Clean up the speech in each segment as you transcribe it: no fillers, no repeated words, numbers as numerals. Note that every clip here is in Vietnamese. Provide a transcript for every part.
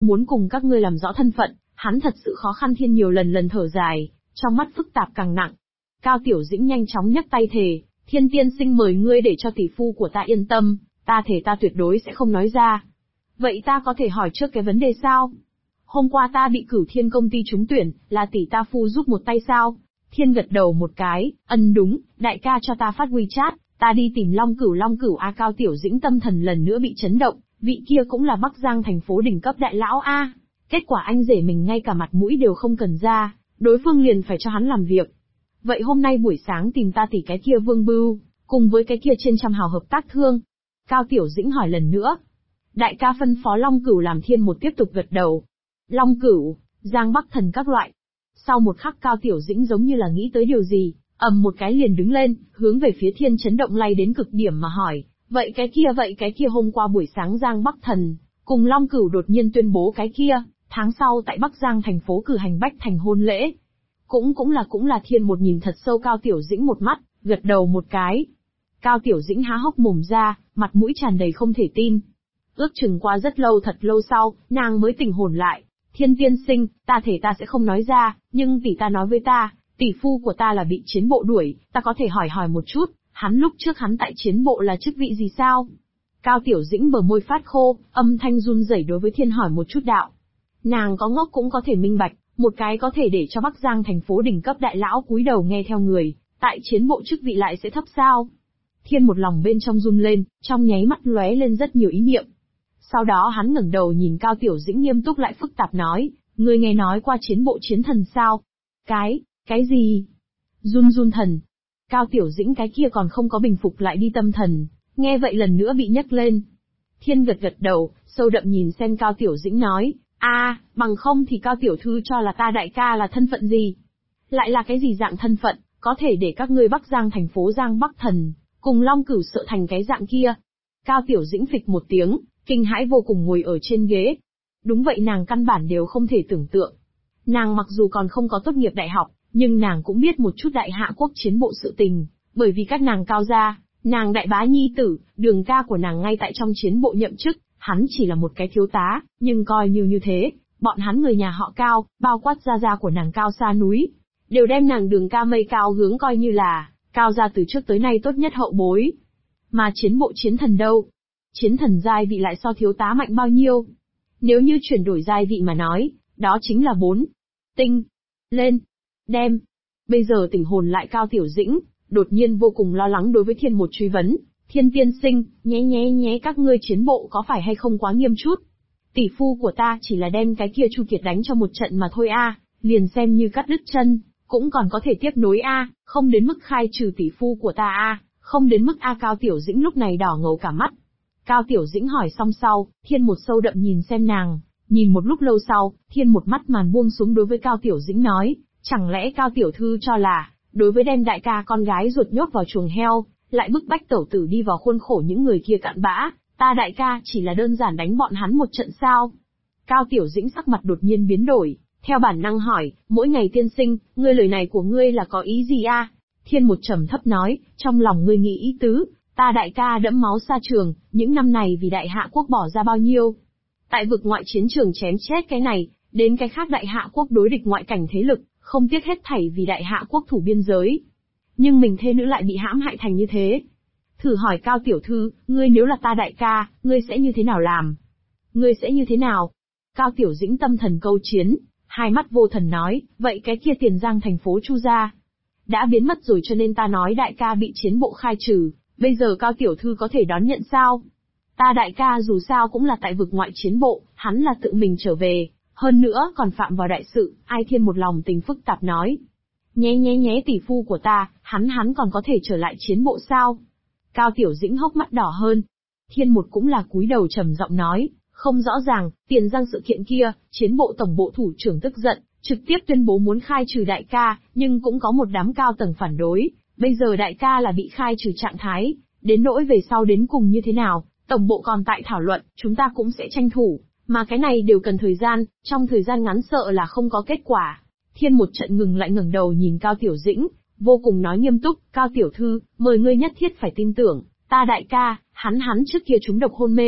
Muốn cùng các ngươi làm rõ thân phận, hắn thật sự khó khăn. Thiên nhiều lần thở dài, trong mắt phức tạp càng nặng. Cao Tiểu Dĩnh nhanh chóng nhấc tay thề, Thiên tiên sinh mời ngươi để cho tỷ phu của ta yên tâm, ta thề ta tuyệt đối sẽ không nói ra. Vậy ta có thể hỏi trước cái vấn đề sao? Hôm qua ta bị Cửu Thiên công ty trúng tuyển, là tỷ ta phu giúp một tay sao? Thiên gật đầu một cái, đúng, đại ca cho ta phát WeChat, ta đi tìm Long Cửu a. Cao Tiểu Dĩnh tâm thần lần nữa bị chấn động, vị kia cũng là Bắc Giang thành phố đỉnh cấp đại lão a. Kết quả anh rể mình ngay cả mặt mũi đều không cần ra, đối phương liền phải cho hắn làm việc. Vậy hôm nay buổi sáng tìm ta tỷ cái kia Vương Bưu, cùng với cái kia trên trăm hào hợp tác thương. Cao Tiểu Dĩnh hỏi lần nữa. Đại ca phân phó Long Cửu làm. Thiên một tiếp tục gật đầu. Long Cửu, Giang Bắc Thần các loại. Sau một khắc Cao Tiểu Dĩnh giống như là nghĩ tới điều gì, một cái liền đứng lên, hướng về phía Thiên chấn động lay đến cực điểm mà hỏi, vậy cái kia hôm qua buổi sáng Giang Bắc Thần, cùng Long Cửu đột nhiên tuyên bố cái kia, tháng sau tại Bắc Giang thành phố cử hành bách thành hôn lễ. Cũng là. Thiên một nhìn thật sâu Cao Tiểu Dĩnh một mắt, gật đầu một cái. Cao Tiểu Dĩnh há hốc mồm ra, mặt mũi tràn đầy không thể tin. Ước chừng qua rất lâu, thật lâu sau, nàng mới tỉnh hồn lại. Thiên tiên sinh, ta thể ta sẽ không nói ra, nhưng tỷ ta nói với ta, tỷ phu của ta là bị chiến bộ đuổi, ta có thể hỏi một chút, hắn lúc trước hắn tại chiến bộ là chức vị gì sao? Cao Tiểu Dĩnh bờ môi phát khô, âm thanh run rẩy đối với Thiên hỏi một chút đạo. Nàng có ngốc cũng có thể minh bạch, một cái có thể để cho Bắc Giang thành phố đỉnh cấp đại lão cúi đầu nghe theo người, tại chiến bộ chức vị lại sẽ thấp sao? Thiên một lòng bên trong run lên, trong nháy mắt lóe lên rất nhiều ý niệm. Sau đó hắn ngẩng đầu nhìn Cao Tiểu Dĩnh nghiêm túc lại phức tạp nói, ngươi nghe nói qua chiến bộ chiến thần sao? Cái gì? Run thần. Cao Tiểu Dĩnh cái kia còn không có bình phục lại đi tâm thần, nghe vậy lần nữa bị nhấc lên. Thiên gật đầu, sâu đậm nhìn xem Cao Tiểu Dĩnh nói, bằng không thì Cao Tiểu Thư cho là ta đại ca là thân phận gì? Lại là cái gì dạng thân phận, có thể để các ngươi Bắc Giang thành phố Giang Bắc Thần, cùng Long Cửu sợ thành cái dạng kia? Cao Tiểu Dĩnh phịch một tiếng, kinh hãi vô cùng ngồi ở trên ghế. Đúng vậy, nàng căn bản đều không thể tưởng tượng. Nàng mặc dù còn không có tốt nghiệp đại học, nhưng nàng cũng biết một chút đại hạ quốc chiến bộ sự tình, bởi vì các nàng Cao gia, nàng đại bá nhi tử, Đường ca của nàng ngay tại trong chiến bộ nhậm chức, hắn chỉ là một cái thiếu tá, nhưng coi như thế, bọn hắn người nhà họ Cao, bao quát gia của nàng Cao Sa Núi, đều đem nàng Đường ca mây cao hướng coi như là Cao gia từ trước tới nay tốt nhất hậu bối. Mà chiến bộ chiến thần đâu? Chiến thần giai vị lại so thiếu tá mạnh bao nhiêu? Nếu như chuyển đổi giai vị mà nói, đó chính là 4 tinh lên. Đem. Bây giờ tỉnh hồn lại Cao Tiểu Dĩnh, đột nhiên vô cùng lo lắng đối với Thiên một truy vấn. Thiên tiên sinh, nhé các ngươi chiến bộ có phải hay không quá nghiêm chút? Tỷ phu của ta chỉ là đem cái kia Chu Kiệt đánh cho một trận mà thôi liền xem như cắt đứt chân, cũng còn có thể tiếp nối không đến mức khai trừ tỷ phu của ta không đến mức Cao Tiểu Dĩnh lúc này đỏ ngầu cả mắt. Cao Tiểu Dĩnh hỏi xong sau, Thiên một sâu đậm nhìn xem nàng, nhìn một lúc lâu sau, Thiên một mắt màn buông xuống đối với Cao Tiểu Dĩnh nói, chẳng lẽ Cao Tiểu Thư cho là, đối với đem đại ca con gái ruột nhốt vào chuồng heo, lại bức bách tẩu tử đi vào khuôn khổ những người kia cặn bã, ta đại ca chỉ là đơn giản đánh bọn hắn một trận sao? Cao Tiểu Dĩnh sắc mặt đột nhiên biến đổi, theo bản năng hỏi, mỗi ngày tiên sinh, ngươi lời này của ngươi là có ý gì Thiên một trầm thấp nói, trong lòng ngươi nghĩ ý tứ, ta đại ca đẫm máu xa trường, những năm này vì đại hạ quốc bỏ ra bao nhiêu? Tại vực ngoại chiến trường chém chết cái này, đến cái khác đại hạ quốc đối địch ngoại cảnh thế lực, không tiếc hết thảy vì đại hạ quốc thủ biên giới. Nhưng mình thê nữ lại bị hãm hại thành như thế. Thử hỏi Cao Tiểu Thư, ngươi nếu là ta đại ca, ngươi sẽ như thế nào làm? Ngươi sẽ như thế nào? Cao Tiểu Dĩnh tâm thần câu chiến, hai mắt vô thần nói, vậy cái kia Tiền Giang thành phố Chu gia đã biến mất rồi, cho nên ta nói đại ca bị chiến bộ khai trừ, bây giờ Cao Tiểu Thư có thể đón nhận sao? Ta đại ca dù sao cũng là tại vực ngoại chiến bộ, hắn là tự mình trở về, hơn nữa còn phạm vào đại sự, ai Thiên một lòng tình phức tạp nói. Nhé tỷ phu của ta, hắn còn có thể trở lại chiến bộ sao? Cao Tiểu Dĩnh hốc mắt đỏ hơn. Thiên một cũng là cúi đầu trầm giọng nói, không rõ ràng, Tiền Giang sự kiện kia, chiến bộ tổng bộ thủ trưởng tức giận, trực tiếp tuyên bố muốn khai trừ đại ca, nhưng cũng có một đám cao tầng phản đối, bây giờ đại ca là bị khai trừ trạng thái, đến nỗi về sau đến cùng như thế nào, tổng bộ còn tại thảo luận, chúng ta cũng sẽ tranh thủ, mà cái này đều cần thời gian, trong thời gian ngắn sợ là không có kết quả. Thiên một trận ngừng lại ngẩng đầu nhìn Cao Tiểu Dĩnh, vô cùng nói nghiêm túc, Cao Tiểu Thư, mời ngươi nhất thiết phải tin tưởng, ta đại ca, hắn trước kia trúng độc hôn mê,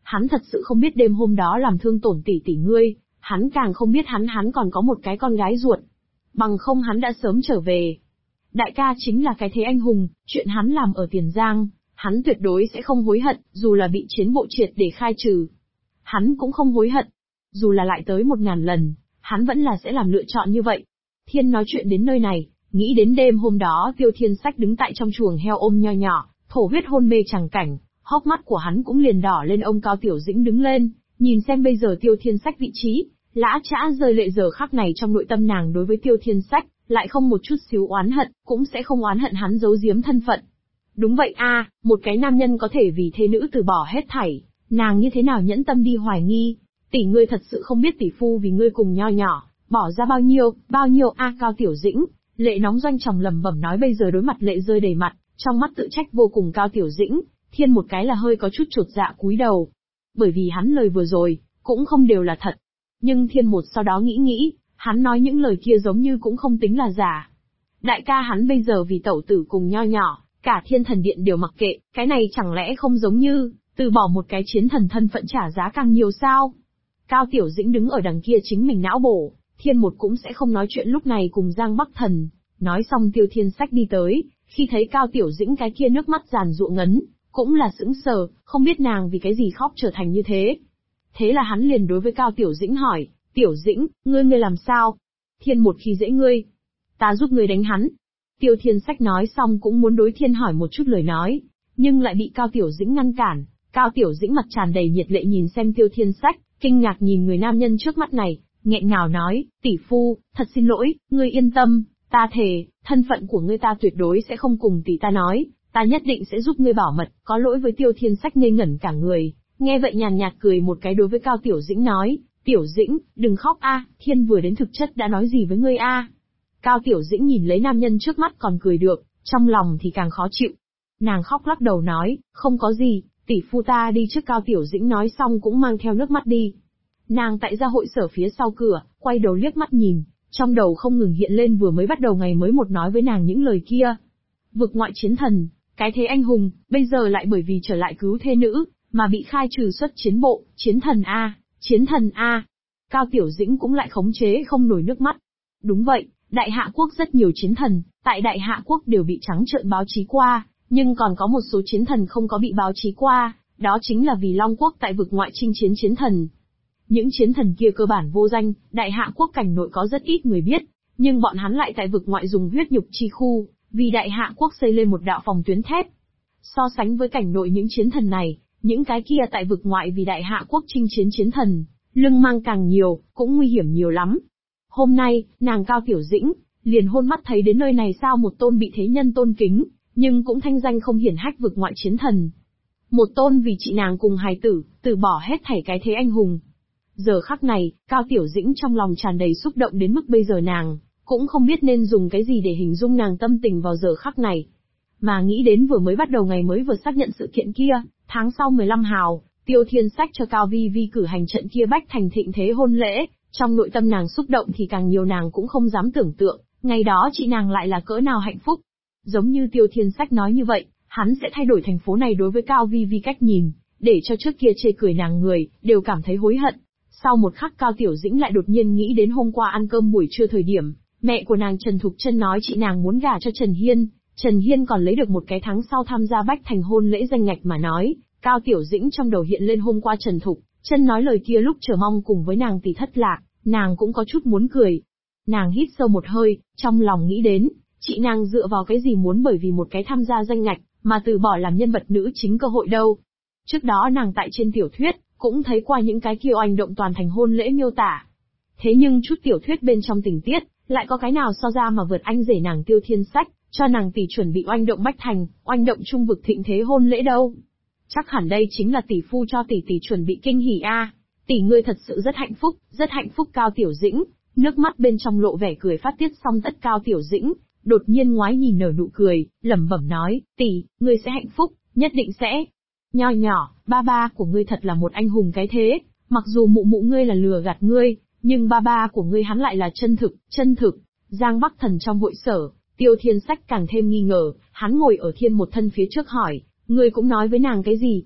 Hắn thật sự không biết đêm hôm đó làm thương tổn tỷ tỷ ngươi, hắn càng không biết hắn còn có một cái con gái ruột. Bằng không hắn đã sớm trở về. Đại ca chính là cái thế anh hùng, chuyện hắn làm ở Tiền Giang, hắn tuyệt đối sẽ không hối hận, dù là bị chiến bộ triệt để khai trừ. Hắn cũng không hối hận. Dù là lại tới 1000 lần, hắn vẫn là sẽ làm lựa chọn như vậy. Thiên nói chuyện đến nơi này, nghĩ đến đêm hôm đó Tiêu Thiên Sách đứng tại trong chuồng heo ôm nho nhỏ, thổ huyết hôn mê chẳng cảnh, hốc mắt của hắn cũng liền đỏ lên. Ông Cao Tiểu Dĩnh đứng lên, nhìn xem bây giờ Tiêu Thiên Sách vị trí, lã chã rơi lệ. Giờ khắc này trong nội tâm nàng đối với Tiêu Thiên Sách, lại không một chút xíu oán hận, cũng sẽ không oán hận hắn giấu giếm thân phận. Đúng vậy a, một cái nam nhân có thể vì thê nữ từ bỏ hết thảy, nàng như thế nào nhẫn tâm đi hoài nghi. Tỷ ngươi thật sự không biết tỷ phu vì ngươi cùng nho nhỏ, bỏ ra bao nhiêu a. Cao Tiểu Dĩnh, lệ nóng doanh tròng lẩm bẩm nói. Bây giờ đối mặt lệ rơi đầy mặt, trong mắt tự trách vô cùng. Cao Tiểu Dĩnh, Thiên một cái là hơi có chút chột dạ cúi đầu. Bởi vì hắn lời vừa rồi, cũng không đều là thật. Nhưng Thiên một sau đó nghĩ, hắn nói những lời kia giống như cũng không tính là giả. Đại ca hắn bây giờ vì tẩu tử cùng nho nhỏ, cả Thiên Thần Điện đều mặc kệ, cái này chẳng lẽ không giống như, từ bỏ một cái chiến thần thân phận trả giá càng nhiều sao? Cao Tiểu Dĩnh đứng ở đằng kia chính mình não bổ, Thiên một cũng sẽ không nói chuyện lúc này cùng Giang Bắc Thần. Nói xong Tiêu Thiên Sách đi tới, khi thấy Cao Tiểu Dĩnh cái kia nước mắt giàn giụa ngấn, cũng là sững sờ, không biết nàng vì cái gì khóc trở thành như thế. Thế là hắn liền đối với Cao Tiểu Dĩnh hỏi, Tiểu Dĩnh, ngươi làm sao? Thiên một khi dễ ngươi, ta giúp ngươi đánh hắn. Tiêu Thiên Sách nói xong cũng muốn đối Thiên hỏi một chút lời nói, nhưng lại bị Cao Tiểu Dĩnh ngăn cản. Cao Tiểu Dĩnh mặt tràn đầy nhiệt lệ nhìn xem Tiêu Thiên Sách, kinh ngạc nhìn người nam nhân trước mắt này, nghẹn ngào nói, tỷ phu, thật xin lỗi, ngươi yên tâm, ta thề, thân phận của ngươi ta tuyệt đối sẽ không cùng tỷ ta nói, ta nhất định sẽ giúp ngươi bảo mật. Có lỗi với Tiêu Thiên Sách ngây ngẩn cả người, nghe vậy nhàn nhạt cười một cái đối với Cao Tiểu Dĩnh nói, Tiểu Dĩnh, đừng khóc a, Thiên vừa đến thực chất đã nói gì với ngươi a? Cao Tiểu Dĩnh nhìn lấy nam nhân trước mắt còn cười được, trong lòng thì càng khó chịu. Nàng khóc lắc đầu nói, không có gì, tỷ phu ta đi trước. Cao Tiểu Dĩnh nói xong cũng mang theo nước mắt đi. Nàng tại gia hội sở phía sau cửa, quay đầu liếc mắt nhìn, trong đầu không ngừng hiện lên vừa mới bắt đầu ngày mới một nói với nàng những lời kia. Vực ngoại chiến thần, cái thế anh hùng, bây giờ lại bởi vì trở lại cứu thê nữ, mà bị khai trừ xuất chiến bộ, chiến thần a, chiến thần a. Cao Tiểu Dĩnh cũng lại khống chế không nổi nước mắt. Đúng vậy, Đại Hạ Quốc rất nhiều chiến thần, tại Đại Hạ Quốc đều bị trắng trợn báo chí qua, nhưng còn có một số chiến thần không có bị báo chí qua, đó chính là vì Long Quốc tại vực ngoại chinh chiến chiến thần. Những chiến thần kia cơ bản vô danh, Đại Hạ Quốc cảnh nội có rất ít người biết, nhưng bọn hắn lại tại vực ngoại dùng huyết nhục chi khu, vì Đại Hạ Quốc xây lên một đạo phòng tuyến thép. So sánh với cảnh nội những chiến thần này, những cái kia tại vực ngoại vì Đại Hạ Quốc chinh chiến chiến thần, lưng mang càng nhiều, cũng nguy hiểm nhiều lắm. Hôm nay, nàng Cao Tiểu Dĩnh, liền hôn mắt thấy đến nơi này sao một tôn bị thế nhân tôn kính, nhưng cũng thanh danh không hiển hách vực ngoại chiến thần. Một tôn vì chị nàng cùng hài tử, từ bỏ hết thảy cái thế anh hùng. Giờ khắc này, Cao Tiểu Dĩnh trong lòng tràn đầy xúc động đến mức bây giờ nàng, cũng không biết nên dùng cái gì để hình dung nàng tâm tình vào giờ khắc này. Mà nghĩ đến vừa mới bắt đầu ngày mới vừa xác nhận sự kiện kia, tháng sau 15 hào, Tiêu Thiên Sách cho Cao Vi Vi cử hành trận kia bách thành thịnh thế hôn lễ, trong nội tâm nàng xúc động thì càng nhiều, nàng cũng không dám tưởng tượng, ngày đó chị nàng lại là cỡ nào hạnh phúc. Giống như Tiêu Thiên Sách nói như vậy, hắn sẽ thay đổi thành phố này đối với Cao Vi Vi cách nhìn, để cho trước kia chê cười nàng người, đều cảm thấy hối hận. Sau một khắc Cao Tiểu Dĩnh lại đột nhiên nghĩ đến hôm qua ăn cơm buổi trưa thời điểm, mẹ của nàng Trần Thục Trân nói chị nàng muốn gả cho Trần Hiên, Trần Hiên còn lấy được một cái tháng sau tham gia bách thành hôn lễ danh ngạch mà nói. Cao Tiểu Dĩnh trong đầu hiện lên hôm qua Trần Thục Trân nói lời kia lúc chờ mong cùng với nàng tỷ thất lạc, nàng cũng có chút muốn cười. Nàng hít sâu một hơi, trong lòng nghĩ đến, chị nàng dựa vào cái gì muốn bởi vì một cái tham gia danh ngạch, mà từ bỏ làm nhân vật nữ chính cơ hội đâu. Trước đó nàng tại trên tiểu thuyết, cũng thấy qua những cái kia oanh động toàn thành hôn lễ miêu tả. Thế nhưng chút tiểu thuyết bên trong tình tiết, lại có cái nào so ra mà vượt anh rể nàng Tiêu Thiên Sách, cho nàng tỷ chuẩn bị oanh động bách thành, oanh động trung vực thịnh thế hôn lễ đâu. Chắc hẳn đây chính là tỷ phu cho tỷ tỷ chuẩn bị kinh hỉ a. Tỷ ngươi thật sự rất hạnh phúc. Cao Tiểu Dĩnh, nước mắt bên trong lộ vẻ cười phát tiết xong tất. Cao Tiểu Dĩnh đột nhiên ngoái nhìn nở nụ cười, lẩm bẩm nói, tỷ, ngươi sẽ hạnh phúc, nhất định sẽ. Nho nhỏ, ba ba của ngươi thật là một anh hùng cái thế, mặc dù mụ mụ ngươi là lừa gạt ngươi, nhưng ba ba của ngươi hắn lại là chân thực. Giang Bắc Thần trong hội sở, Tiêu Thiên Sách càng thêm nghi ngờ, hắn ngồi ở Thiên một thân phía trước hỏi, ngươi cũng nói với nàng cái gì?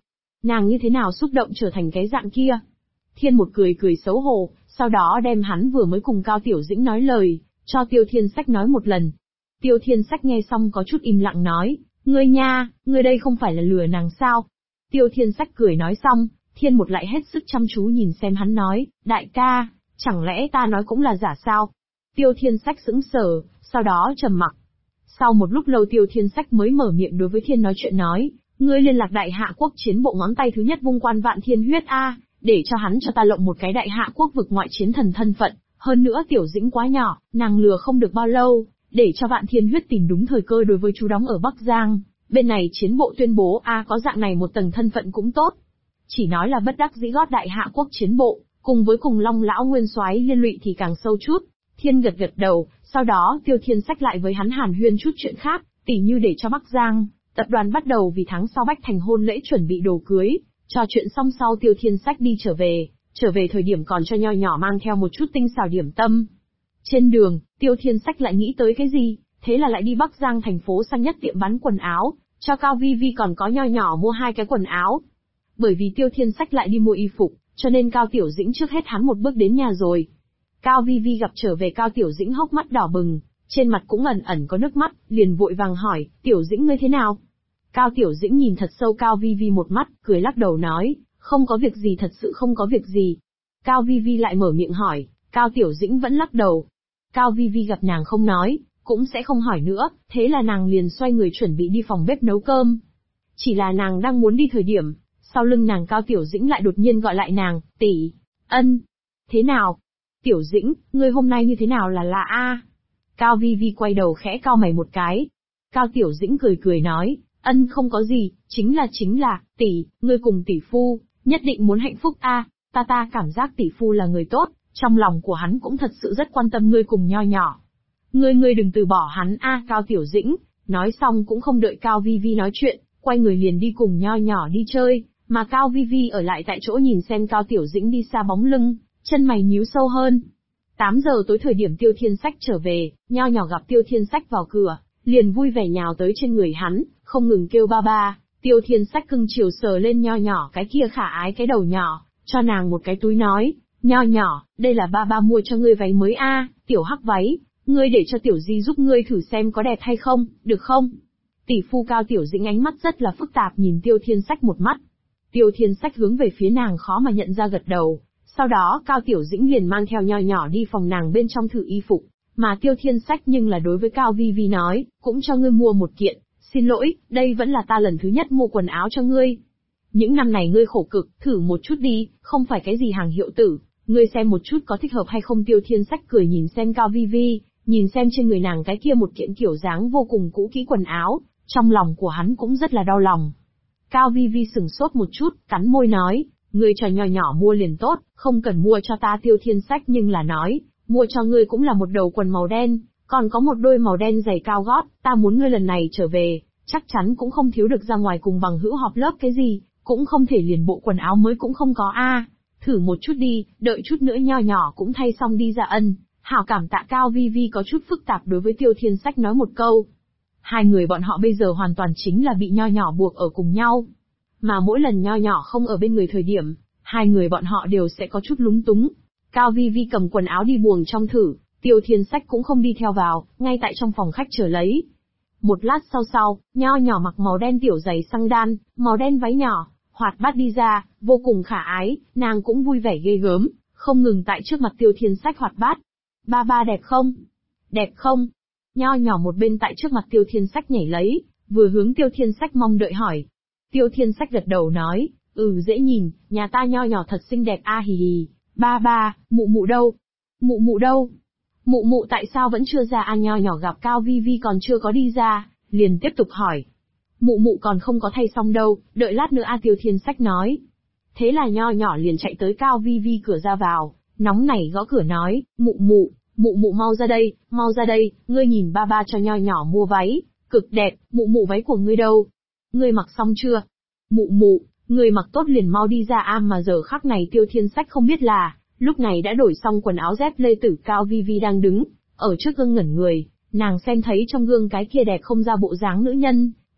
Nàng như thế nào xúc động trở thành cái dạng kia? Thiên một cười cười xấu hổ, sau đó đem hắn vừa mới cùng Cao Tiểu Dĩnh nói lời, cho Tiêu Thiên Sách nói một lần. Tiêu Thiên Sách nghe xong có chút im lặng nói, ngươi nha, ngươi đây không phải là lừa nàng sao? Tiêu Thiên Sách cười nói xong, Thiên một lại hết sức chăm chú nhìn xem hắn nói, đại ca, chẳng lẽ ta nói cũng là giả sao? Tiêu Thiên Sách sững sờ, sau đó trầm mặc. Sau một lúc lâu Tiêu Thiên Sách mới mở miệng đối với Thiên nói chuyện nói, ngươi liên lạc đại hạ quốc chiến bộ ngón tay thứ nhất vung quan vạn thiên huyết a, để cho hắn cho ta lộng một cái đại hạ quốc vực ngoại chiến thần thân phận, hơn nữa Tiểu Dĩnh quá nhỏ, nàng lừa không được bao lâu, để cho vạn thiên huyết tìm đúng thời cơ đối với chú đóng ở Bắc Giang, bên này chiến bộ tuyên bố có dạng này một tầng thân phận cũng tốt. Chỉ nói là bất đắc dĩ gót đại hạ quốc chiến bộ, cùng với cùng Long lão nguyên soái liên lụy thì càng sâu chút. Thiên gật gật đầu, sau đó Tiêu Thiên Sách lại với hắn hàn huyên chút chuyện khác, tỉ như để cho Bắc Giang tập đoàn bắt đầu vì tháng sau Bách Thành hôn lễ chuẩn bị đồ cưới. Trò chuyện xong sau Tiêu Thiên Sách đi trở về thời điểm còn cho nho nhỏ mang theo một chút tinh xảo điểm tâm. Trên đường, Tiêu Thiên Sách lại nghĩ tới cái gì, thế là lại đi Bắc Giang thành phố sang nhất tiệm bán quần áo, cho Cao Vi Vi còn có nho nhỏ mua 2 cái quần áo. Bởi vì Tiêu Thiên Sách lại đi mua y phục, cho nên Cao Tiểu Dĩnh trước hết hắn một bước đến nhà rồi. Cao Vi Vi gặp trở về Cao Tiểu Dĩnh hốc mắt đỏ bừng, trên mặt cũng ẩn ẩn có nước mắt, liền vội vàng hỏi, Tiểu Dĩnh ngươi thế nào? Cao Tiểu Dĩnh nhìn thật sâu Cao Vi Vi một mắt, cười lắc đầu nói, không có việc gì, thật sự không có việc gì. Cao Vi Vi lại mở miệng hỏi, Cao Tiểu Dĩnh vẫn lắc đầu. Cao Vi Vi gặp nàng không nói, cũng sẽ không hỏi nữa, thế là nàng liền xoay người chuẩn bị đi phòng bếp nấu cơm. Chỉ là nàng đang muốn đi thời điểm, sau lưng nàng Cao Tiểu Dĩnh lại đột nhiên gọi lại nàng, tỷ, ân, thế nào? Tiểu Dĩnh, ngươi hôm nay như thế nào là lạ a? Cao Vi Vi quay đầu khẽ cau mày một cái. Cao Tiểu Dĩnh cười cười nói, ân không có gì, chính là, tỷ, ngươi cùng tỷ phu, nhất định muốn hạnh phúc a. Ta cảm giác tỷ phu là người tốt, trong lòng của hắn cũng thật sự rất quan tâm ngươi cùng nho nhỏ. Ngươi đừng từ bỏ hắn a. Cao Tiểu Dĩnh, nói xong cũng không đợi Cao Vi Vi nói chuyện, quay người liền đi cùng nho nhỏ đi chơi, mà Cao Vi Vi ở lại tại chỗ nhìn xem Cao Tiểu Dĩnh đi xa bóng lưng, chân mày nhíu sâu hơn. 8 giờ tối thời điểm Tiêu Thiên Sách trở về, nho nhỏ gặp Tiêu Thiên Sách vào cửa, liền vui vẻ nhào tới trên người hắn, không ngừng kêu ba ba. Tiêu Thiên Sách cưng chiều sờ lên nho nhỏ cái kia khả ái cái đầu nhỏ, cho nàng một cái túi nói, nho nhỏ, đây là ba ba mua cho ngươi váy mới a, tiểu hắc váy, ngươi để cho tiểu di giúp ngươi thử xem có đẹp hay không, được không? Tỷ phu Cao Tiểu Dĩnh ánh mắt rất là phức tạp nhìn Tiêu Thiên Sách một mắt. Tiêu Thiên Sách hướng về phía nàng khó mà nhận ra gật đầu, sau đó Cao Tiểu Dĩnh liền mang theo nho nhỏ đi phòng nàng bên trong thử y phục, mà Tiêu Thiên Sách nhưng là đối với Cao Vi Vi nói, cũng cho ngươi mua một kiện, xin lỗi, đây vẫn là ta lần thứ nhất mua quần áo cho ngươi. Những năm này ngươi khổ cực, thử một chút đi, không phải cái gì hàng hiệu tử, ngươi xem một chút có thích hợp hay không. Tiêu Thiên Sách cười nhìn xem Cao Vi Vi, nhìn xem trên người nàng cái kia một kiện kiểu dáng vô cùng cũ kỹ quần áo, trong lòng của hắn cũng rất là đau lòng. Cao Vi Vi sửng sốt một chút, cắn môi nói, ngươi cho nho nhỏ mua liền tốt, không cần mua cho ta. Tiêu Thiên Sách nhưng là nói, mua cho ngươi cũng là một đầu quần màu đen, còn có một đôi màu đen giày cao gót, ta muốn ngươi lần này trở về, chắc chắn cũng không thiếu được ra ngoài cùng bằng hữu họp lớp cái gì, cũng không thể liền bộ quần áo mới cũng không có a. Thử một chút đi, đợi chút nữa nho nhỏ cũng thay xong đi ra ân. Hảo cảm tạ. Cao Vi Vi có chút phức tạp đối với Tiêu Thiên Sách nói một câu. Hai người bọn họ bây giờ hoàn toàn chính là bị nho nhỏ buộc ở cùng nhau. Mà mỗi lần nho nhỏ không ở bên người thời điểm, hai người bọn họ đều sẽ có chút lúng túng. Cao Vi Vi cầm quần áo đi buồng trong thử, Tiêu Thiên Sách cũng không đi theo vào, ngay tại trong phòng khách chờ lấy. Một lát sau, nho nhỏ mặc màu đen tiểu giày xăng đan, màu đen váy nhỏ, hoạt bát đi ra, vô cùng khả ái, nàng cũng vui vẻ ghê gớm, không ngừng tại trước mặt Tiêu Thiên Sách hoạt bát. Ba ba đẹp không? Đẹp không? Nho nhỏ một bên tại trước mặt Tiêu Thiên Sách nhảy lấy, vừa hướng Tiêu Thiên Sách mong đợi hỏi. Tiêu Thiên Sách gật đầu nói, dễ nhìn, nhà ta nho nhỏ thật xinh đẹp a hì hì. Ba ba, mụ mụ đâu? Mụ mụ đâu? Mụ mụ tại sao vẫn chưa ra a? Nho nhỏ gặp Cao Vi Vi còn chưa có đi ra, liền tiếp tục hỏi. Mụ mụ còn không có thay xong đâu, đợi lát nữa a. Tiêu Thiên Sách nói. Thế là nho nhỏ liền chạy tới Cao Vi Vi cửa ra vào, nóng nảy gõ cửa nói, mụ mụ mau ra đây, ngươi nhìn ba ba cho nho nhỏ mua váy, cực đẹp, mụ mụ váy của ngươi đâu? Ngươi mặc xong chưa? Mụ, ngươi mặc tốt liền mau đi ra a. Mà giờ khắc này Tiêu Thiên Sách không biết là, lúc này đã đổi xong quần áo dép lê tử. Cao Vi Vi đang đứng ở trước gương ngẩn người, nàng xem thấy trong gương cái kia đẹp không ra bộ dáng nữ nhân,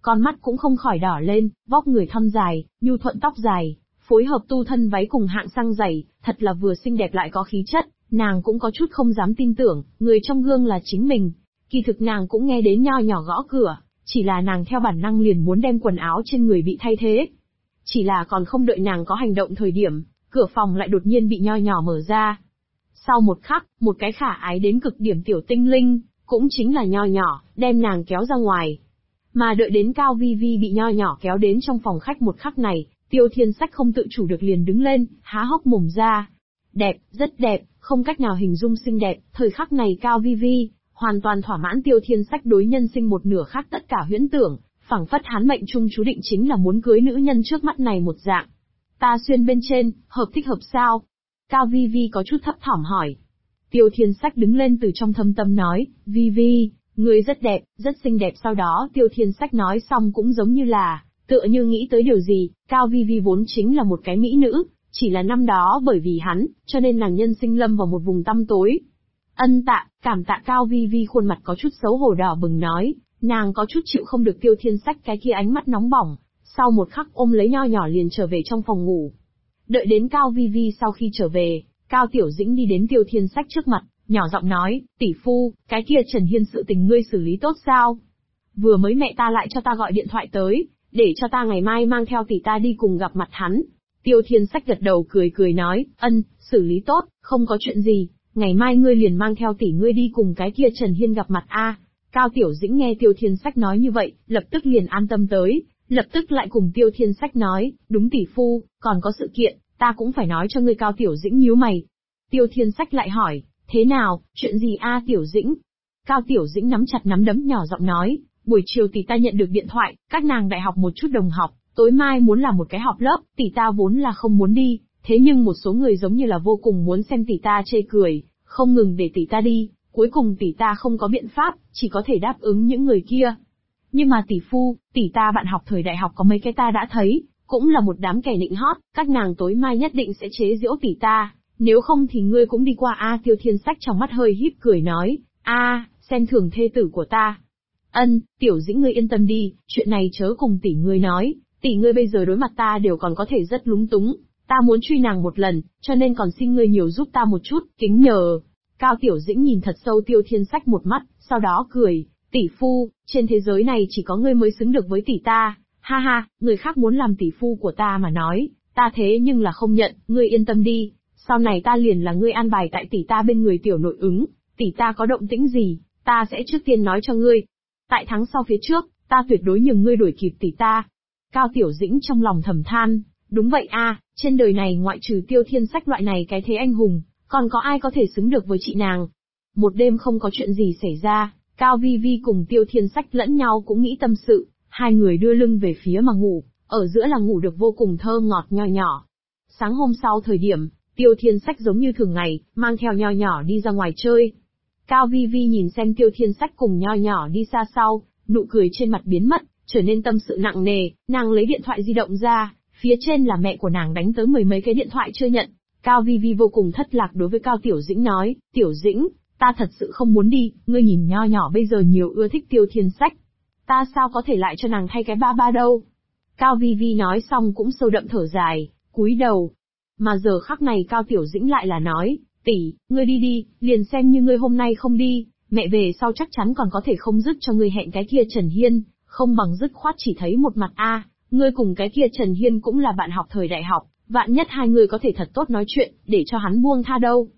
con mắt cũng không khỏi đỏ lên, vóc người thon dài, nhu thuận tóc dài, phối hợp tu thân váy cùng hạng sang giày, thật là vừa xinh đẹp lại có khí chất, nàng cũng có chút không dám tin tưởng, người trong gương là chính mình. Kỳ thực nàng cũng nghe đến nho nhỏ gõ cửa, chỉ là nàng theo bản năng liền muốn đem quần áo trên người bị thay thế. Chỉ là còn không đợi nàng có hành động thời điểm, cửa phòng lại đột nhiên bị nho nhỏ mở ra. Sau một khắc, một cái khả ái đến cực điểm tiểu tinh linh, cũng chính là nho nhỏ, đem nàng kéo ra ngoài. Mà đợi đến Cao Vi Vi bị nho nhỏ kéo đến trong phòng khách một khắc này, Tiêu Thiên Sách không tự chủ được liền đứng lên, há hốc mồm ra. Đẹp, rất đẹp, không cách nào hình dung xinh đẹp, thời khắc này Cao Vi Vi hoàn toàn thỏa mãn Tiêu Thiên Sách đối nhân sinh một nửa khác tất cả huyễn tưởng, phảng phất hắn mệnh trung chú định chính là muốn cưới nữ nhân trước mắt này một dạng. Ta xuyên bên trên, hợp thích hợp sao? Cao Vi Vi có chút thấp thỏm hỏi. Tiêu Thiên Sách đứng lên từ trong thâm tâm nói, Vi Vi, ngươi rất đẹp, rất xinh đẹp. Sau đó Tiêu Thiên Sách nói xong cũng giống như là, tựa như nghĩ tới điều gì, Cao Vi Vi vốn chính là một cái mỹ nữ, chỉ là năm đó bởi vì hắn, cho nên nàng nhân sinh lâm vào một vùng tăm tối. Ân tạ, cảm tạ. Cao Vi Vi khuôn mặt có chút xấu hổ đỏ bừng nói, nàng có chút chịu không được Tiêu Thiên Sách cái kia ánh mắt nóng bỏng, sau một khắc ôm lấy nho nhỏ liền trở về trong phòng ngủ. Đợi đến Cao Vi Vi sau khi trở về, Cao Tiểu Dĩnh đi đến Tiêu Thiên Sách trước mặt, nhỏ giọng nói, tỷ phu, cái kia Trần Hiên sự tình ngươi xử lý tốt sao? Vừa mới mẹ ta lại cho ta gọi điện thoại tới, để cho ta ngày mai mang theo tỷ ta đi cùng gặp mặt hắn. Tiêu Thiên Sách gật đầu cười cười nói, xử lý tốt, không có chuyện gì, ngày mai ngươi liền mang theo tỷ ngươi đi cùng cái kia Trần Hiên gặp mặt a. Cao Tiểu Dĩnh nghe Tiêu Thiên Sách nói như vậy, lập tức liền an tâm tới, lập tức lại cùng Tiêu Thiên Sách nói, đúng tỷ phu, còn có sự kiện, ta cũng phải nói cho ngươi. Cao Tiểu Dĩnh nhíu mày. Tiêu Thiên Sách lại hỏi, thế nào, chuyện gì a Tiểu Dĩnh? Cao Tiểu Dĩnh nắm chặt nắm đấm nhỏ giọng nói, buổi chiều tỷ ta nhận được điện thoại, các nàng đại học một chút đồng học, tối mai muốn làm một cái họp lớp, tỷ ta vốn là không muốn đi, thế nhưng một số người giống như là vô cùng muốn xem tỷ ta chê cười, không ngừng để tỷ ta đi, cuối cùng tỷ ta không có biện pháp, chỉ có thể đáp ứng những người kia. Nhưng mà tỷ phu, tỷ ta bạn học thời đại học có mấy cái ta đã thấy, cũng là một đám kẻ nịnh hót, các nàng tối mai nhất định sẽ chế giễu tỷ ta, nếu không thì ngươi cũng đi qua a. Tiêu Thiên Sách trong mắt hơi híp cười nói, xem thường thê tử của ta. Tiểu Dĩnh ngươi yên tâm đi, chuyện này chớ cùng tỷ ngươi nói, tỷ ngươi bây giờ đối mặt ta đều còn có thể rất lúng túng, ta muốn truy nàng một lần, cho nên còn xin ngươi nhiều giúp ta một chút, kính nhờ. Cao Tiểu Dĩnh nhìn thật sâu Tiêu Thiên Sách một mắt, sau đó cười, tỷ phu, trên thế giới này chỉ có ngươi mới xứng được với tỷ ta, ha ha, người khác muốn làm tỷ phu của ta mà nói, ta thế nhưng là không nhận, ngươi yên tâm đi, sau này ta liền là ngươi an bài tại tỷ ta bên người tiểu nội ứng, tỷ ta có động tĩnh gì, ta sẽ trước tiên nói cho ngươi. Tại thắng sau phía trước, ta tuyệt đối nhường ngươi đuổi kịp tỷ ta. Cao Tiểu Dĩnh trong lòng thầm than, đúng vậy a, trên đời này ngoại trừ Tiêu Thiên Sách loại này cái thế anh hùng, còn có ai có thể xứng được với chị nàng. Một đêm không có chuyện gì xảy ra, Cao Vi Vi cùng Tiêu Thiên Sách lẫn nhau cũng nghĩ tâm sự, hai người đưa lưng về phía mà ngủ, ở giữa là ngủ được vô cùng thơm ngọt nho nhỏ. Sáng hôm sau thời điểm, Tiêu Thiên Sách giống như thường ngày, mang theo nho nhỏ đi ra ngoài chơi. Cao Vi Vi nhìn xem Tiêu Thiên Sách cùng nho nhỏ đi xa sau, nụ cười trên mặt biến mất, trở nên tâm sự nặng nề, nàng lấy điện thoại di động ra, phía trên là mẹ của nàng đánh tới mười mấy cái điện thoại chưa nhận. Cao Vi Vi vô cùng thất lạc đối với Cao Tiểu Dĩnh nói, Tiểu Dĩnh, ta thật sự không muốn đi, ngươi nhìn nho nhỏ bây giờ nhiều ưa thích Tiêu Thiên Sách. Ta sao có thể lại cho nàng thay cái ba ba đâu. Cao Vi Vi nói xong cũng sâu đậm thở dài, cúi đầu. Mà giờ khắc này Cao Tiểu Dĩnh lại là nói, tỷ, ngươi đi đi, liền xem như ngươi hôm nay không đi, mẹ về sau chắc chắn còn có thể không dứt cho ngươi hẹn cái kia Trần Hiên, không bằng dứt khoát chỉ thấy một mặt a. Ngươi cùng cái kia Trần Hiên cũng là bạn học thời đại học, vạn nhất hai người có thể thật tốt nói chuyện, để cho hắn buông tha đâu.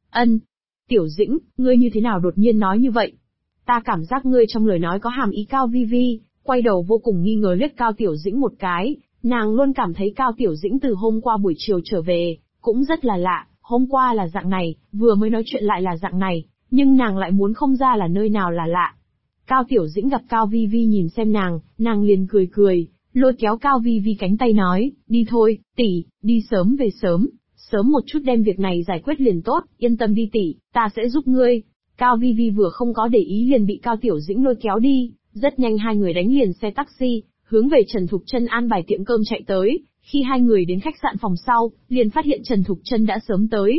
Tiểu Dĩnh, ngươi như thế nào đột nhiên nói như vậy? Ta cảm giác ngươi trong lời nói có hàm ý. Cao Vi Vi quay đầu vô cùng nghi ngờ liếc Cao Tiểu Dĩnh một cái, nàng luôn cảm thấy Cao Tiểu Dĩnh từ hôm qua buổi chiều trở về, cũng rất là lạ, hôm qua là dạng này, vừa mới nói chuyện lại là dạng này, nhưng nàng lại muốn không ra là nơi nào là lạ. Cao Tiểu Dĩnh gặp Cao Vi Vi nhìn xem nàng liền cười cười, lôi kéo Cao Vi Vi cánh tay nói, đi thôi, tỷ, đi sớm về sớm, sớm một chút đem việc này giải quyết liền tốt, yên tâm đi tỷ, ta sẽ giúp ngươi. Cao Vi Vi vừa không có để ý liền bị Cao Tiểu Dĩnh lôi kéo đi, rất nhanh hai người đánh liền xe taxi, hướng về Trần Thục Trân an bài tiệm cơm chạy tới. Khi hai người đến khách sạn phòng sau, liền phát hiện Trần Thục Trân đã sớm tới.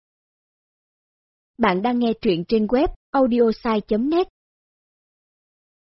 Bạn đang nghe truyện trên web audiosai.net.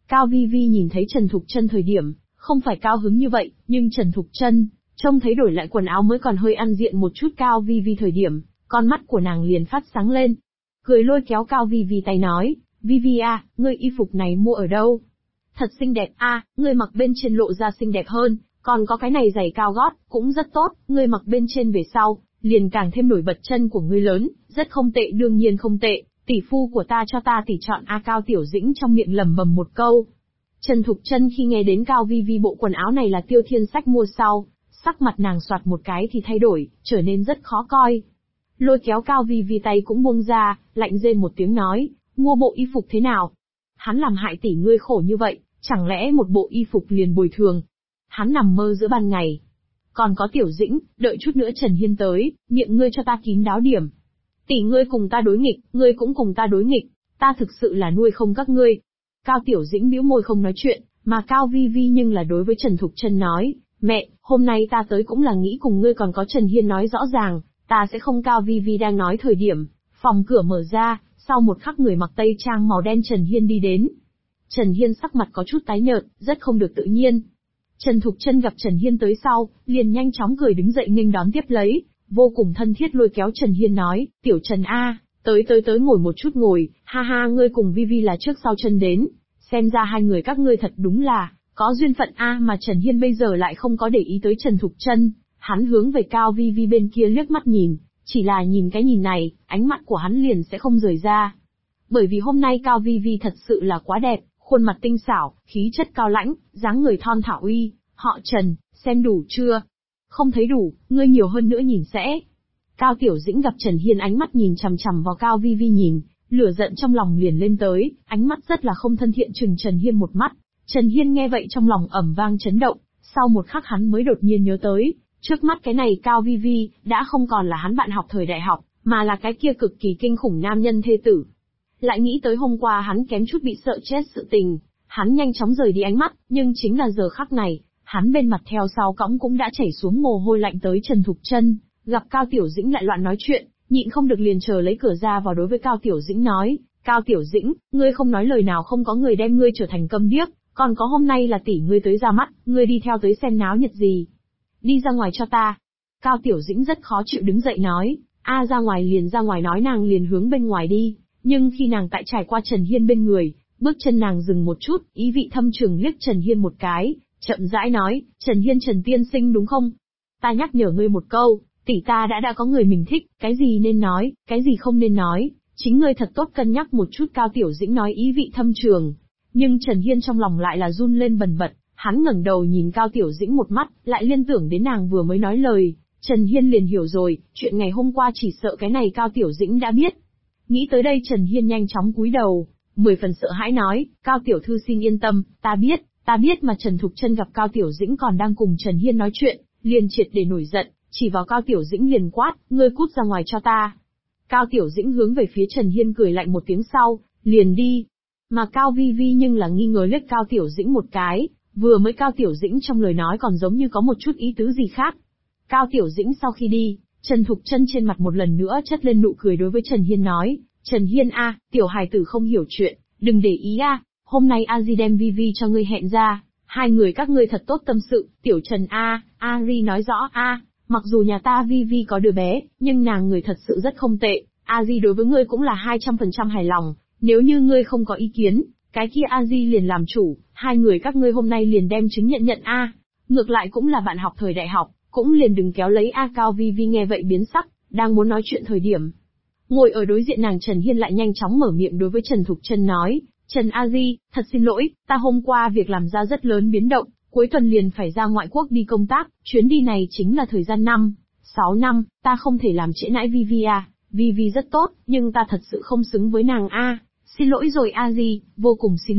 Cao Vi Vi nhìn thấy Trần Thục Trân thời điểm, không phải cao hứng như vậy, nhưng Trần Thục Trân, trông thấy đổi lại quần áo mới còn hơi ăn diện một chút Cao Vi Vi thời điểm, con mắt của nàng liền phát sáng lên. Cười lôi kéo Cao Vi Vi tay nói, Vi Vi à, ngươi y phục này mua ở đâu? Thật xinh đẹp à, ngươi mặc bên trên lộ ra xinh đẹp hơn, còn có cái này giày cao gót, cũng rất tốt, ngươi mặc bên trên về sau, liền càng thêm nổi bật chân của ngươi lớn, rất không tệ đương nhiên không tệ, tỷ phu của ta cho ta tỷ chọn a Cao Tiểu Dĩnh trong miệng lẩm bẩm một câu. Trần Thục Trân khi nghe đến Cao Vi Vi bộ quần áo này là Tiêu Thiên Sách mua sau, sắc mặt nàng xoạt một cái thì thay đổi, trở nên rất khó coi. Lôi kéo Cao Vi Vi tay cũng buông ra, lạnh rên một tiếng nói, mua bộ y phục thế nào? Hắn làm hại tỷ ngươi khổ như vậy, chẳng lẽ một bộ y phục liền bồi thường? Hắn nằm mơ giữa ban ngày. Còn có Tiểu Dĩnh, đợi chút nữa Trần Hiên tới, miệng ngươi cho ta kín đáo điểm. Tỷ ngươi cùng ta đối nghịch, ngươi cũng cùng ta đối nghịch, ta thực sự là nuôi không các ngươi. Cao Tiểu Dĩnh bĩu môi không nói chuyện, mà Cao Vi Vi nhưng là đối với Trần Thục Trân nói, mẹ, hôm nay ta tới cũng là nghĩ cùng ngươi còn có Trần Hiên nói rõ ràng, ta sẽ không. Cao Vi Vi đang nói thời điểm, phòng cửa mở ra, sau một khắc người mặc tây trang màu đen Trần Hiên đi đến. Trần Hiên sắc mặt có chút tái nhợt, rất không được tự nhiên. Trần Thục Trân gặp Trần Hiên tới sau, liền nhanh chóng cười đứng dậy nghênh đón tiếp lấy, vô cùng thân thiết lôi kéo Trần Hiên nói, Tiểu Trần a, tới ngồi một chút ngồi, ha ha ngươi cùng Vi Vi là trước sau chân đến, xem ra hai người các ngươi thật đúng là, có duyên phận a. Mà Trần Hiên bây giờ lại không có để ý tới Trần Thục Trân, hắn hướng về Cao Vi Vi bên kia liếc mắt nhìn, chỉ là nhìn cái nhìn này, ánh mắt của hắn liền sẽ không rời ra. Bởi vì hôm nay Cao Vi Vi thật sự là quá đẹp, khuôn mặt tinh xảo, khí chất cao lãnh, dáng người thon thả uy, họ Trần, xem đủ chưa? Không thấy đủ, ngươi nhiều hơn nữa nhìn sẽ. Cao Tiểu Dĩnh gặp Trần Hiên ánh mắt nhìn chằm chằm vào Cao Vi Vi nhìn, lửa giận trong lòng liền lên tới, ánh mắt rất là không thân thiện chừng Trần Hiên một mắt. Trần Hiên nghe vậy trong lòng ầm vang chấn động, sau một khắc hắn mới đột nhiên nhớ tới, trước mắt cái này Cao Vi Vi, đã không còn là hắn bạn học thời đại học, mà là cái kia cực kỳ kinh khủng nam nhân thê tử. Lại nghĩ tới hôm qua hắn kém chút bị sợ chết sự tình, hắn nhanh chóng rời đi ánh mắt, nhưng chính là giờ khắc này, hắn bên mặt theo sau cõng cũng đã chảy xuống mồ hôi lạnh tới Trần Thục Trân, gặp Cao Tiểu Dĩnh lại loạn nói chuyện, nhịn không được liền chờ lấy cửa ra vào đối với Cao Tiểu Dĩnh nói, Cao Tiểu Dĩnh, ngươi không nói lời nào không có người đem ngươi trở thành câm điếc, còn có hôm nay là tỷ ngươi tới ra mắt, ngươi đi theo tới xem náo nhiệt gì. Đi ra ngoài cho ta. Cao Tiểu Dĩnh rất khó chịu đứng dậy nói, ra ngoài liền ra ngoài nói nàng liền hướng bên ngoài đi, nhưng khi nàng tại trải qua Trần Hiên bên người, bước chân nàng dừng một chút, ý vị thâm trường liếc Trần Hiên một cái, chậm rãi nói, Trần Hiên Trần tiên sinh đúng không? Ta nhắc nhở ngươi một câu, tỷ ta đã có người mình thích, cái gì nên nói, cái gì không nên nói, chính ngươi thật tốt cân nhắc một chút. Cao Tiểu Dĩnh nói ý vị thâm trường, nhưng Trần Hiên trong lòng lại là run lên bần bật, hắn ngẩng đầu nhìn Cao Tiểu Dĩnh một mắt, lại liên tưởng đến nàng vừa mới nói lời, Trần Hiên liền hiểu rồi, chuyện ngày hôm qua chỉ sợ cái này Cao Tiểu Dĩnh đã biết. Nghĩ tới đây Trần Hiên nhanh chóng cúi đầu, 10 phần sợ hãi nói, Cao Tiểu Thư xin yên tâm, ta biết. Mà Trần Thục Trân gặp Cao Tiểu Dĩnh còn đang cùng Trần Hiên nói chuyện, liền triệt để nổi giận, chỉ vào Cao Tiểu Dĩnh liền quát, ngươi cút ra ngoài cho ta. Cao Tiểu Dĩnh hướng về phía Trần Hiên cười lạnh một tiếng sau, liền đi. Mà Cao Vi Vi nhưng là nghi ngờ liếc Cao Tiểu Dĩnh một cái, vừa mới Cao Tiểu Dĩnh trong lời nói còn giống như có một chút ý tứ gì khác. Cao Tiểu Dĩnh sau khi đi, Trần Thục Trân trên mặt một lần nữa chất lên nụ cười đối với Trần Hiên nói, Trần Hiên a, tiểu hài tử không hiểu chuyện, đừng để ý a, hôm nay Aji đem Vi Vi cho ngươi hẹn ra, hai người các ngươi thật tốt tâm sự, Tiểu Trần a, Ari nói rõ a, mặc dù nhà ta Vi Vi có đứa bé, nhưng nàng người thật sự rất không tệ, Aji đối với ngươi cũng là 200% hài lòng, nếu như ngươi không có ý kiến, cái kia Aji liền làm chủ, hai người các ngươi hôm nay liền đem chứng nhận a, ngược lại cũng là bạn học thời đại học, cũng liền đừng kéo lấy a. Cao Vi Vi nghe vậy biến sắc, đang muốn nói chuyện thời điểm. Ngồi ở đối diện nàng Trần Hiên lại nhanh chóng mở miệng đối với Trần Thục Trân nói, Trần Aji, thật xin lỗi, ta hôm qua việc làm ra rất lớn biến động, cuối tuần liền phải ra ngoại quốc đi công tác, chuyến đi này chính là thời gian 6 năm, ta không thể làm trễ nãi Vi Vi a. Vi Vi rất tốt, nhưng ta thật sự không xứng với nàng a. Xin lỗi rồi Aji, vô cùng xin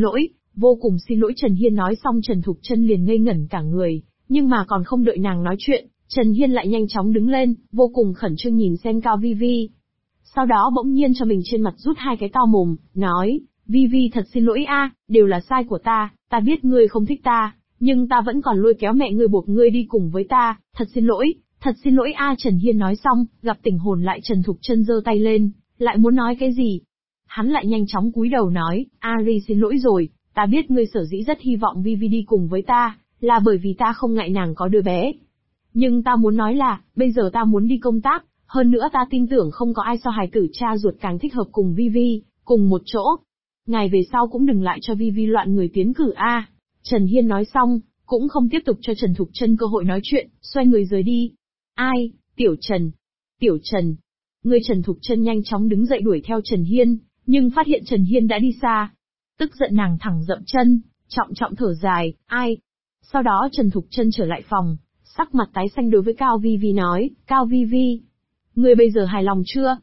lỗi Trần Hiên nói xong Trần Thục Trân liền ngây ngẩn cả người, nhưng mà còn không đợi nàng nói chuyện, Trần Hiên lại nhanh chóng đứng lên, vô cùng khẩn trương nhìn xem Cao Vi Vi. Sau đó bỗng nhiên cho mình trên mặt rút hai cái to mồm, nói, Vi Vi thật xin lỗi a, đều là sai của ta biết ngươi không thích ta, nhưng ta vẫn còn lôi kéo mẹ ngươi buộc ngươi đi cùng với ta, thật xin lỗi a. Trần Hiên nói xong, gặp tỉnh hồn lại Trần Thục Trân giơ tay lên, lại muốn nói cái gì. Hắn lại nhanh chóng cúi đầu nói, Ari xin lỗi rồi, Ta biết ngươi sở dĩ rất hy vọng Vi Vi đi cùng với ta, là bởi vì ta không ngại nàng có đứa bé. Nhưng ta muốn nói là, bây giờ ta muốn đi công tác, hơn nữa ta tin tưởng không có ai so hài tử cha ruột càng thích hợp cùng Vi Vi, cùng một chỗ. Ngài về sau cũng đừng lại cho Vi Vi loạn người tiến cử a. Trần Hiên nói xong, cũng không tiếp tục cho Trần Thục Trân cơ hội nói chuyện, xoay người rời đi. Ai, Tiểu Trần? Tiểu Trần? Người Trần Thục Trân nhanh chóng đứng dậy đuổi theo Trần Hiên, nhưng phát hiện Trần Hiên đã đi xa. Tức giận nàng thẳng dậm chân, trọng trọng thở dài, ai? Sau đó Trần Thục Trân trở lại phòng, sắc mặt tái xanh đối với Cao Vi Vi nói, Cao Vi Vi, ngươi bây giờ hài lòng chưa?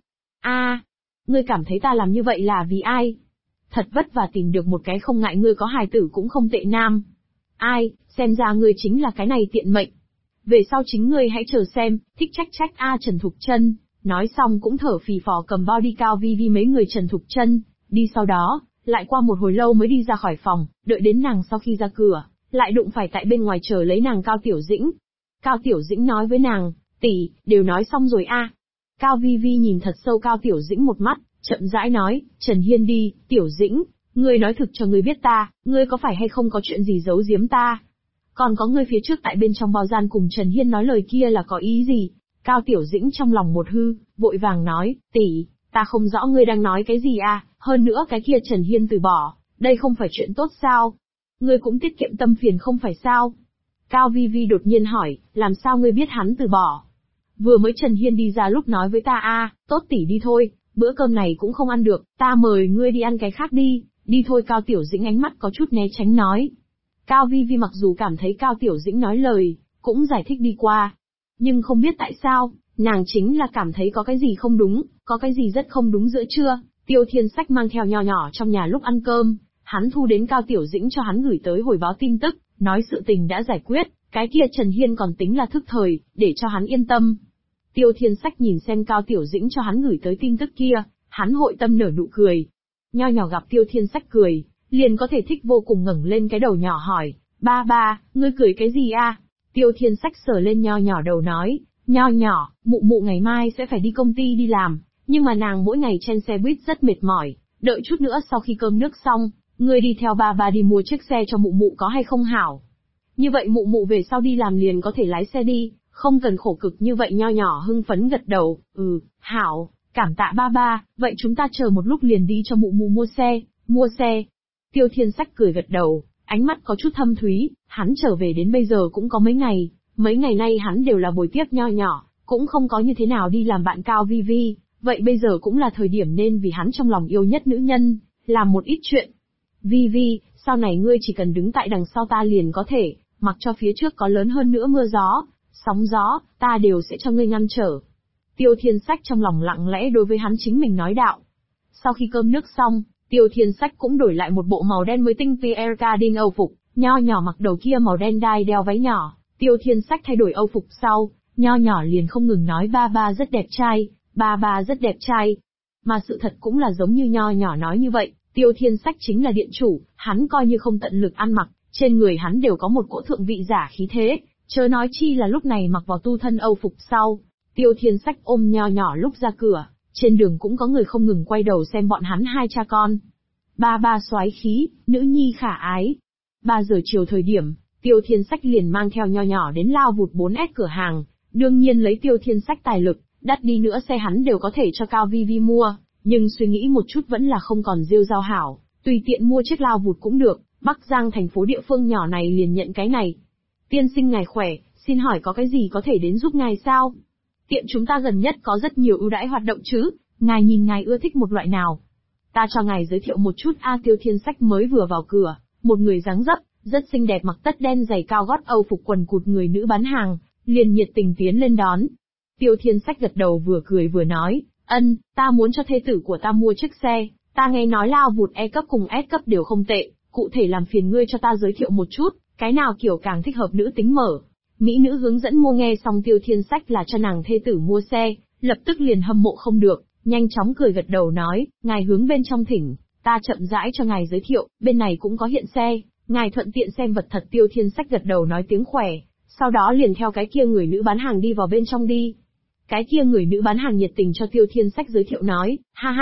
Ngươi cảm thấy ta làm như vậy là vì ai? Thật vất vả tìm được một cái không ngại ngươi có hài tử cũng không tệ nam. Ai, xem ra ngươi chính là cái này tiện mệnh. Về sau chính ngươi hãy chờ xem, thích trách trách Trần Thục Trân, nói xong cũng thở phì phò cầm bao đi Cao Vi Vi mấy người Trần Thục Trân, đi sau đó, lại qua một hồi lâu mới đi ra khỏi phòng, đợi đến nàng sau khi ra cửa, lại đụng phải tại bên ngoài chờ lấy nàng Cao Tiểu Dĩnh. Cao Tiểu Dĩnh nói với nàng, tỷ, đều nói xong rồi Cao Vi Vi nhìn thật sâu Cao Tiểu Dĩnh một mắt, chậm rãi nói, Trần Hiên đi, Tiểu Dĩnh, ngươi nói thực cho ngươi biết ngươi có phải hay không có chuyện gì giấu giếm ta? Còn có ngươi phía trước tại bên trong bao gian cùng Trần Hiên nói lời kia là có ý gì? Cao Tiểu Dĩnh trong lòng một hư, vội vàng nói, tỷ, ta không rõ ngươi đang nói cái gì hơn nữa cái kia Trần Hiên từ bỏ, đây không phải chuyện tốt sao? Ngươi cũng tiết kiệm tâm phiền không phải sao? Cao Vi Vi đột nhiên hỏi, làm sao ngươi biết hắn từ bỏ? Vừa mới Trần Hiên đi ra lúc nói với ta tốt tỷ đi thôi, bữa cơm này cũng không ăn được, ta mời ngươi đi ăn cái khác đi thôi Cao Tiểu Dĩnh ánh mắt có chút né tránh nói. Cao Vi Vi mặc dù cảm thấy Cao Tiểu Dĩnh nói lời, cũng giải thích đi qua. Nhưng không biết tại sao, nàng chính là cảm thấy có cái gì không đúng, có cái gì rất không đúng giữa trưa. Tiêu Thiên Sách mang theo nho nhỏ trong nhà lúc ăn cơm, hắn thu đến Cao Tiểu Dĩnh cho hắn gửi tới hồi báo tin tức, nói sự tình đã giải quyết, cái kia Trần Hiên còn tính là thức thời, để cho hắn yên tâm. Tiêu Thiên Sách nhìn xem Cao Tiểu Dĩnh cho hắn gửi tới tin tức kia, hắn hội tâm nở nụ cười. Nho nhỏ gặp Tiêu Thiên Sách cười, liền có thể thích vô cùng ngẩng lên cái đầu nhỏ hỏi, ba, ngươi cười cái gì Tiêu Thiên Sách sờ lên nho nhỏ đầu nói, nho nhỏ, mụ ngày mai sẽ phải đi công ty đi làm, nhưng mà nàng mỗi ngày trên xe buýt rất mệt mỏi, đợi chút nữa sau khi cơm nước xong, ngươi đi theo ba đi mua chiếc xe cho mụ có hay không hảo? Như vậy mụ về sau đi làm liền có thể lái xe đi, không cần khổ cực như vậy nho nhỏ hưng phấn gật đầu, hảo, cảm tạ ba, vậy chúng ta chờ một lúc liền đi cho mụ mua xe. Tiêu Thiên Sách cười gật đầu, ánh mắt có chút thâm thúy, hắn trở về đến bây giờ cũng có mấy ngày nay hắn đều là bồi tiếp nho nhỏ, cũng không có như thế nào đi làm bạn Cao Vi Vi, vậy bây giờ cũng là thời điểm nên vì hắn trong lòng yêu nhất nữ nhân, làm một ít chuyện. Vi Vi, sau này ngươi chỉ cần đứng tại đằng sau ta liền có thể, mặc cho phía trước có lớn hơn nữa mưa gió, sóng gió, ta đều sẽ cho ngươi ngăn trở. Tiêu Thiên Sách trong lòng lặng lẽ đối với hắn chính mình nói đạo. Sau khi cơm nước xong, Tiêu Thiên Sách cũng đổi lại một bộ màu đen mới tinh Pierre Cardin Âu phục, nho nhỏ mặc đầu kia màu đen đai đeo váy nhỏ. Tiêu Thiên Sách thay đổi Âu phục sau, nho nhỏ liền không ngừng nói ba rất đẹp trai, ba rất đẹp trai. Mà sự thật cũng là giống như nho nhỏ nói như vậy, Tiêu Thiên Sách chính là điện chủ, hắn coi như không tận lực ăn mặc, trên người hắn đều có một cỗ thượng vị giả khí thế, chớ nói chi là lúc này mặc vào tu thân Âu phục sau. Tiêu Thiên Sách ôm nho nhỏ lúc ra cửa, trên đường cũng có người không ngừng quay đầu xem bọn hắn hai cha con. Ba soái khí, nữ nhi khả ái. 3 giờ chiều thời điểm, Tiêu Thiên Sách liền mang theo nho nhỏ đến lao vụt 4S cửa hàng, đương nhiên lấy Tiêu Thiên Sách tài lực, đắt đi nữa xe hắn đều có thể cho Cao Vi Vi mua, nhưng suy nghĩ một chút vẫn là không còn rêu rao hảo, tùy tiện mua chiếc lao vụt cũng được, Bắc Giang thành phố địa phương nhỏ này liền nhận cái này. Tiên sinh ngài khỏe, xin hỏi có cái gì có thể đến giúp ngài sao? Tiệm chúng ta gần nhất có rất nhiều ưu đãi hoạt động chứ, ngài nhìn ngài ưa thích một loại nào? Ta cho ngài giới thiệu một chút Tiêu Thiên Sách mới vừa vào cửa, một người dáng dấp, rất xinh đẹp mặc tất đen giày cao gót Âu phục quần cụt người nữ bán hàng, liền nhiệt tình tiến lên đón. Tiêu Thiên Sách gật đầu vừa cười vừa nói, ta muốn cho thê tử của ta mua chiếc xe, ta nghe nói lao vụt E cấp cùng S cấp đều không tệ, cụ thể làm phiền ngươi cho ta giới thiệu một chút, cái nào kiểu càng thích hợp nữ tính mở. Mỹ nữ hướng dẫn mua nghe xong Tiêu Thiên Sách là cho nàng thê tử mua xe, lập tức liền hâm mộ không được, nhanh chóng cười gật đầu nói, ngài hướng bên trong thỉnh, ta chậm rãi cho ngài giới thiệu, bên này cũng có hiện xe, ngài thuận tiện xem vật thật. Tiêu Thiên Sách gật đầu nói tiếng khỏe, sau đó liền theo cái kia người nữ bán hàng đi vào bên trong đi. Cái kia người nữ bán hàng nhiệt tình cho Tiêu Thiên Sách giới thiệu nói, ha,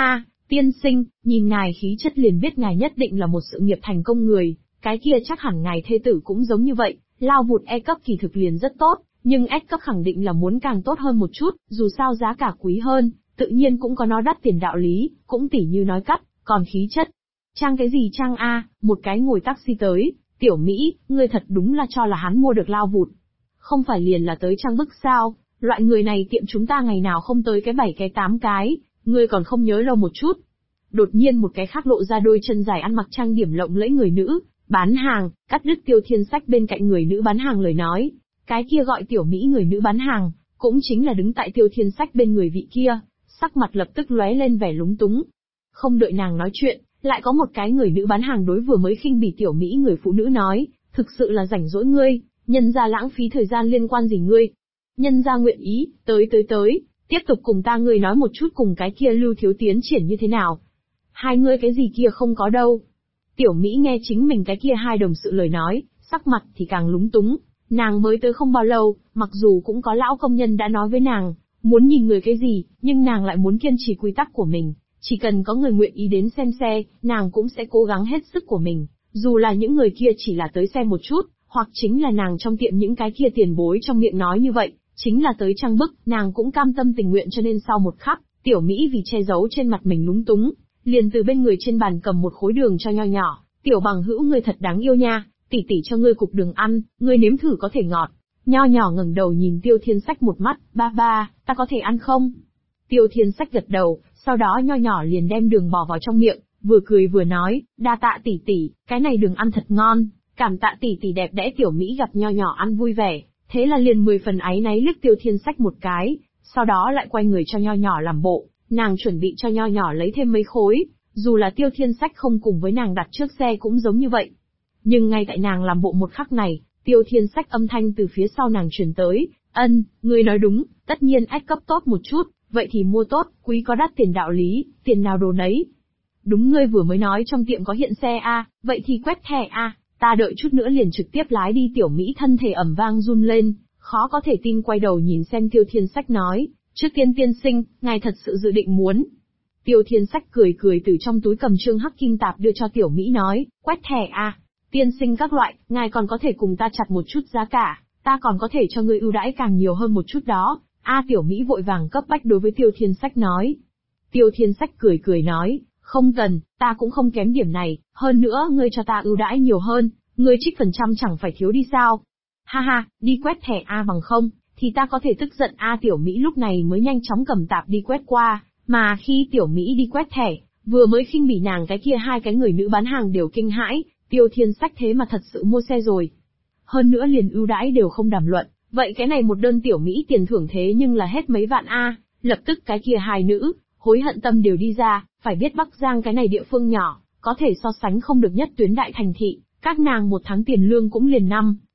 Tiên sinh, nhìn ngài khí chất liền biết ngài nhất định là một sự nghiệp thành công người, cái kia chắc hẳn ngài thê tử cũng giống như vậy, lao vụt E cấp kỳ thực liền rất tốt, nhưng S cấp khẳng định là muốn càng tốt hơn một chút, dù sao giá cả quý hơn, tự nhiên cũng có nó đắt tiền đạo lý, cũng tỉ như nói cắt, còn khí chất. Trang cái gì trang a, một cái ngồi taxi tới, tiểu Mỹ, ngươi thật đúng là cho là hắn mua được lao vụt. Không phải liền là tới trang bức sao, loại người này tiệm chúng ta ngày nào không tới cái 7 cái 8 cái, ngươi còn không nhớ lâu một chút. Đột nhiên một cái khác lộ ra đôi chân dài ăn mặc trang điểm lộng lẫy người nữ, bán hàng, cắt đứt Tiêu Thiên Sách bên cạnh người nữ bán hàng lời nói. Cái kia gọi tiểu Mỹ người nữ bán hàng, cũng chính là đứng tại Tiêu Thiên Sách bên người vị kia, sắc mặt lập tức lóe lên vẻ lúng túng. Không đợi nàng nói chuyện, lại có một cái người nữ bán hàng đối vừa mới khinh bỉ tiểu Mỹ người phụ nữ nói, thực sự là rảnh rỗi ngươi, nhân ra lãng phí thời gian liên quan gì ngươi. Nhân ra nguyện ý, tới, tiếp tục cùng ta ngươi nói một chút cùng cái kia Lưu Thiếu tiến triển như thế nào. Hai ngươi cái gì kia không có đâu. Tiểu Mỹ nghe chính mình cái kia hai đồng sự lời nói, sắc mặt thì càng lúng túng, nàng mới tới không bao lâu, mặc dù cũng có lão công nhân đã nói với nàng, muốn nhìn người cái gì, nhưng nàng lại muốn kiên trì quy tắc của mình, chỉ cần có người nguyện ý đến xem xe, nàng cũng sẽ cố gắng hết sức của mình, dù là những người kia chỉ là tới xem một chút, hoặc chính là nàng trong tiệm những cái kia tiền bối trong miệng nói như vậy, chính là tới trang bức, nàng cũng cam tâm tình nguyện cho nên sau một khắc, tiểu Mỹ vì che giấu trên mặt mình lúng túng, liền từ bên người trên bàn cầm một khối đường cho nho nhỏ, tiểu bằng hữu ngươi thật đáng yêu nha, tỷ tỷ cho ngươi cục đường ăn, ngươi nếm thử có thể ngọt. Nho nhỏ ngẩng đầu nhìn Tiêu Thiên Sách một mắt, ba, ta có thể ăn không? Tiêu Thiên Sách gật đầu, sau đó nho nhỏ liền đem đường bỏ vào trong miệng, vừa cười vừa nói, đa tạ tỷ tỷ, cái này đường ăn thật ngon, cảm tạ tỷ tỷ đẹp đẽ. Tiểu Mỹ gặp nho nhỏ ăn vui vẻ, thế là liền 10 phần áy náy liếc Tiêu Thiên Sách một cái, sau đó lại quay người cho nho nhỏ làm bộ, nàng chuẩn bị cho nho nhỏ lấy thêm mấy khối, dù là Tiêu Thiên Sách không cùng với nàng đặt trước xe cũng giống như vậy. Nhưng ngay tại nàng làm bộ một khắc này, Tiêu Thiên Sách âm thanh từ phía sau nàng truyền tới, ngươi nói đúng, tất nhiên ách cấp tốt một chút, vậy thì mua tốt, quý có đắt tiền đạo lý, tiền nào đồ nấy. Đúng ngươi vừa mới nói trong tiệm có hiện xe a, vậy thì quét thẻ a, ta đợi chút nữa liền trực tiếp lái đi. Tiểu Mỹ thân thể ẩm vang run lên, khó có thể tin quay đầu nhìn xem Tiêu Thiên Sách nói, trước tiên tiên sinh, ngài thật sự dự định muốn. Tiêu Thiên Sách cười từ trong túi cầm trương hắc kim tạp đưa cho Tiểu Mỹ nói, quét thẻ a. Tiên sinh các loại, ngài còn có thể cùng ta chặt một chút giá cả, ta còn có thể cho ngươi ưu đãi càng nhiều hơn một chút đó. Tiểu Mỹ vội vàng cấp bách đối với Tiêu Thiên Sách nói. Tiêu Thiên Sách cười nói, không cần, ta cũng không kém điểm này, hơn nữa ngươi cho ta ưu đãi nhiều hơn, ngươi trích phần trăm chẳng phải thiếu đi sao? Ha, đi quét thẻ bằng không, thì ta có thể tức giận. Tiểu Mỹ lúc này mới nhanh chóng cầm tạp đi quét qua, mà khi Tiểu Mỹ đi quét thẻ, vừa mới khinh bỉ nàng cái kia hai cái người nữ bán hàng đều kinh hãi. Tiêu Thiên Sách thế mà thật sự mua xe rồi. Hơn nữa liền ưu đãi đều không đàm luận, vậy cái này một đơn Tiểu Mỹ tiền thưởng thế nhưng là hết mấy vạn a. Lập tức cái kia hai nữ, hối hận tâm đều đi ra, phải biết Bắc Giang cái này địa phương nhỏ, có thể so sánh không được nhất tuyến đại thành thị, các nàng một tháng tiền lương cũng liền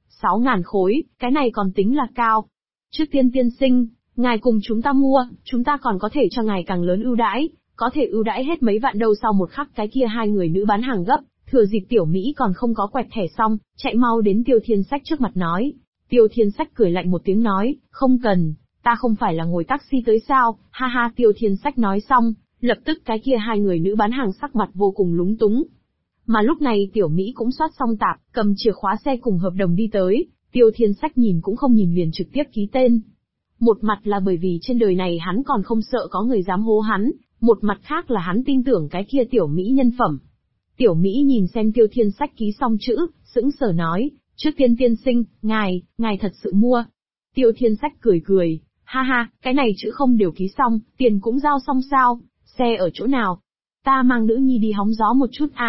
6 ngàn khối, cái này còn tính là cao. Trước tiên tiên sinh, ngài cùng chúng ta mua, chúng ta còn có thể cho ngài càng lớn ưu đãi, có thể ưu đãi hết mấy vạn đâu. Sau một khắc cái kia hai người nữ bán hàng gấp, thừa dịp Tiểu Mỹ còn không có quẹt thẻ xong, chạy mau đến Tiêu Thiên Sách trước mặt nói. Tiêu Thiên Sách cười lạnh một tiếng nói, không cần, ta không phải là ngồi taxi tới sao, ha. Tiêu Thiên Sách nói xong, lập tức cái kia hai người nữ bán hàng sắc mặt vô cùng lúng túng. Mà lúc này Tiểu Mỹ cũng soát xong tạp, cầm chìa khóa xe cùng hợp đồng đi tới, Tiêu Thiên Sách nhìn cũng không nhìn liền trực tiếp ký tên. Một mặt là bởi vì trên đời này hắn còn không sợ có người dám hô hắn, một mặt khác là hắn tin tưởng cái kia Tiểu Mỹ nhân phẩm. Tiểu Mỹ nhìn xem Tiêu Thiên Sách ký xong chữ, sững sờ nói, trước tiên tiên sinh, ngài thật sự mua. Tiêu Thiên Sách cười, ha, cái này chữ không đều ký xong, tiền cũng giao xong sao, xe ở chỗ nào? Ta mang nữ nhi đi hóng gió một chút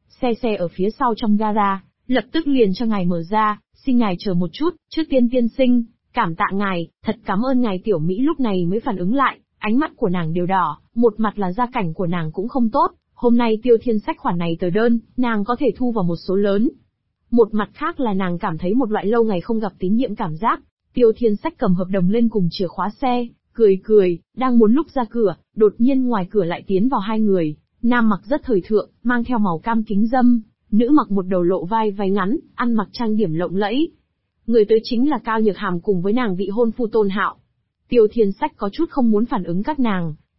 xe ở phía sau trong gara, lập tức liền cho ngài mở ra, xin ngài chờ một chút, trước tiên tiên sinh, cảm tạ ngài, thật cảm ơn ngài. Tiểu Mỹ lúc này mới phản ứng lại, ánh mắt của nàng đều đỏ, một mặt là gia cảnh của nàng cũng không tốt. Hôm nay Tiêu Thiên Sách khoản này tờ đơn, nàng có thể thu vào một số lớn. Một mặt khác là nàng cảm thấy một loại lâu ngày không gặp tín nhiệm cảm giác. Tiêu Thiên Sách cầm hợp đồng lên cùng chìa khóa xe, cười, đang muốn lúc ra cửa, đột nhiên ngoài cửa lại tiến vào hai người, nam mặc rất thời thượng, mang theo màu cam kính râm, nữ mặc một đầu lộ vai váy ngắn, ăn mặc trang điểm lộng lẫy. Người tới chính là Cao Nhược Hàm cùng với nàng vị hôn phu Tôn Hạo. Tiêu Thiên Sách có chút không muốn phản ứng các nàng,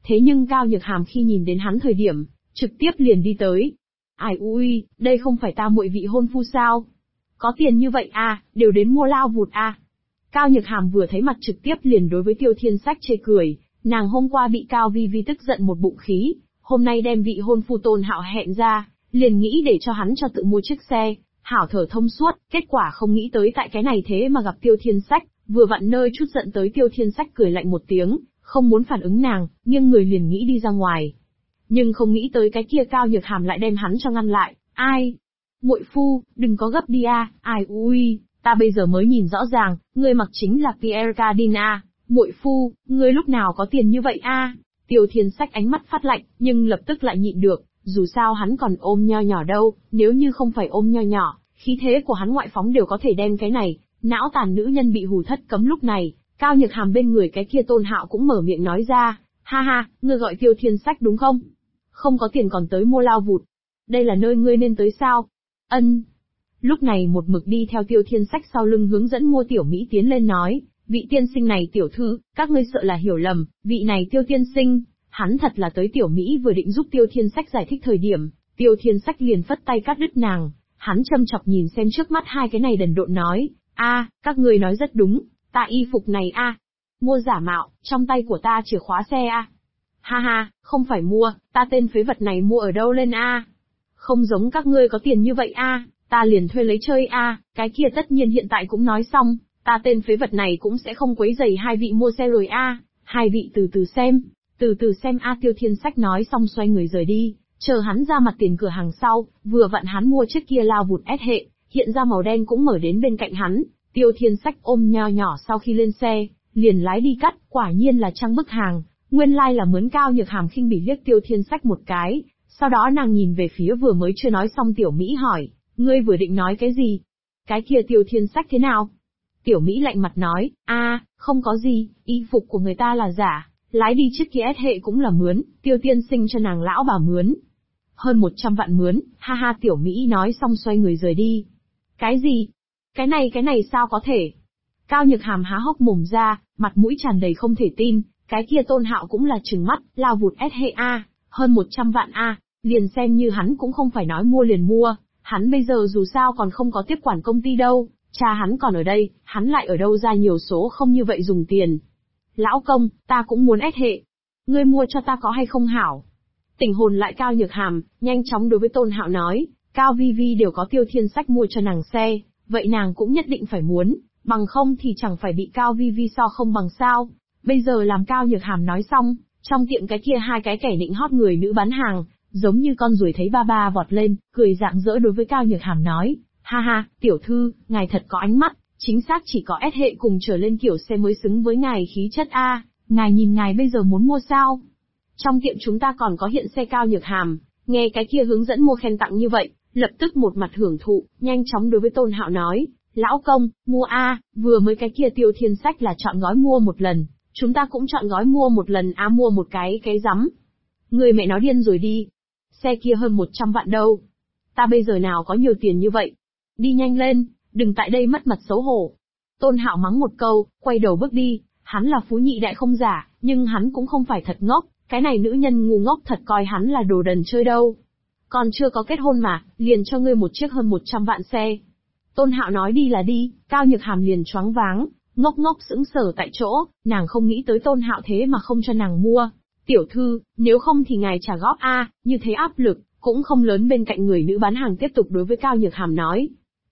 Thế nhưng Cao Nhược Hàm khi nhìn đến hắn thời điểm, trực tiếp liền đi tới. Ai ui, đây không phải ta muội vị hôn phu sao? Có tiền như vậy à, đều đến mua lao vụt à. Cao Nhược Hàm vừa thấy mặt trực tiếp liền đối với Tiêu Thiên Sách chê cười, nàng hôm qua bị Cao Vi Vi tức giận một bụng khí, hôm nay đem vị hôn phu Tôn Hạo hẹn ra, liền nghĩ để cho hắn cho tự mua chiếc xe, hảo thở thông suốt, kết quả không nghĩ tới tại cái này thế mà gặp Tiêu Thiên Sách, vừa vặn nơi chút giận tới Tiêu Thiên Sách cười lạnh một tiếng, không muốn phản ứng nàng, nhưng người liền nghĩ đi ra ngoài. Nhưng không nghĩ tới cái kia Cao Nhược Hàm lại đem hắn cho ngăn lại, ai? Muội phu, đừng có gấp đi a, ai ui, ta bây giờ mới nhìn rõ ràng, ngươi mặc chính là Pierre Cardin a, muội phu, ngươi lúc nào có tiền như vậy a? Tiêu Thiên Sách ánh mắt phát lạnh, nhưng lập tức lại nhịn được, dù sao hắn còn ôm nho nhỏ đâu, nếu như không phải ôm nho nhỏ, khí thế của hắn ngoại phóng đều có thể đem cái này, não tàn nữ nhân bị hù thất cấm. Lúc này, Cao Nhược Hàm bên người cái kia Tôn Hạo cũng mở miệng nói ra, ha ha, ngươi gọi Tiêu Thiên Sách đúng không? Không có tiền còn tới mua lao vụt. Đây là nơi ngươi nên tới sao? Ân. Lúc này một mực đi theo Tiêu Thiên Sách sau lưng hướng dẫn mua tiểu Mỹ tiến lên nói, vị tiên sinh này tiểu thư, các ngươi sợ là hiểu lầm, vị này Tiêu tiên sinh, hắn thật là tới tiểu Mỹ vừa định giúp Tiêu Thiên Sách giải thích thời điểm, Tiêu Thiên Sách liền phất tay cắt đứt nàng, hắn châm chọc nhìn xem trước mắt hai cái này đần độn nói, a, các ngươi nói rất đúng, ta y phục này a, mua giả mạo, trong tay của ta chìa khóa xe a. Ha ha, không phải mua, ta tên phế vật này mua ở đâu lên a? Không giống các ngươi có tiền như vậy a, ta liền thuê lấy chơi a, cái kia tất nhiên hiện tại cũng nói xong, ta tên phế vật này cũng sẽ không quấy rầy hai vị mua xe rồi a, hai vị từ từ xem a. Tiêu Thiên Sách nói xong xoay người rời đi, chờ hắn ra mặt tiền cửa hàng sau, vừa vặn hắn mua chiếc kia lao vụt S hệ, hiện ra màu đen cũng mở đến bên cạnh hắn, Tiêu Thiên Sách ôm nho nhỏ sau khi lên xe, liền lái đi cắt, quả nhiên là trang bức hàng. Nguyên lai là mướn. Cao Nhược Hàm khinh bỉ liếc Tiêu Thiên Sách một cái, sau đó nàng nhìn về phía vừa mới chưa nói xong tiểu Mỹ hỏi, ngươi vừa định nói cái gì? Cái kia Tiêu Thiên Sách thế nào? Tiểu Mỹ lạnh mặt nói, không có gì, y phục của người ta là giả, lái đi chiếc kia S hệ cũng là mướn, Tiêu tiên sinh cho nàng lão bà mướn. Hơn 100 vạn mướn, ha ha. Tiểu Mỹ nói xong xoay người rời đi. Cái gì? Cái này sao có thể? Cao Nhược Hàm há hốc mồm ra, mặt mũi tràn đầy không thể tin. Cái kia Tôn Hạo cũng là trừng mắt, lao vụt S hệ a, hơn 100 vạn a, liền xem như hắn cũng không phải nói mua liền mua, hắn bây giờ dù sao còn không có tiếp quản công ty đâu, cha hắn còn ở đây, hắn lại ở đâu ra nhiều số không như vậy dùng tiền. Lão công, ta cũng muốn S hệ. Ngươi mua cho ta có hay không hảo? Tỉnh hồn lại Cao Nhược Hàm, nhanh chóng đối với Tôn Hạo nói, Cao Vi Vi đều có Tiêu Thiên Sách mua cho nàng xe, vậy nàng cũng nhất định phải muốn, bằng không thì chẳng phải bị Cao Vi Vi so không bằng sao. Bây giờ làm Cao Nhược Hàm nói xong, trong tiệm cái kia hai cái kẻ nịnh hót người nữ bán hàng, giống như con ruồi thấy ba ba vọt lên, cười rạng rỡ đối với Cao Nhược Hàm nói, ha ha, tiểu thư, ngài thật có ánh mắt, chính xác chỉ có S hệ cùng trở lên kiểu xe mới xứng với ngài khí chất a, ngài nhìn ngài bây giờ muốn mua sao? Trong tiệm chúng ta còn có hiện xe. Cao Nhược Hàm, nghe cái kia hướng dẫn mua khen tặng như vậy, lập tức một mặt hưởng thụ, nhanh chóng đối với Tôn Hạo nói, lão công, mua a, vừa mới cái kia Tiêu Thiên Sách là chọn gói mua một lần. Chúng ta cũng chọn gói mua một lần mua một cái rắm. Người mẹ nói điên rồi đi. Xe kia hơn 100 vạn đâu. Ta bây giờ nào có nhiều tiền như vậy. Đi nhanh lên, đừng tại đây mất mặt xấu hổ. Tôn Hạo mắng một câu, quay đầu bước đi, hắn là phú nhị đại không giả, nhưng hắn cũng không phải thật ngốc, cái này nữ nhân ngu ngốc thật coi hắn là đồ đần chơi đâu. Còn chưa có kết hôn mà, liền cho ngươi một chiếc hơn 100 vạn xe. Tôn Hạo nói đi là đi, Cao Nhược Hàm liền choáng váng. Ngốc ngốc sững sờ tại chỗ, nàng không nghĩ tới Tôn Hạo thế mà không cho nàng mua. Tiểu thư, nếu không thì ngài trả góp a, như thế áp lực, cũng không lớn. Bên cạnh người nữ bán hàng tiếp tục đối với Cao Nhược Hàm nói.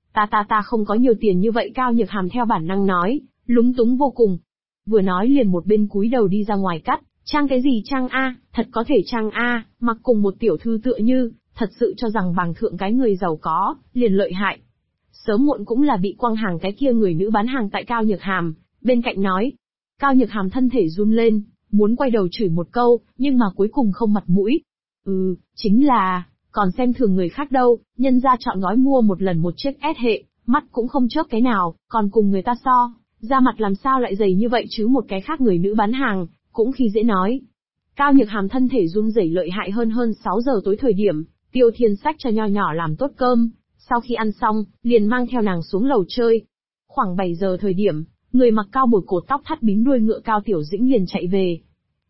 Ta không có nhiều tiền như vậy. Cao Nhược Hàm theo bản năng nói, lúng túng vô cùng. Vừa nói liền một bên cúi đầu đi ra ngoài cắt, trang cái gì trang a, thật có thể trang a, mặc cùng một tiểu thư tựa như, thật sự cho rằng bằng thượng cái người giàu có, liền lợi hại. Sớm muộn cũng là bị quăng hàng cái kia người nữ bán hàng tại Cao Nhược Hàm, bên cạnh nói. Cao Nhược Hàm thân thể run lên, muốn quay đầu chửi một câu, nhưng mà cuối cùng không mặt mũi. Chính là, còn xem thường người khác đâu, nhân ra chọn gói mua một lần một chiếc S hệ, mắt cũng không chớp cái nào, còn cùng người ta so, da mặt làm sao lại dày như vậy chứ. Một cái khác người nữ bán hàng, cũng khi dễ nói. Cao Nhược Hàm thân thể run rẩy lợi hại. Hơn 6 giờ tối thời điểm, Tiêu Thiên Sách cho nho nhỏ làm tốt cơm. Sau khi ăn xong, liền mang theo nàng xuống lầu chơi. Khoảng 7 giờ thời điểm, người mặc cao bồi cột tóc thắt bím đuôi ngựa Cao Tiểu Dĩnh liền chạy về.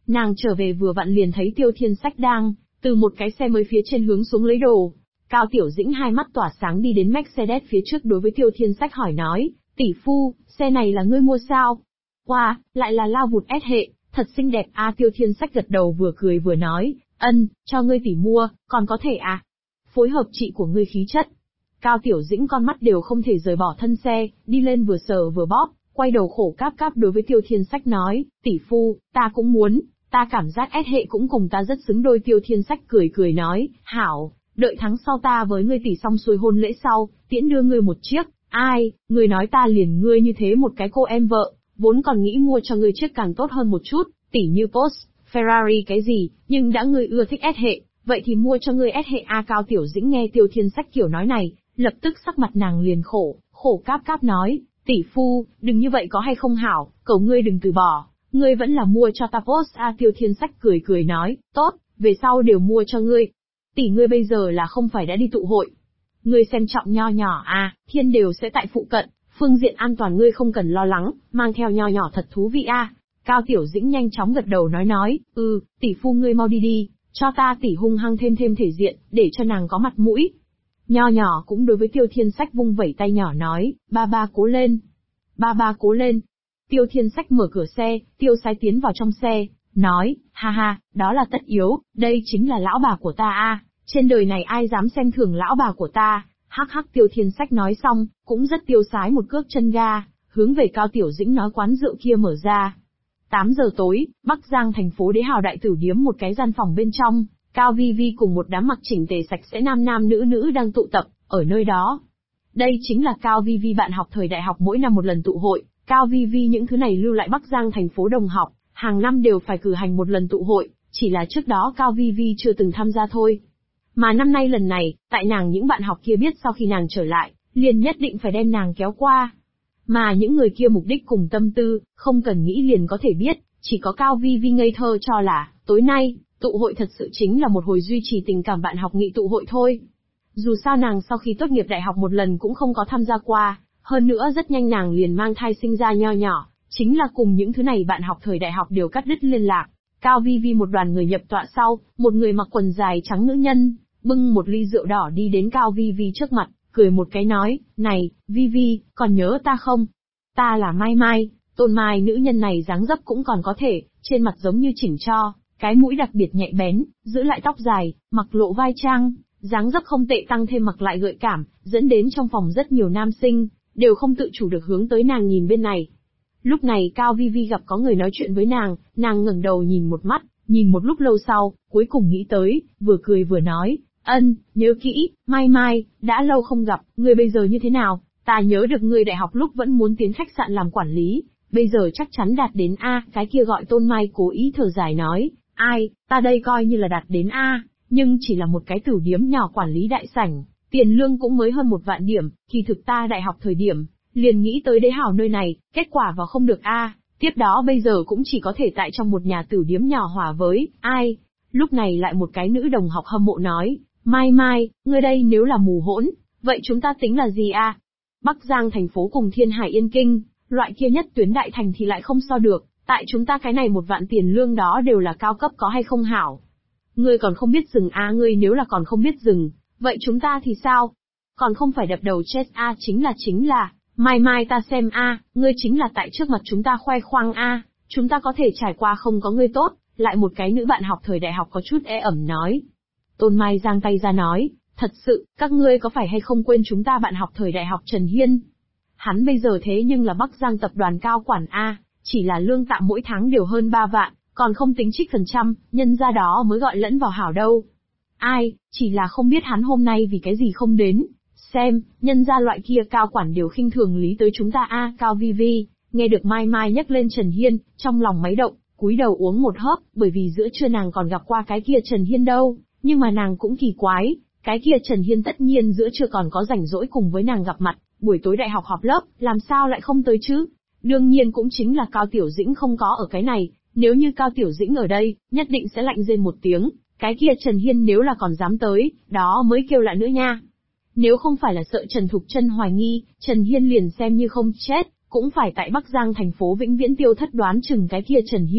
Nàng trở về vừa vặn liền thấy Tiêu Thiên Sách đang từ một cái xe mới phía trên hướng xuống lấy đồ. Cao Tiểu Dĩnh hai mắt tỏa sáng đi đến Mercedes phía trước đối với Tiêu Thiên Sách hỏi nói, tỷ phu, xe này là ngươi mua sao? Wow, lại là lao vụt S hệ, thật xinh đẹp a. Tiêu Thiên Sách gật đầu vừa cười vừa nói, cho ngươi tỷ mua, còn có thể à? Phối hợp chị của ngươi khí chất. Cao Tiểu Dĩnh con mắt đều không thể rời bỏ thân xe, đi lên vừa sờ vừa bóp, quay đầu khổ cáp cáp đối với Tiêu Thiên Sách nói, tỷ phu, ta cũng muốn, ta cảm giác S hệ cũng cùng ta rất xứng đôi. Tiêu Thiên Sách cười cười nói, hảo, đợi tháng sau ta với ngươi tỷ xong xuôi hôn lễ sau, tiễn đưa ngươi một chiếc. Ai, ngươi nói ta liền ngươi như thế một cái cô em vợ, vốn còn nghĩ mua cho ngươi chiếc càng tốt hơn một chút, tỉ như Porsche, Ferrari cái gì, nhưng đã ngươi ưa thích S hệ, vậy thì mua cho ngươi S hệ a. Cao Tiểu Dĩnh nghe Tiêu Thiên Sách kiểu nói này, lập tức sắc mặt nàng liền khổ cáp cáp nói, tỷ phu, đừng như vậy có hay không hảo, cầu ngươi đừng từ bỏ, ngươi vẫn là mua cho ta Porsche a. Tiêu Thiên Sách cười cười nói, tốt, về sau đều mua cho ngươi. Tỷ ngươi bây giờ là không phải đã đi tụ hội. Ngươi xem trọng nho nhỏ à, thiên đều sẽ tại phụ cận, phương diện an toàn ngươi không cần lo lắng, mang theo nho nhỏ thật thú vị a. Cao Tiểu Dĩnh nhanh chóng gật đầu nói, tỷ phu ngươi mau đi đi, cho ta tỷ hung hăng thêm thể diện, để cho nàng có mặt mũi. Nho nhỏ cũng đối với Tiêu Thiên Sách vung vẩy tay nhỏ nói, ba ba cố lên. Ba ba cố lên. Tiêu Thiên Sách mở cửa xe, Tiêu Sái tiến vào trong xe, nói, ha ha, đó là tất yếu, đây chính là lão bà của ta a. Trên đời này ai dám xem thường lão bà của ta, hắc hắc. Tiêu Thiên Sách nói xong, cũng rất tiêu sái một cước chân ga, hướng về Cao Tiểu Dĩnh nói quán rượu kia mở ra. 8 giờ tối, Bắc Giang thành phố Đế Hào đại tử điếm một cái gian phòng bên trong, Cao Vi Vi cùng một đám mặc chỉnh tề sạch sẽ nam nữ đang tụ tập, ở nơi đó. Đây chính là Cao Vi Vi bạn học thời đại học mỗi năm một lần tụ hội, Cao Vi Vi những thứ này lưu lại Bắc Giang thành phố đồng học, hàng năm đều phải cử hành một lần tụ hội, chỉ là trước đó Cao Vi Vi chưa từng tham gia thôi. Mà năm nay lần này, tại nàng những bạn học kia biết sau khi nàng trở lại, liền nhất định phải đem nàng kéo qua. Mà những người kia mục đích cùng tâm tư, không cần nghĩ liền có thể biết, chỉ có Cao Vi Vi ngây thơ cho là, tối nay, tụ hội thật sự chính là một hồi duy trì tình cảm bạn học nghị tụ hội thôi. Dù sao nàng sau khi tốt nghiệp đại học một lần cũng không có tham gia qua, hơn nữa rất nhanh nàng liền mang thai sinh ra nho nhỏ, chính là cùng những thứ này bạn học thời đại học đều cắt đứt liên lạc. Cao Vi Vi một đoàn người nhập tọa sau, một người mặc quần dài trắng nữ nhân, bưng một ly rượu đỏ đi đến Cao Vi Vi trước mặt, cười một cái nói, này, Vi Vi, còn nhớ ta không? Ta là Mai Mai. Tôn Mai. Nữ nhân này dáng dấp cũng còn có thể, trên mặt giống như chỉnh cho, cái mũi đặc biệt nhạy bén, giữ lại tóc dài, mặc lộ vai trang, dáng dấp không tệ tăng thêm mặc lại gợi cảm, dẫn đến trong phòng rất nhiều nam sinh, đều không tự chủ được hướng tới nàng nhìn bên này. Lúc này Cao Vi Vi gặp có người nói chuyện với nàng ngẩng đầu nhìn một mắt, nhìn một lúc lâu sau, cuối cùng nghĩ tới, vừa cười vừa nói, nhớ kỹ, Mai Mai, đã lâu không gặp, ngươi bây giờ như thế nào? Ta nhớ được ngươi đại học lúc vẫn muốn tiến khách sạn làm quản lý, bây giờ chắc chắn đạt đến A. Cái kia gọi Tôn Mai cố ý thở dài nói, ai, ta đây coi như là đạt đến A, nhưng chỉ là một cái tử điếm nhỏ quản lý đại sảnh, tiền lương cũng mới hơn 1 vạn điểm, kỳ thực ta đại học thời điểm, liền nghĩ tới Đế Hào nơi này, kết quả vào không được A, tiếp đó bây giờ cũng chỉ có thể tại trong một nhà tử điếm nhỏ hòa với, ai. Lúc này lại một cái nữ đồng học hâm mộ nói, Mai Mai, ngươi đây nếu là mù hỗn, vậy chúng ta tính là gì A? Bắc Giang thành phố cùng Thiên Hải Yên Kinh, loại kia nhất tuyến đại thành thì lại không so được, tại chúng ta cái này 1 vạn tiền lương đó đều là cao cấp có hay không hảo. Ngươi còn không biết dừng A. Ngươi nếu là còn không biết dừng, vậy chúng ta thì sao? Còn không phải đập đầu chết A. Chính là, Mai Mai ta xem A, ngươi chính là tại trước mặt chúng ta khoe khoang A, chúng ta có thể trải qua không có ngươi tốt. Lại một cái nữ bạn học thời đại học có chút e ẩm nói. Tôn Mai giang tay ra nói, thật sự, các ngươi có phải hay không quên chúng ta bạn học thời đại học Trần Hiên? Hắn bây giờ thế nhưng là Bắc Giang tập đoàn cao quản A, chỉ là lương tạm mỗi tháng đều hơn 3 vạn, còn không tính trích phần trăm, nhân ra đó mới gọi lẫn vào hảo đâu. Ai, chỉ là không biết hắn hôm nay vì cái gì không đến. Xem, nhân ra loại kia cao quản đều khinh thường lý tới chúng ta A. Cao Vi Vi, nghe được Mai Mai nhắc lên Trần Hiên, trong lòng máy động, cúi đầu uống một hớp, bởi vì giữa trưa nàng còn gặp qua cái kia Trần Hiên đâu, nhưng mà nàng cũng kỳ quái, cái kia Trần Hiên tất nhiên giữa trưa còn có rảnh rỗi cùng với nàng gặp mặt, buổi tối đại học họp lớp, làm sao lại không tới chứ? Đương nhiên cũng chính là Cao Tiểu Dĩnh không có ở cái này, nếu như Cao Tiểu Dĩnh ở đây, nhất định sẽ lạnh rên một tiếng, cái kia Trần Hiên nếu là còn dám tới, đó mới kêu lại nữa nha. Nếu không phải là sợ Trần Thục Chân hoài nghi, Trần Hiên liền xem như không chết, cũng phải tại Bắc Giang thành phố vĩnh viễn tiêu thất đoán chừng cái kia Trần Hiên,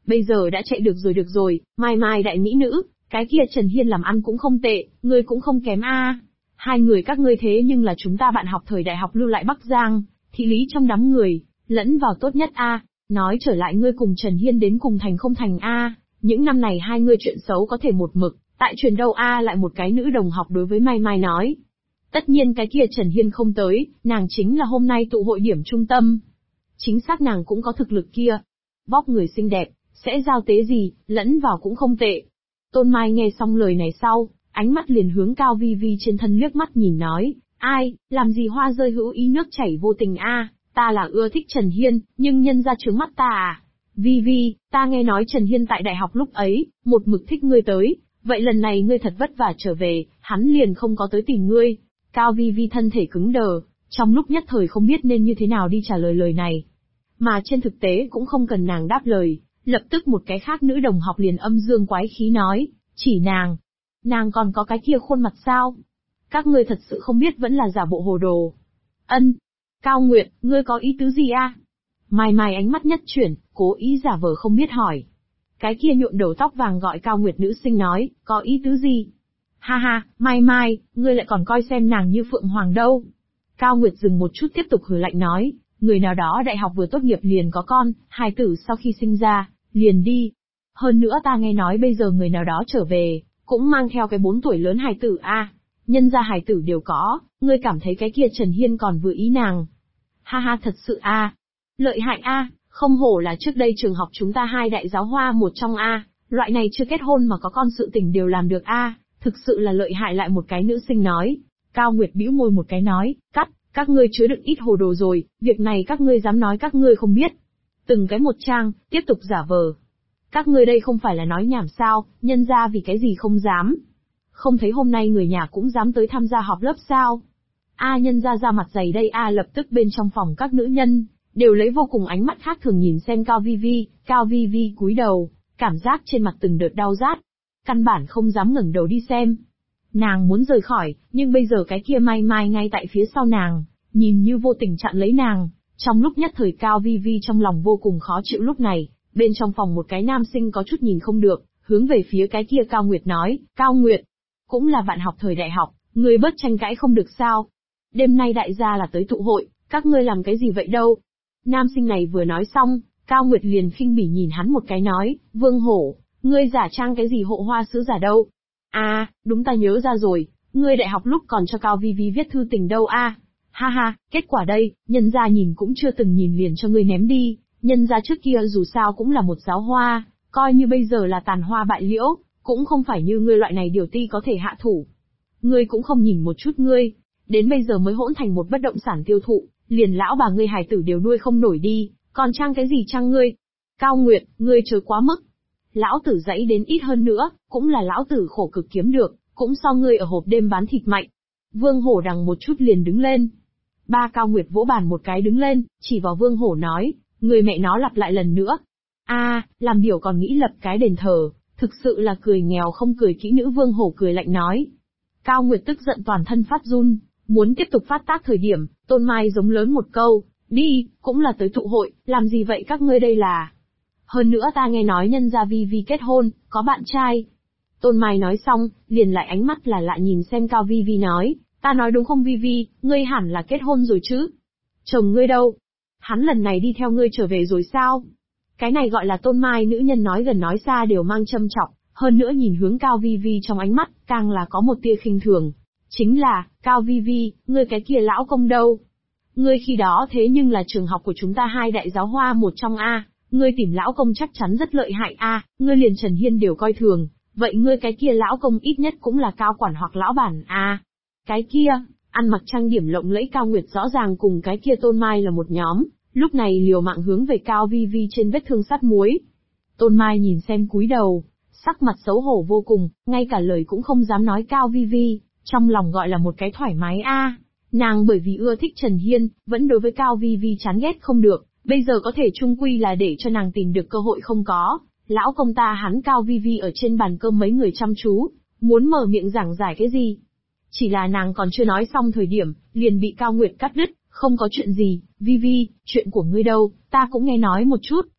Bây giờ đã chạy được rồi, Mai Mai đại mỹ nữ, cái kia Trần Hiên làm ăn cũng không tệ, ngươi cũng không kém a. Hai người các ngươi thế nhưng là chúng ta bạn học thời đại học lưu lại Bắc Giang, thị lý trong đám người, lẫn vào tốt nhất a. Nói trở lại ngươi cùng Trần Hiên đến cùng thành không thành a, những năm này hai ngươi chuyện xấu có thể một mực, tại truyền đâu a. Lại một cái nữ đồng học đối với Mai Mai nói. Tất nhiên cái kia Trần Hiên không tới, nàng chính là hôm nay tụ hội điểm trung tâm. Chính xác nàng cũng có thực lực kia. Vóc người xinh đẹp, sẽ giao tế gì, lẫn vào cũng không tệ. Tôn Mai nghe xong lời này sau, ánh mắt liền hướng Cao Vi Vi trên thân liếc mắt nhìn nói, ai, làm gì hoa rơi hữu ý nước chảy vô tình a, ta là ưa thích Trần Hiên, nhưng nhân ra trướng mắt ta à. Vi Vi, ta nghe nói Trần Hiên tại đại học lúc ấy, một mực thích ngươi tới, vậy lần này ngươi thật vất vả trở về, hắn liền không có tới tìm ngươi. Cao Vi Vi thân thể cứng đờ, trong lúc nhất thời không biết nên như thế nào đi trả lời lời này. Mà trên thực tế cũng không cần nàng đáp lời, lập tức một cái khác nữ đồng học liền âm dương quái khí nói, chỉ nàng còn có cái kia khuôn mặt sao? Các ngươi thật sự không biết vẫn là giả bộ hồ đồ. Ân, Cao Nguyệt, ngươi có ý tứ gì a? Mai Mai ánh mắt nhất chuyển, cố ý giả vờ không biết hỏi. Cái kia nhuộm đầu tóc vàng gọi Cao Nguyệt nữ sinh nói, có ý tứ gì? Ha ha, Mai Mai, ngươi lại còn coi xem nàng như Phượng Hoàng đâu. Cao Nguyệt dừng một chút tiếp tục hừ lạnh nói, người nào đó đại học vừa tốt nghiệp liền có con, hài tử sau khi sinh ra, liền đi. Hơn nữa ta nghe nói bây giờ người nào đó trở về, cũng mang theo cái 4 tuổi lớn hài tử a. Nhân gia hài tử đều có, ngươi cảm thấy cái kia Trần Hiên còn vừa ý nàng. Ha ha thật sự a, lợi hại a, không hổ là trước đây trường học chúng ta hai đại giáo hoa một trong a, loại này chưa kết hôn mà có con sự tình đều làm được a, thực sự là lợi hại. Lại một cái nữ sinh nói. Cao Nguyệt bĩu môi một cái nói, các ngươi chứa đựng ít hồ đồ rồi, việc này các ngươi dám nói các ngươi không biết. Từng cái một trang, tiếp tục giả vờ. Các ngươi đây không phải là nói nhảm sao, nhân ra vì cái gì không dám. Không thấy hôm nay người nhà cũng dám tới tham gia họp lớp sao. Nhân ra ra mặt dày đây lập tức bên trong phòng các nữ nhân, đều lấy vô cùng ánh mắt khác thường nhìn xem Cao Vi Vi cúi đầu, cảm giác trên mặt từng đợt đau rát. Căn bản không dám ngẩng đầu đi xem. Nàng muốn rời khỏi, nhưng bây giờ cái kia Mai Mai ngay tại phía sau nàng, nhìn như vô tình chặn lấy nàng. Trong lúc nhất thời Cao Vi Vi trong lòng vô cùng khó chịu. Lúc này, bên trong phòng một cái nam sinh có chút nhìn không được, hướng về phía cái kia Cao Nguyệt nói, Cao Nguyệt, cũng là bạn học thời đại học, ngươi bớt tranh cãi không được sao? Đêm nay đại gia là tới tụ hội, các ngươi làm cái gì vậy đâu? Nam sinh này vừa nói xong, Cao Nguyệt liền khinh bỉ nhìn hắn một cái nói, Vương Hổ, ngươi giả trang cái gì hộ hoa sứ giả đâu? Đúng ta nhớ ra rồi, ngươi đại học lúc còn cho Cao Vi Vi viết thư tình đâu ha ha, kết quả đây, nhân gia nhìn cũng chưa từng nhìn liền cho ngươi ném đi, nhân gia trước kia dù sao cũng là một giáo hoa, coi như bây giờ là tàn hoa bại liễu, cũng không phải như ngươi loại này điều ti có thể hạ thủ. Ngươi cũng không nhìn một chút ngươi, đến bây giờ mới hỗn thành một bất động sản tiêu thụ, liền lão bà ngươi hài tử đều nuôi không nổi đi, còn trang cái gì trang ngươi? Cao Nguyệt, ngươi chớ quá mức. Lão tử dãy đến ít hơn nữa, cũng là lão tử khổ cực kiếm được, cũng so ngươi ở hộp đêm bán thịt mạnh. Vương Hổ đằng một chút liền đứng lên. Ba Cao Nguyệt vỗ bàn một cái đứng lên, chỉ vào Vương Hổ nói, người mẹ nó lặp lại lần nữa. Làm biểu còn nghĩ lập cái đền thờ, thực sự là cười nghèo không cười kỹ. Nữ Vương Hổ cười lạnh nói. Cao Nguyệt tức giận toàn thân phát run, muốn tiếp tục phát tác thời điểm, Tôn Mai giống lớn một câu, đi, cũng là tới tụ hội, làm gì vậy các ngươi đây là... Hơn nữa ta nghe nói nhân gia Vi Vi kết hôn, có bạn trai. Tôn Mai nói xong, liền lại ánh mắt là lạ nhìn xem Cao Vi Vi nói, ta nói đúng không Vi Vi, ngươi hẳn là kết hôn rồi chứ? Chồng ngươi đâu? Hắn lần này đi theo ngươi trở về rồi sao? Cái này gọi là Tôn Mai nữ nhân nói gần nói xa đều mang châm chọc, hơn nữa nhìn hướng Cao Vi Vi trong ánh mắt, càng là có một tia khinh thường. Chính là, Cao Vi Vi, ngươi cái kia lão công đâu? Ngươi khi đó thế nhưng là trường học của chúng ta hai đại giáo hoa một trong ngươi tìm lão công chắc chắn rất lợi hại ngươi liền Trần Hiên đều coi thường, vậy ngươi cái kia lão công ít nhất cũng là cao quản hoặc lão bản Cái kia, ăn mặc trang điểm lộng lẫy Cao Nguyệt rõ ràng cùng cái kia Tôn Mai là một nhóm, lúc này liều mạng hướng về Cao Vi Vi trên vết thương sắt muối. Tôn Mai nhìn xem cúi đầu, sắc mặt xấu hổ vô cùng, ngay cả lời cũng không dám nói. Cao Vi Vi, trong lòng gọi là một cái thoải mái nàng bởi vì ưa thích Trần Hiên, vẫn đối với Cao Vi Vi chán ghét không được. Bây giờ có thể chung quy là để cho nàng tìm được cơ hội không có. Lão công ta hắn Cao Vi Vi ở trên bàn cơm mấy người chăm chú, muốn mở miệng giảng giải cái gì. Chỉ là nàng còn chưa nói xong thời điểm, liền bị Cao Nguyệt cắt đứt, không có chuyện gì, Vi Vi, chuyện của ngươi đâu, ta cũng nghe nói một chút,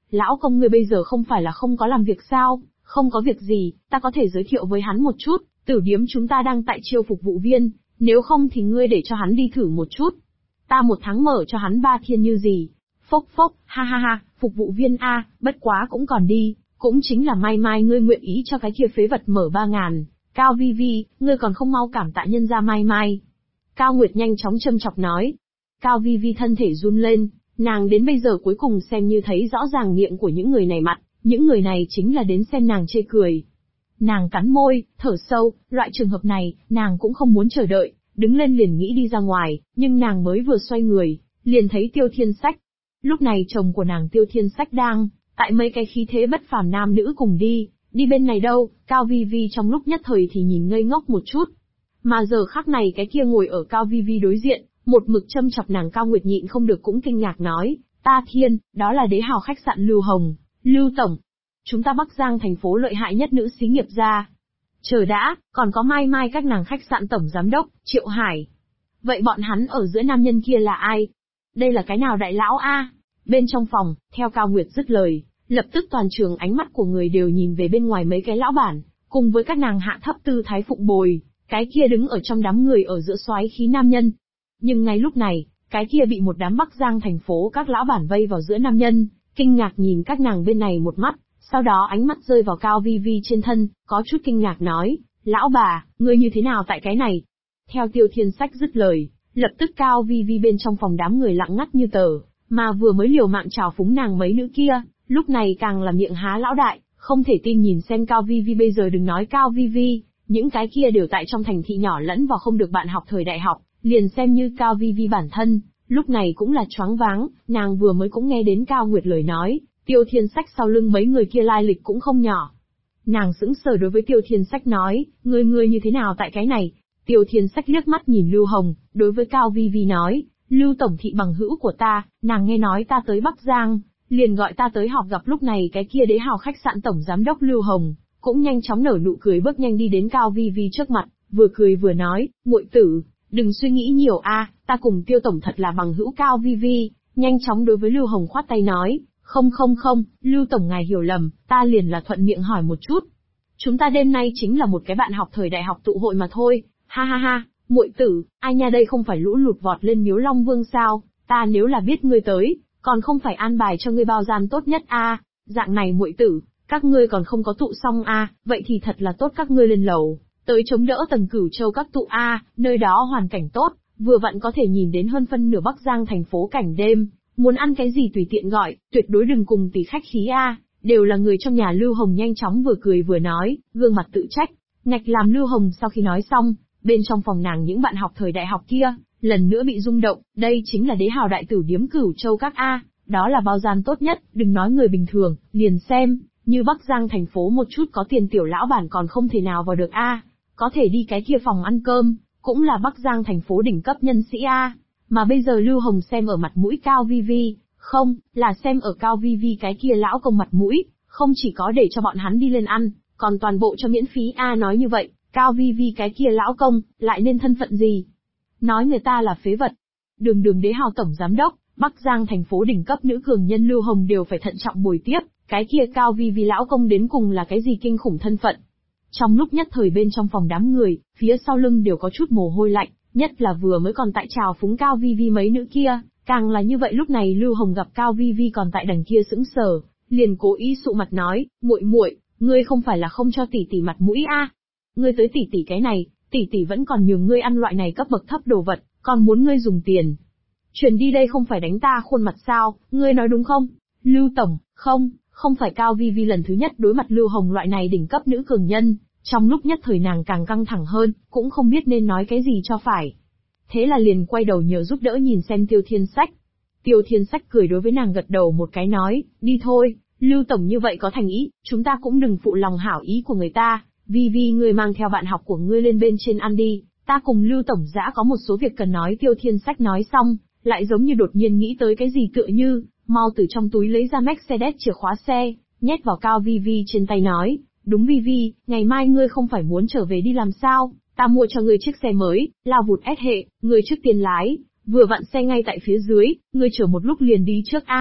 lão công ngươi bây giờ không phải là không có làm việc sao? Không có việc gì, ta có thể giới thiệu với hắn một chút, tử điếm chúng ta đang tại chiêu phục vụ viên, nếu không thì ngươi để cho hắn đi thử một chút. Ta 1 tháng mở cho hắn 3 thiên như gì? Phốc phốc, ha ha ha, phục vụ viên a, bất quá cũng còn đi, cũng chính là mai mai ngươi nguyện ý cho cái kia phế vật mở 3.000, Cao Vi Vi, ngươi còn không mau cảm tạ nhân gia mai mai. Cao Nguyệt nhanh chóng châm chọc nói. Cao Vi Vi thân thể run lên, nàng đến bây giờ cuối cùng xem như thấy rõ ràng miệng của những người này mặt, những người này chính là đến xem nàng chê cười. Nàng cắn môi, thở sâu, loại trường hợp này, nàng cũng không muốn chờ đợi, đứng lên liền nghĩ đi ra ngoài, nhưng nàng mới vừa xoay người, liền thấy Tiêu Thiên Sách. Lúc này chồng của nàng Tiêu Thiên Sách đang, tại mấy cái khí thế bất phàm nam nữ cùng đi bên này đâu, Cao Vi Vi trong lúc nhất thời thì nhìn ngây ngốc một chút. Mà giờ khắc này cái kia ngồi ở Cao Vi Vi đối diện, một mực châm chọc nàng Cao Nguyệt nhịn không được cũng kinh ngạc nói, ta thiên, đó là đế hào khách sạn Lưu Hồng, Lưu Tổng. Chúng ta Bắc Giang thành phố lợi hại nhất nữ xí nghiệp gia. Chờ đã, còn có mai mai các nàng khách sạn tổng giám đốc, Triệu Hải. Vậy bọn hắn ở giữa nam nhân kia là ai? Đây là cái nào đại lão a? Bên trong phòng, theo Cao Nguyệt dứt lời, lập tức toàn trường ánh mắt của người đều nhìn về bên ngoài mấy cái lão bản, cùng với các nàng hạ thấp tư thái phụng bồi, cái kia đứng ở trong đám người ở giữa xoáy khí nam nhân. Nhưng ngay lúc này, cái kia bị một đám Bắc Giang thành phố các lão bản vây vào giữa nam nhân, kinh ngạc nhìn các nàng bên này một mắt, sau đó ánh mắt rơi vào Cao Vi Vi trên thân, có chút kinh ngạc nói, lão bà, ngươi như thế nào tại cái này? Theo Tiêu Thiên Sách dứt lời, lập tức Cao Vi Vi bên trong phòng đám người lặng ngắt như tờ, mà vừa mới liều mạng trào phúng nàng mấy nữ kia, lúc này càng là miệng há lão đại, không thể tin nhìn xem Cao Vi Vi bây giờ đừng nói Cao Vi Vi, những cái kia đều tại trong thành thị nhỏ lẫn vào không được bạn học thời đại học, liền xem như Cao Vi Vi bản thân, lúc này cũng là choáng váng, nàng vừa mới cũng nghe đến Cao Nguyệt lời nói, Tiêu Thiên Sách sau lưng mấy người kia lai lịch cũng không nhỏ. Nàng sững sờ đối với Tiêu Thiên Sách nói, ngươi như thế nào tại cái này? Tiêu Thiên Sách liếc mắt nhìn Lưu Hồng, đối với Cao Vi Vi nói, Lưu tổng thị bằng hữu của ta, nàng nghe nói ta tới Bắc Giang, liền gọi ta tới họp gặp lúc này cái kia đế hào khách sạn tổng giám đốc Lưu Hồng, cũng nhanh chóng nở nụ cười bước nhanh đi đến Cao Vi Vi trước mặt, vừa cười vừa nói, muội tử, đừng suy nghĩ nhiều a, ta cùng Tiêu tổng thật là bằng hữu. Cao Vi Vi nhanh chóng đối với Lưu Hồng khoát tay nói, không, Lưu tổng ngài hiểu lầm, ta liền là thuận miệng hỏi một chút. Chúng ta đêm nay chính là một cái bạn học thời đại học tụ hội mà thôi, ha ha ha, muội tử, ai nha đây không phải lũ lụt vọt lên miếu Long Vương sao, ta nếu là biết ngươi tới, còn không phải an bài cho ngươi bao gian tốt nhất a, dạng này muội tử, các ngươi còn không có tụ xong a, vậy thì thật là tốt các ngươi lên lầu, tới chống đỡ tầng Cửu Châu các tụ a, nơi đó hoàn cảnh tốt, vừa vặn có thể nhìn đến hơn phân nửa Bắc Giang thành phố cảnh đêm. Muốn ăn cái gì tùy tiện gọi, tuyệt đối đừng cùng tỷ khách khí a, đều là người trong nhà. Lưu Hồng nhanh chóng vừa cười vừa nói, gương mặt tự trách. Ngạch làm Lưu Hồng sau khi nói xong, bên trong phòng nàng những bạn học thời đại học kia, lần nữa bị rung động, đây chính là đế hào đại tử điếm Cửu Châu các a, đó là bao gian tốt nhất, đừng nói người bình thường, liền xem, như Bắc Giang thành phố một chút có tiền tiểu lão bản còn không thể nào vào được a, có thể đi cái kia phòng ăn cơm, cũng là Bắc Giang thành phố đỉnh cấp nhân sĩ a. Mà bây giờ Lưu Hồng xem ở mặt mũi Cao Vi Vi, không, là xem ở Cao Vi Vi cái kia lão công mặt mũi, không chỉ có để cho bọn hắn đi lên ăn, còn toàn bộ cho miễn phí a. Nói như vậy, Cao Vi Vi cái kia lão công, lại nên thân phận gì? Nói người ta là phế vật. Đường đế hào tổng giám đốc, Bắc Giang thành phố đỉnh cấp nữ cường nhân Lưu Hồng đều phải thận trọng bồi tiếp, cái kia Cao Vi Vi lão công đến cùng là cái gì kinh khủng thân phận. Trong lúc nhất thời bên trong phòng đám người, phía sau lưng đều có chút mồ hôi lạnh. Nhất là vừa mới còn tại trào phúng Cao Vi Vi mấy nữ kia, càng là như vậy. Lúc này Lưu Hồng gặp Cao Vi Vi còn tại đằng kia sững sờ, liền cố ý sụ mặt nói, muội, ngươi không phải là không cho tỷ tỷ mặt mũi a? Ngươi tới tỷ tỷ cái này, tỷ tỷ vẫn còn nhường ngươi ăn loại này cấp bậc thấp đồ vật, còn muốn ngươi dùng tiền. Truyền đi đây không phải đánh ta khuôn mặt sao, ngươi nói đúng không? Lưu tổng, không phải. Cao Vi Vi lần thứ nhất đối mặt Lưu Hồng loại này đỉnh cấp nữ cường nhân. Trong lúc nhất thời nàng càng căng thẳng hơn, cũng không biết nên nói cái gì cho phải. Thế là liền quay đầu nhờ giúp đỡ nhìn xem Tiêu Thiên Sách. Tiêu Thiên Sách cười đối với nàng gật đầu một cái nói, đi thôi, Lưu tổng như vậy có thành ý, chúng ta cũng đừng phụ lòng hảo ý của người ta. Vi Vi ngươi mang theo bạn học của ngươi lên bên trên ăn đi, ta cùng Lưu tổng dã có một số việc cần nói. Tiêu Thiên Sách nói xong, lại giống như đột nhiên nghĩ tới cái gì tựa như, mau từ trong túi lấy ra Mercedes chìa khóa xe, nhét vào Cao Vi Vi trên tay nói. Đúng Vi Vi, ngày mai ngươi không phải muốn trở về đi làm sao, ta mua cho ngươi chiếc xe mới, lao vụt S hệ, ngươi trước tiên lái, vừa vặn xe ngay tại phía dưới, ngươi chờ một lúc liền đi trước a,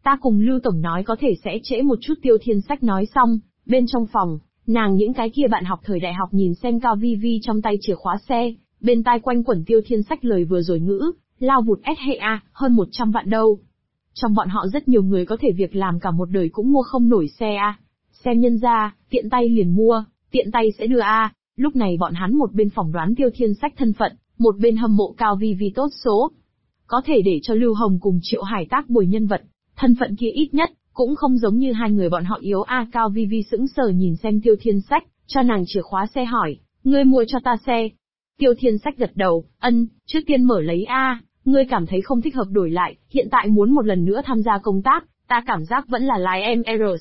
Ta cùng Lưu Tổng nói có thể sẽ trễ một chút. Tiêu Thiên Sách nói xong, bên trong phòng, nàng những cái kia bạn học thời đại học nhìn xem Cao Vi Vi trong tay chìa khóa xe, bên tai quanh quẩn Tiêu Thiên Sách lời vừa rồi ngữ, lao vụt SHA, hơn 100 vạn đâu. Trong bọn họ rất nhiều người có thể việc làm cả một đời cũng mua không nổi xe a. Xem nhân ra, tiện tay liền mua, tiện tay sẽ đưa a. Lúc này bọn hắn một bên phỏng đoán Tiêu Thiên Sách thân phận, một bên hâm mộ Cao Vi Vi tốt số. Có thể để cho Lưu Hồng cùng Triệu Hải tác bồi nhân vật, thân phận kia ít nhất, cũng không giống như hai người bọn họ yếu a. Cao Vi Vi sững sờ nhìn xem Tiêu Thiên Sách, cho nàng chìa khóa xe hỏi, ngươi mua cho ta xe. Tiêu Thiên Sách gật đầu, trước tiên mở lấy a, ngươi cảm thấy không thích hợp đổi lại, hiện tại muốn một lần nữa tham gia công tác, ta cảm giác vẫn là lái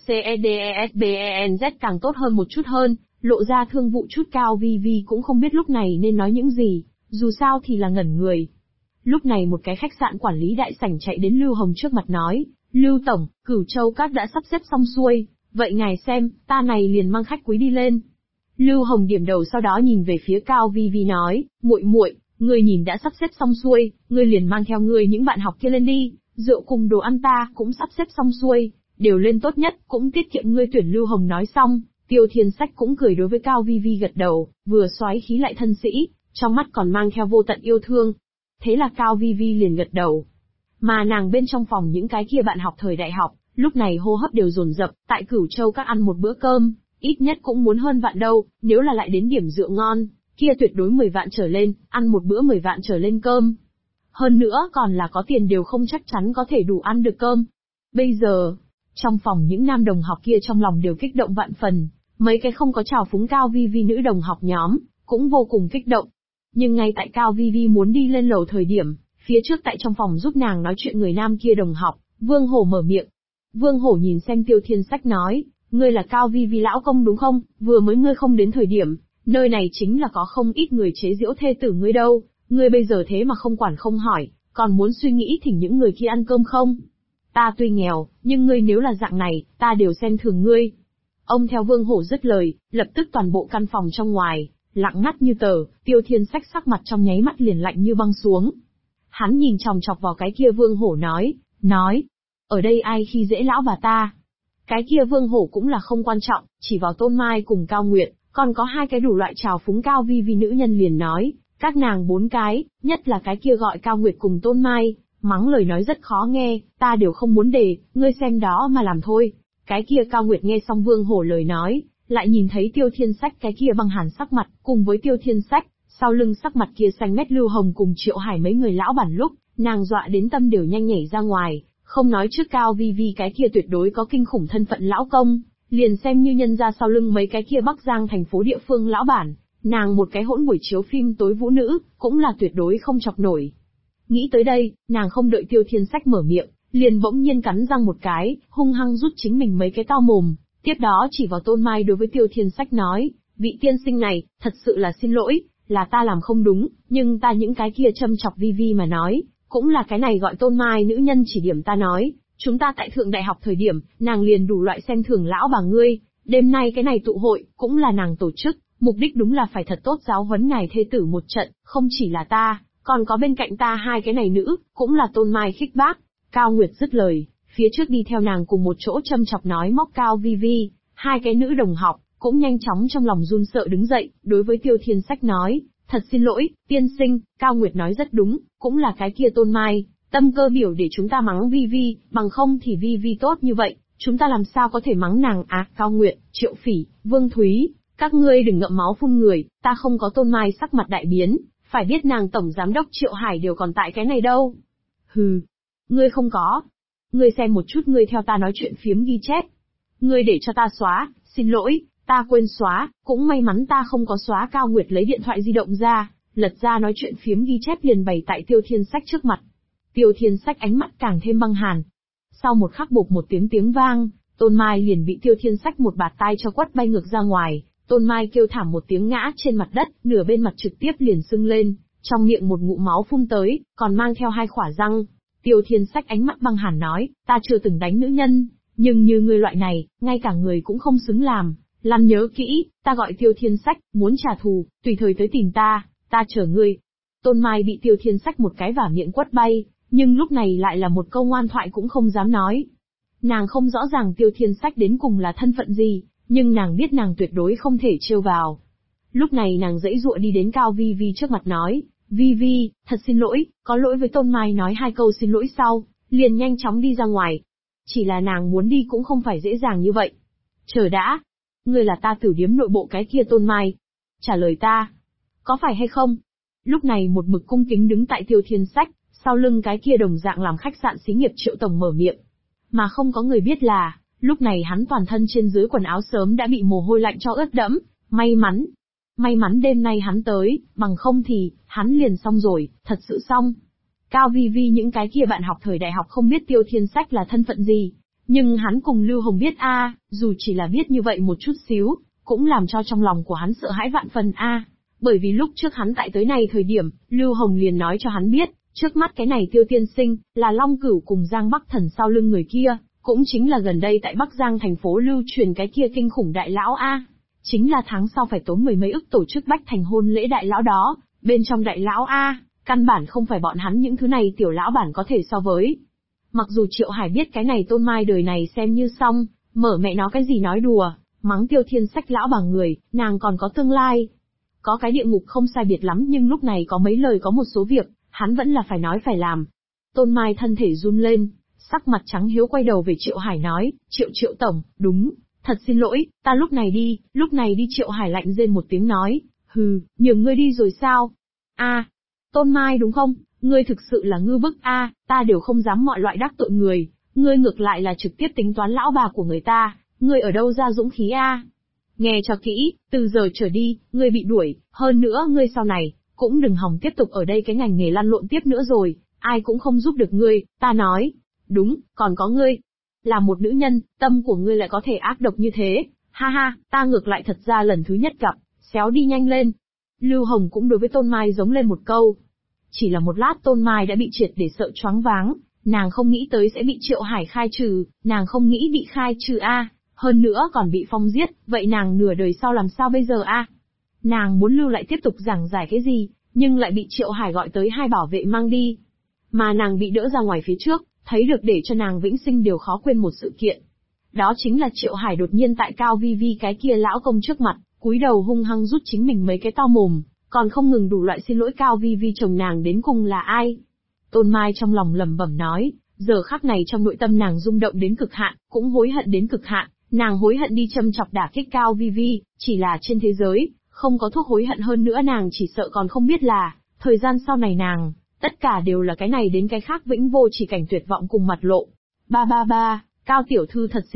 Mercedes-Benz càng tốt hơn một chút hơn, lộ ra thương vụ chút. Cao Vi Vi cũng không biết lúc này nên nói những gì, dù sao thì là ngẩn người. Lúc này một cái khách sạn quản lý đại sảnh chạy đến Lưu Hồng trước mặt nói, Lưu Tổng, Cửu Châu Các đã sắp xếp xong xuôi, vậy ngài xem, ta này liền mang khách quý đi lên. Lưu Hồng điểm đầu sau đó nhìn về phía Cao Vi Vi nói, muội muội, ngươi nhìn đã sắp xếp xong xuôi, ngươi liền mang theo ngươi những bạn học kia lên đi, rượu cùng đồ ăn ta cũng sắp xếp xong xuôi, đều lên tốt nhất, cũng tiết kiệm ngươi tuyển. Lưu Hồng nói xong, Tiêu Thiên Sách cũng cười đối với Cao Vi Vi gật đầu, vừa xoáy khí lại thân sĩ, trong mắt còn mang theo vô tận yêu thương. Thế là Cao Vi Vi liền gật đầu. Mà nàng bên trong phòng những cái kia bạn học thời đại học, lúc này hô hấp đều dồn dập, tại Cửu Châu Các ăn một bữa cơm, ít nhất cũng muốn hơn vạn đâu, nếu là lại đến điểm rượu ngon, kia tuyệt đối 10 vạn trở lên, ăn một bữa 10 vạn trở lên cơm. Hơn nữa còn là có tiền đều không chắc chắn có thể đủ ăn được cơm. Bây giờ, trong phòng những nam đồng học kia trong lòng đều kích động vạn phần, mấy cái không có chào phúng Cao Vi Vi nữ đồng học nhóm, cũng vô cùng kích động. Nhưng ngay tại Cao Vi Vi muốn đi lên lầu thời điểm, phía trước tại trong phòng giúp nàng nói chuyện người nam kia đồng học, Vương Hổ mở miệng. Vương Hổ nhìn xem Tiêu Thiên Sách nói, ngươi là Cao Vi Vi lão công đúng không, vừa mới ngươi không đến thời điểm, nơi này chính là có không ít người chế giễu thê tử ngươi đâu, ngươi bây giờ thế mà không quản không hỏi, còn muốn suy nghĩ thỉnh những người kia ăn cơm không? Ta tuy nghèo, nhưng ngươi nếu là dạng này, ta đều xem thường ngươi. Ông theo Vương Hổ dứt lời, lập tức toàn bộ căn phòng trong ngoài, lặng ngắt như tờ. Tiêu Thiên Sách sắc mặt trong nháy mắt liền lạnh như băng xuống. Hắn nhìn chòng chọc vào cái kia Vương Hổ nói, ở đây ai khi dễ lão bà ta? Cái kia Vương Hổ cũng là không quan trọng, chỉ vào Tôn Mai cùng Cao Nguyệt, còn có hai cái đủ loại trào phúng Cao Vi Vi nữ nhân liền nói, các nàng 4 cái, nhất là cái kia gọi Cao Nguyệt cùng Tôn Mai, mắng lời nói rất khó nghe, ta đều không muốn để, ngươi xem đó mà làm thôi. Cái kia Cao Nguyệt nghe xong Vương Hổ lời nói, lại nhìn thấy Tiêu Thiên Sách cái kia băng hàn sắc mặt, cùng với Tiêu Thiên Sách, sau lưng sắc mặt kia xanh mét Lưu Hồng cùng Triệu Hải mấy người lão bản lúc, nàng dọa đến tâm đều nhanh nhảy ra ngoài, không nói trước Cao Vi Vi cái kia tuyệt đối có kinh khủng thân phận lão công, liền xem như nhân ra sau lưng mấy cái kia Bắc Giang thành phố địa phương lão bản, nàng một cái hỗn buổi chiếu phim tối vũ nữ, cũng là tuyệt đối không chọc nổi. Nghĩ tới đây, nàng không đợi Tiêu Thiên Sách mở miệng, liền bỗng nhiên cắn răng một cái, hung hăng rút chính mình mấy cái to mồm, tiếp đó chỉ vào Tôn Mai đối với Tiêu Thiên Sách nói, vị tiên sinh này, thật sự là xin lỗi, là ta làm không đúng, nhưng ta những cái kia châm chọc Vi Vi mà nói, cũng là cái này gọi Tôn Mai nữ nhân chỉ điểm ta nói, chúng ta tại thượng đại học thời điểm, nàng liền đủ loại xem thường lão bà ngươi, đêm nay cái này tụ hội, cũng là nàng tổ chức, mục đích đúng là phải thật tốt giáo huấn ngài thê tử một trận, không chỉ là ta, còn có bên cạnh ta hai cái này nữ, cũng là Tôn Mai khích bác. Cao Nguyệt dứt lời, phía trước đi theo nàng cùng một chỗ châm chọc nói móc Cao Vi Vi, hai cái nữ đồng học, cũng nhanh chóng trong lòng run sợ đứng dậy, đối với Tiêu Thiên Sách nói, thật xin lỗi, tiên sinh, Cao Nguyệt nói rất đúng, cũng là cái kia Tôn Mai, tâm cơ biểu để chúng ta mắng Vi Vi, bằng không thì Vi Vi tốt như vậy, chúng ta làm sao có thể mắng nàng à? Cao Nguyệt, Triệu Phỉ, Vương Thúy, các ngươi đừng ngậm máu phun người, ta không có Tôn Mai sắc mặt đại biến, phải biết nàng tổng giám đốc Triệu Hải đều còn tại cái này đâu. Hừ, ngươi không có. Ngươi xem một chút ngươi theo ta nói chuyện phiếm ghi chép. Ngươi để cho ta xóa, xin lỗi, ta quên xóa, cũng may mắn ta không có xóa. Cao Nguyệt lấy điện thoại di động ra, lật ra nói chuyện phiếm ghi chép liền bày tại Tiêu Thiên Sách trước mặt. Tiêu Thiên Sách ánh mắt càng thêm băng hàn. Sau một khắc bộp một tiếng vang, Tôn Mai liền bị Tiêu Thiên Sách một bạt tai cho quất bay ngược ra ngoài. Tôn Mai kêu thảm một tiếng ngã trên mặt đất, nửa bên mặt trực tiếp liền sưng lên, trong miệng một ngụm máu phun tới, còn mang theo 2 khỏa răng. Tiêu Thiên Sách ánh mắt băng hàn nói, ta chưa từng đánh nữ nhân, nhưng như ngươi loại này, ngay cả người cũng không xứng làm. Lăn nhớ kỹ, ta gọi Tiêu Thiên Sách, muốn trả thù, tùy thời tới tìm ta chờ ngươi. Tôn Mai bị Tiêu Thiên Sách một cái vả miệng quất bay, nhưng lúc này lại là một câu ngoan thoại cũng không dám nói. Nàng không rõ ràng Tiêu Thiên Sách đến cùng là thân phận gì, nhưng nàng biết nàng tuyệt đối không thể trêu vào. Lúc này nàng giãy giụa đi đến Cao Vi Vi trước mặt nói, Vi Vi, thật xin lỗi, có lỗi với Tôn Mai nói 2 câu xin lỗi sau, liền nhanh chóng đi ra ngoài. Chỉ là nàng muốn đi cũng không phải dễ dàng như vậy. Chờ đã, ngươi là ta Tử điếm nội bộ cái kia Tôn Mai. Trả lời ta, có phải hay không? Lúc này một mực cung kính đứng tại Tiêu Thiên Sách, sau lưng cái kia đồng dạng làm khách sạn xí nghiệp Triệu tổng mở miệng. Mà không có người biết là, lúc này hắn toàn thân trên dưới quần áo sớm đã bị mồ hôi lạnh cho ướt đẫm, may mắn đêm nay hắn tới, bằng không thì, hắn liền xong rồi, thật sự xong. Cao Vi Vi những cái kia bạn học thời đại học không biết Tiêu Thiên Sách là thân phận gì, nhưng hắn cùng Lưu Hồng biết dù chỉ là biết như vậy một chút xíu, cũng làm cho trong lòng của hắn sợ hãi vạn phần bởi vì lúc trước hắn tại tới này thời điểm, Lưu Hồng liền nói cho hắn biết, trước mắt cái này Tiêu tiên sinh, là Long Cửu cùng Giang Bắc Thần sau lưng người kia, cũng chính là gần đây tại Bắc Giang thành phố lưu truyền cái kia kinh khủng đại lão chính là tháng sau phải tốn 10 mấy ức tổ chức bách thành hôn lễ đại lão đó, bên trong đại lão căn bản không phải bọn hắn những thứ này tiểu lão bản có thể so với. Mặc dù Triệu Hải biết cái này Tôn Mai đời này xem như xong, mở mẹ nó cái gì nói đùa, mắng Tiêu Thiên Sách lão bằng người, nàng còn có tương lai. Có cái địa ngục không sai biệt lắm nhưng lúc này có mấy lời có một số việc, hắn vẫn là phải nói phải làm. Tôn Mai thân thể run lên, sắc mặt trắng hiếu quay đầu về Triệu Hải nói, Triệu tổng, đúng, thật xin lỗi, ta lúc này đi Triệu Hải lạnh rên một tiếng nói, hừ, nhường ngươi đi rồi sao? Tôn Mai đúng không, ngươi thực sự là ngư bức ta đều không dám mọi loại đắc tội người, ngươi ngược lại là trực tiếp tính toán lão bà của người ta, ngươi ở đâu ra dũng khí Nghe cho kỹ, từ giờ trở đi, ngươi bị đuổi, hơn nữa ngươi sau này, cũng đừng hòng tiếp tục ở đây cái ngành nghề lăn lộn tiếp nữa rồi, ai cũng không giúp được ngươi, ta nói. Đúng, còn có ngươi. Là một nữ nhân, tâm của ngươi lại có thể ác độc như thế, ha ha, ta ngược lại thật ra lần thứ nhất gặp, xéo đi nhanh lên. Lưu Hồng cũng đối với Tôn Mai giống lên một câu. Chỉ là một lát Tôn Mai đã bị triệt để sợ choáng váng, nàng không nghĩ tới sẽ bị Triệu Hải khai trừ, nàng không nghĩ bị khai trừ hơn nữa còn bị Phong giết, vậy nàng nửa đời sau làm sao bây giờ Nàng muốn lưu lại tiếp tục giảng giải cái gì, nhưng lại bị Triệu Hải gọi tới 2 bảo vệ mang đi. Mà nàng bị đỡ ra ngoài phía trước, thấy được để cho nàng vĩnh sinh đều khó quên một sự kiện. Đó chính là Triệu Hải đột nhiên tại Cao Vi Vi cái kia lão công trước mặt, cúi đầu hung hăng rút chính mình mấy cái to mồm, còn không ngừng đủ loại xin lỗi Cao Vi Vi chồng nàng đến cùng là ai. Tôn Mai trong lòng lẩm bẩm nói, giờ khắc này trong nội tâm nàng rung động đến cực hạn, cũng hối hận đến cực hạn, nàng hối hận đi châm chọc đả kích Cao Vi Vi, chỉ là trên thế giới, không có thuốc hối hận hơn nữa nàng chỉ sợ còn không biết là, thời gian sau này nàng, tất cả đều là cái này đến cái khác vĩnh vô chỉ cảnh tuyệt vọng cùng mặt lộ. Cao tiểu thư thật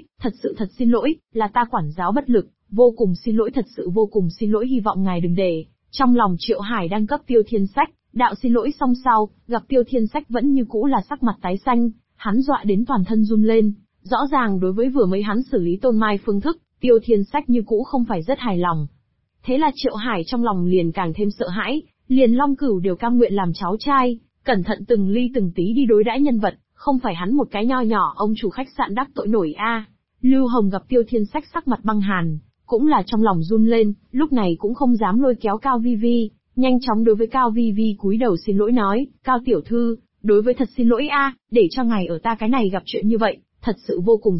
xin lỗi, là ta quản giáo bất lực, vô cùng xin lỗi, thật sự vô cùng xin lỗi, hy vọng ngài đừng để. Trong lòng Triệu Hải đang cấp Tiêu Thiên Sách, đạo xin lỗi xong sau, gặp Tiêu Thiên Sách vẫn như cũ là sắc mặt tái xanh, hắn dọa đến toàn thân run lên, rõ ràng đối với vừa mới hắn xử lý Tôn Mai phương thức, Tiêu Thiên Sách như cũ không phải rất hài lòng. Thế là Triệu Hải trong lòng liền càng thêm sợ hãi, liền Long Cửu đều cam nguyện làm cháu trai, cẩn thận từng ly từng tí đi đối đãi nhân vật, không phải hắn một cái nho nhỏ ông chủ khách sạn đắc tội nổi Lưu Hồng gặp Tiêu Thiên Sách sắc mặt băng hàn, cũng là trong lòng run lên, lúc này cũng không dám lôi kéo Cao Vi Vi, nhanh chóng đối với Cao Vi Vi cúi đầu xin lỗi nói, Cao tiểu thư, đối với thật xin lỗi để cho ngài ở ta cái này gặp chuyện như vậy, thật sự vô cùng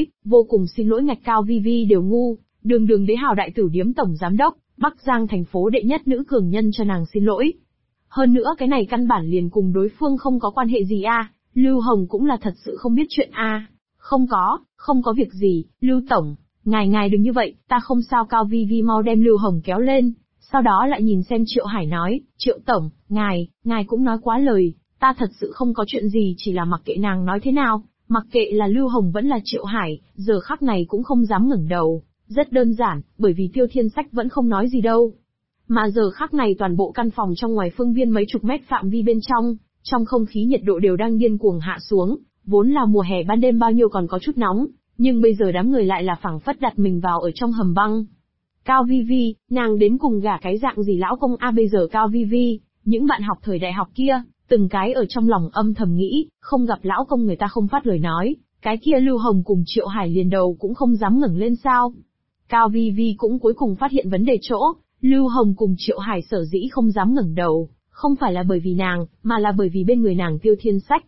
xin lỗi ngạch Cao Vi Vi đều ngu, đường đế hào đại tử điếm tổng giám đốc, Bắc Giang thành phố đệ nhất nữ cường nhân cho nàng xin lỗi. Hơn nữa cái này căn bản liền cùng đối phương không có quan hệ gì Lưu Hồng cũng là thật sự không biết chuyện Không có việc gì, Lưu tổng, ngài đừng như vậy, ta không sao. Cao Vi Vi mau đem Lưu Hồng kéo lên, sau đó lại nhìn xem Triệu Hải nói, Triệu tổng, ngài cũng nói quá lời, ta thật sự không có chuyện gì, chỉ là mặc kệ nàng nói thế nào, mặc kệ là Lưu Hồng vẫn là Triệu Hải, giờ khắc này cũng không dám ngẩng đầu. Rất đơn giản, bởi vì Tiêu Thiên Sách vẫn không nói gì đâu. Mà giờ khắc này toàn bộ căn phòng trong ngoài phương viên mấy chục mét phạm vi bên trong không khí nhiệt độ đều đang điên cuồng hạ xuống, vốn là mùa hè ban đêm bao nhiêu còn có chút nóng, nhưng bây giờ đám người lại là phảng phất đặt mình vào ở trong hầm băng. Cao Vi Vi, nàng đến cùng gả cái dạng gì lão công bây giờ Cao Vi Vi, những bạn học thời đại học kia, từng cái ở trong lòng âm thầm nghĩ, không gặp lão công người ta không phát lời nói, cái kia Lưu Hồng cùng Triệu Hải liền đầu cũng không dám ngẩng lên sao. Cao Vi Vi cũng cuối cùng phát hiện vấn đề chỗ, Lưu Hồng cùng Triệu Hải sở dĩ không dám ngẩng đầu, không phải là bởi vì nàng, mà là bởi vì bên người nàng Tiêu Thiên Sách.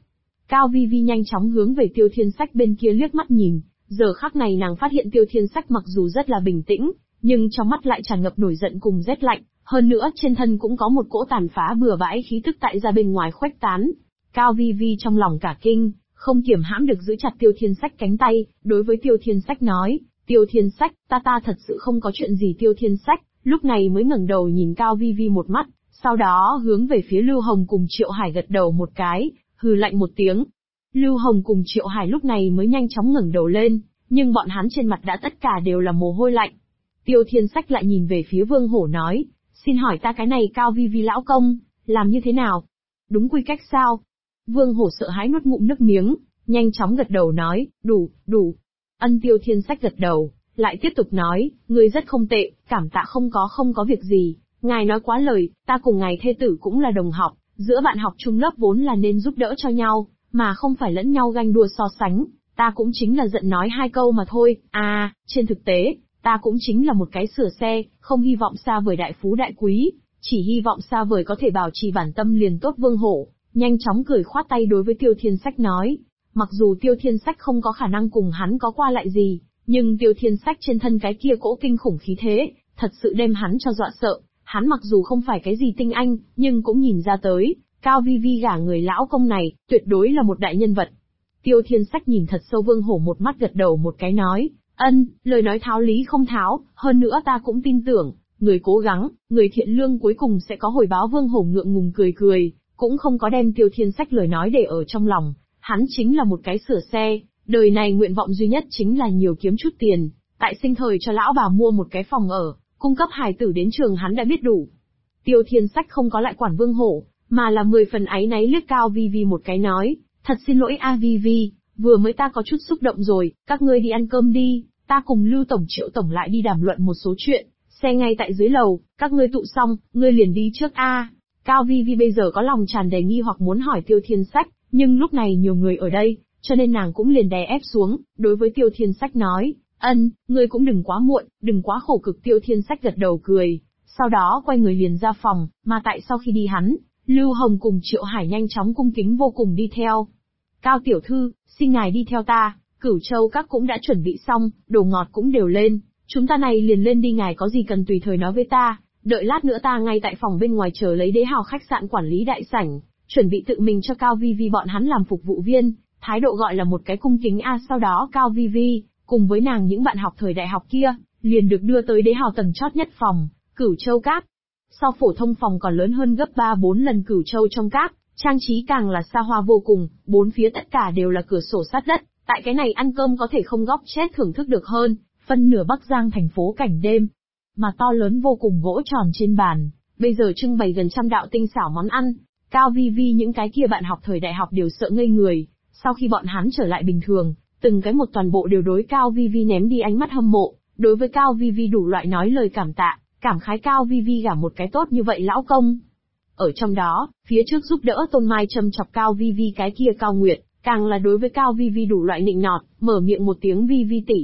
Cao Vi Vi nhanh chóng hướng về Tiêu Thiên Sách bên kia liếc mắt nhìn, giờ khắc này nàng phát hiện Tiêu Thiên Sách mặc dù rất là bình tĩnh, nhưng trong mắt lại tràn ngập nổi giận cùng rét lạnh, hơn nữa trên thân cũng có một cỗ tàn phá bừa bãi khí tức tại ra bên ngoài khuếch tán. Cao Vi Vi trong lòng cả kinh, không kiềm hãm được giữ chặt Tiêu Thiên Sách cánh tay, đối với Tiêu Thiên Sách nói, Tiêu Thiên Sách, ta thật sự không có chuyện gì. Tiêu Thiên Sách, lúc này mới ngẩng đầu nhìn Cao Vi Vi một mắt, sau đó hướng về phía Lưu Hồng cùng Triệu Hải gật đầu một cái, hừ lạnh một tiếng. Lưu Hồng cùng Triệu Hải lúc này mới nhanh chóng ngẩng đầu lên, nhưng bọn hắn trên mặt đã tất cả đều là mồ hôi lạnh. Tiêu Thiên Sách lại nhìn về phía Vương Hổ nói, xin hỏi ta cái này Cao Vi Vi lão công, làm như thế nào? Đúng quy cách sao? Vương Hổ sợ hãi nuốt ngụm nước miếng, nhanh chóng gật đầu nói, đủ. Tiêu Thiên Sách gật đầu, lại tiếp tục nói, ngươi rất không tệ, cảm tạ không có việc gì, ngài nói quá lời, ta cùng ngài thê tử cũng là đồng học, giữa bạn học chung lớp vốn là nên giúp đỡ cho nhau, mà không phải lẫn nhau ganh đua so sánh, ta cũng chính là giận nói hai câu mà thôi, trên thực tế, ta cũng chính là một cái sửa xe, không hy vọng xa vời đại phú đại quý, chỉ hy vọng xa vời có thể bảo trì bản tâm liền tốt. Vương Hổ nhanh chóng cười khoát tay đối với Tiêu Thiên Sách nói, mặc dù Tiêu Thiên Sách không có khả năng cùng hắn có qua lại gì, nhưng Tiêu Thiên Sách trên thân cái kia cỗ kinh khủng khí thế, thật sự đem hắn cho dọa sợ. Hắn mặc dù không phải cái gì tinh anh, nhưng cũng nhìn ra tới, Cao Vi Vi gả người lão công này, tuyệt đối là một đại nhân vật. Tiêu Thiên Sách nhìn thật sâu Vương Hổ một mắt gật đầu một cái nói, lời nói tháo lý không tháo, hơn nữa ta cũng tin tưởng, người cố gắng, người thiện lương cuối cùng sẽ có hồi báo. Vương Hổ ngượng ngùng cười, cũng không có đem Tiêu Thiên Sách lời nói để ở trong lòng, hắn chính là một cái sửa xe, đời này nguyện vọng duy nhất chính là nhiều kiếm chút tiền, tại sinh thời cho lão bà mua một cái phòng ở, cung cấp hài tử đến trường hắn đã biết đủ. Tiêu Thiên Sách không có lại quản Vương Hổ, mà là 10 phần áy náy liếc Cao Vi Vi một cái nói, thật xin lỗi Vi Vi, vừa mới ta có chút xúc động rồi, các ngươi đi ăn cơm đi, ta cùng Lưu Tổng Triệu Tổng lại đi đàm luận một số chuyện, xe ngay tại dưới lầu, các ngươi tụ xong, ngươi liền đi trước Cao Vi Vi bây giờ có lòng tràn đầy nghi hoặc muốn hỏi Tiêu Thiên Sách, nhưng lúc này nhiều người ở đây, cho nên nàng cũng liền đè ép xuống, đối với Tiêu Thiên Sách nói, ngươi cũng đừng quá muộn, đừng quá khổ cực. Tiêu Thiên Sách gật đầu cười, sau đó quay người liền ra phòng, mà tại sau khi đi hắn, Lưu Hồng cùng Triệu Hải nhanh chóng cung kính vô cùng đi theo. Cao tiểu thư, xin ngài đi theo ta, Cửu Châu các cũng đã chuẩn bị xong, đồ ngọt cũng đều lên, chúng ta này liền lên đi, ngài có gì cần tùy thời nói với ta, đợi lát nữa ta ngay tại phòng bên ngoài chờ lấy Đế Hào khách sạn quản lý đại sảnh, chuẩn bị tự mình cho Cao Vi Vi bọn hắn làm phục vụ viên, thái độ gọi là một cái cung kính Sau đó Cao Vi Vi, cùng với nàng những bạn học thời đại học kia, liền được đưa tới Đế Hào tầng chót nhất phòng, Cửu Châu các. Sau phổ thông phòng còn lớn hơn gấp 3-4 lần Cửu Châu trong các, trang trí càng là xa hoa vô cùng, bốn phía tất cả đều là cửa sổ sát đất, tại cái này ăn cơm có thể không góc chết thưởng thức được hơn, phân nửa Bắc Giang thành phố cảnh đêm. Mà to lớn vô cùng gỗ tròn trên bàn, bây giờ trưng bày gần trăm đạo tinh xảo món ăn, Cao Vi Vi những cái kia bạn học thời đại học đều sợ ngây người, sau khi bọn hắn trở lại bình thường, từng cái một toàn bộ đều đối Cao Vi Vi ném đi ánh mắt hâm mộ, đối với Cao Vi Vi đủ loại nói lời cảm tạ, cảm khái Cao Vi Vi gả một cái tốt như vậy lão công. Ở trong đó, phía trước giúp đỡ Tôn Mai châm chọc Cao Vi Vi cái kia Cao Nguyệt, càng là đối với Cao Vi Vi đủ loại nịnh nọt, mở miệng một tiếng Vi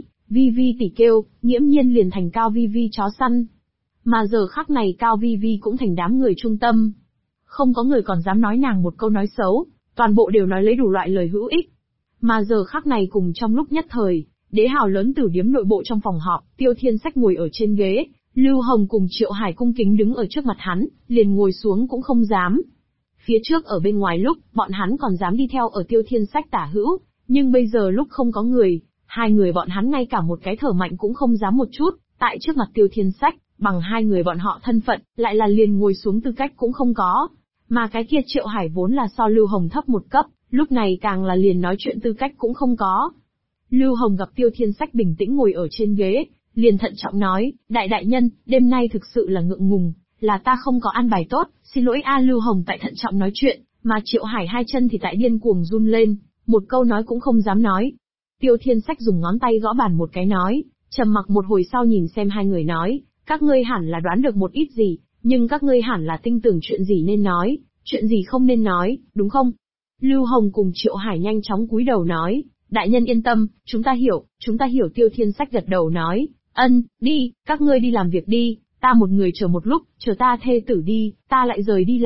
Vi tỷ kêu, nghiễm nhiên liền thành Cao Vi Vi chó săn. Mà giờ khắc này Cao Vi Vi cũng thành đám người trung tâm. Không có người còn dám nói nàng một câu nói xấu, toàn bộ đều nói lấy đủ loại lời hữu ích. Mà giờ khắc này cùng trong lúc nhất thời, Đế Hào lớn tử điếm nội bộ trong phòng họp, Tiêu Thiên Sách ngồi ở trên ghế, Lưu Hồng cùng Triệu Hải cung kính đứng ở trước mặt hắn, liền ngồi xuống cũng không dám. Phía trước ở bên ngoài lúc, bọn hắn còn dám đi theo ở Tiêu Thiên Sách tả hữu, nhưng bây giờ lúc không có người, hai người bọn hắn ngay cả một cái thở mạnh cũng không dám một chút, tại trước mặt Tiêu Thiên Sách, bằng hai người bọn họ thân phận, lại là liền ngồi xuống tư cách cũng không có. Mà cái kia Triệu Hải vốn là so Lưu Hồng thấp một cấp, lúc này càng là liền nói chuyện tư cách cũng không có. Lưu Hồng gặp Tiêu Thiên Sách bình tĩnh ngồi ở trên ghế, liền thận trọng nói, đại nhân, đêm nay thực sự là ngượng ngùng, là ta không có an bài tốt, xin lỗi Lưu Hồng tại thận trọng nói chuyện, mà Triệu Hải hai chân thì tại điên cuồng run lên, một câu nói cũng không dám nói. Tiêu Thiên Sách dùng ngón tay gõ bàn một cái nói, trầm mặc một hồi sau nhìn xem hai người nói, các ngươi hẳn là đoán được một ít gì, nhưng các ngươi hẳn là tin tưởng chuyện gì nên nói, chuyện gì không nên nói, đúng không? Lưu Hồng cùng Triệu Hải nhanh chóng cúi đầu nói, đại nhân yên tâm, chúng ta hiểu. Tiêu Thiên Sách gật đầu nói, đi, các ngươi đi làm việc đi, ta một người chờ một lúc, chờ ta thê tử đi, ta lại rời đi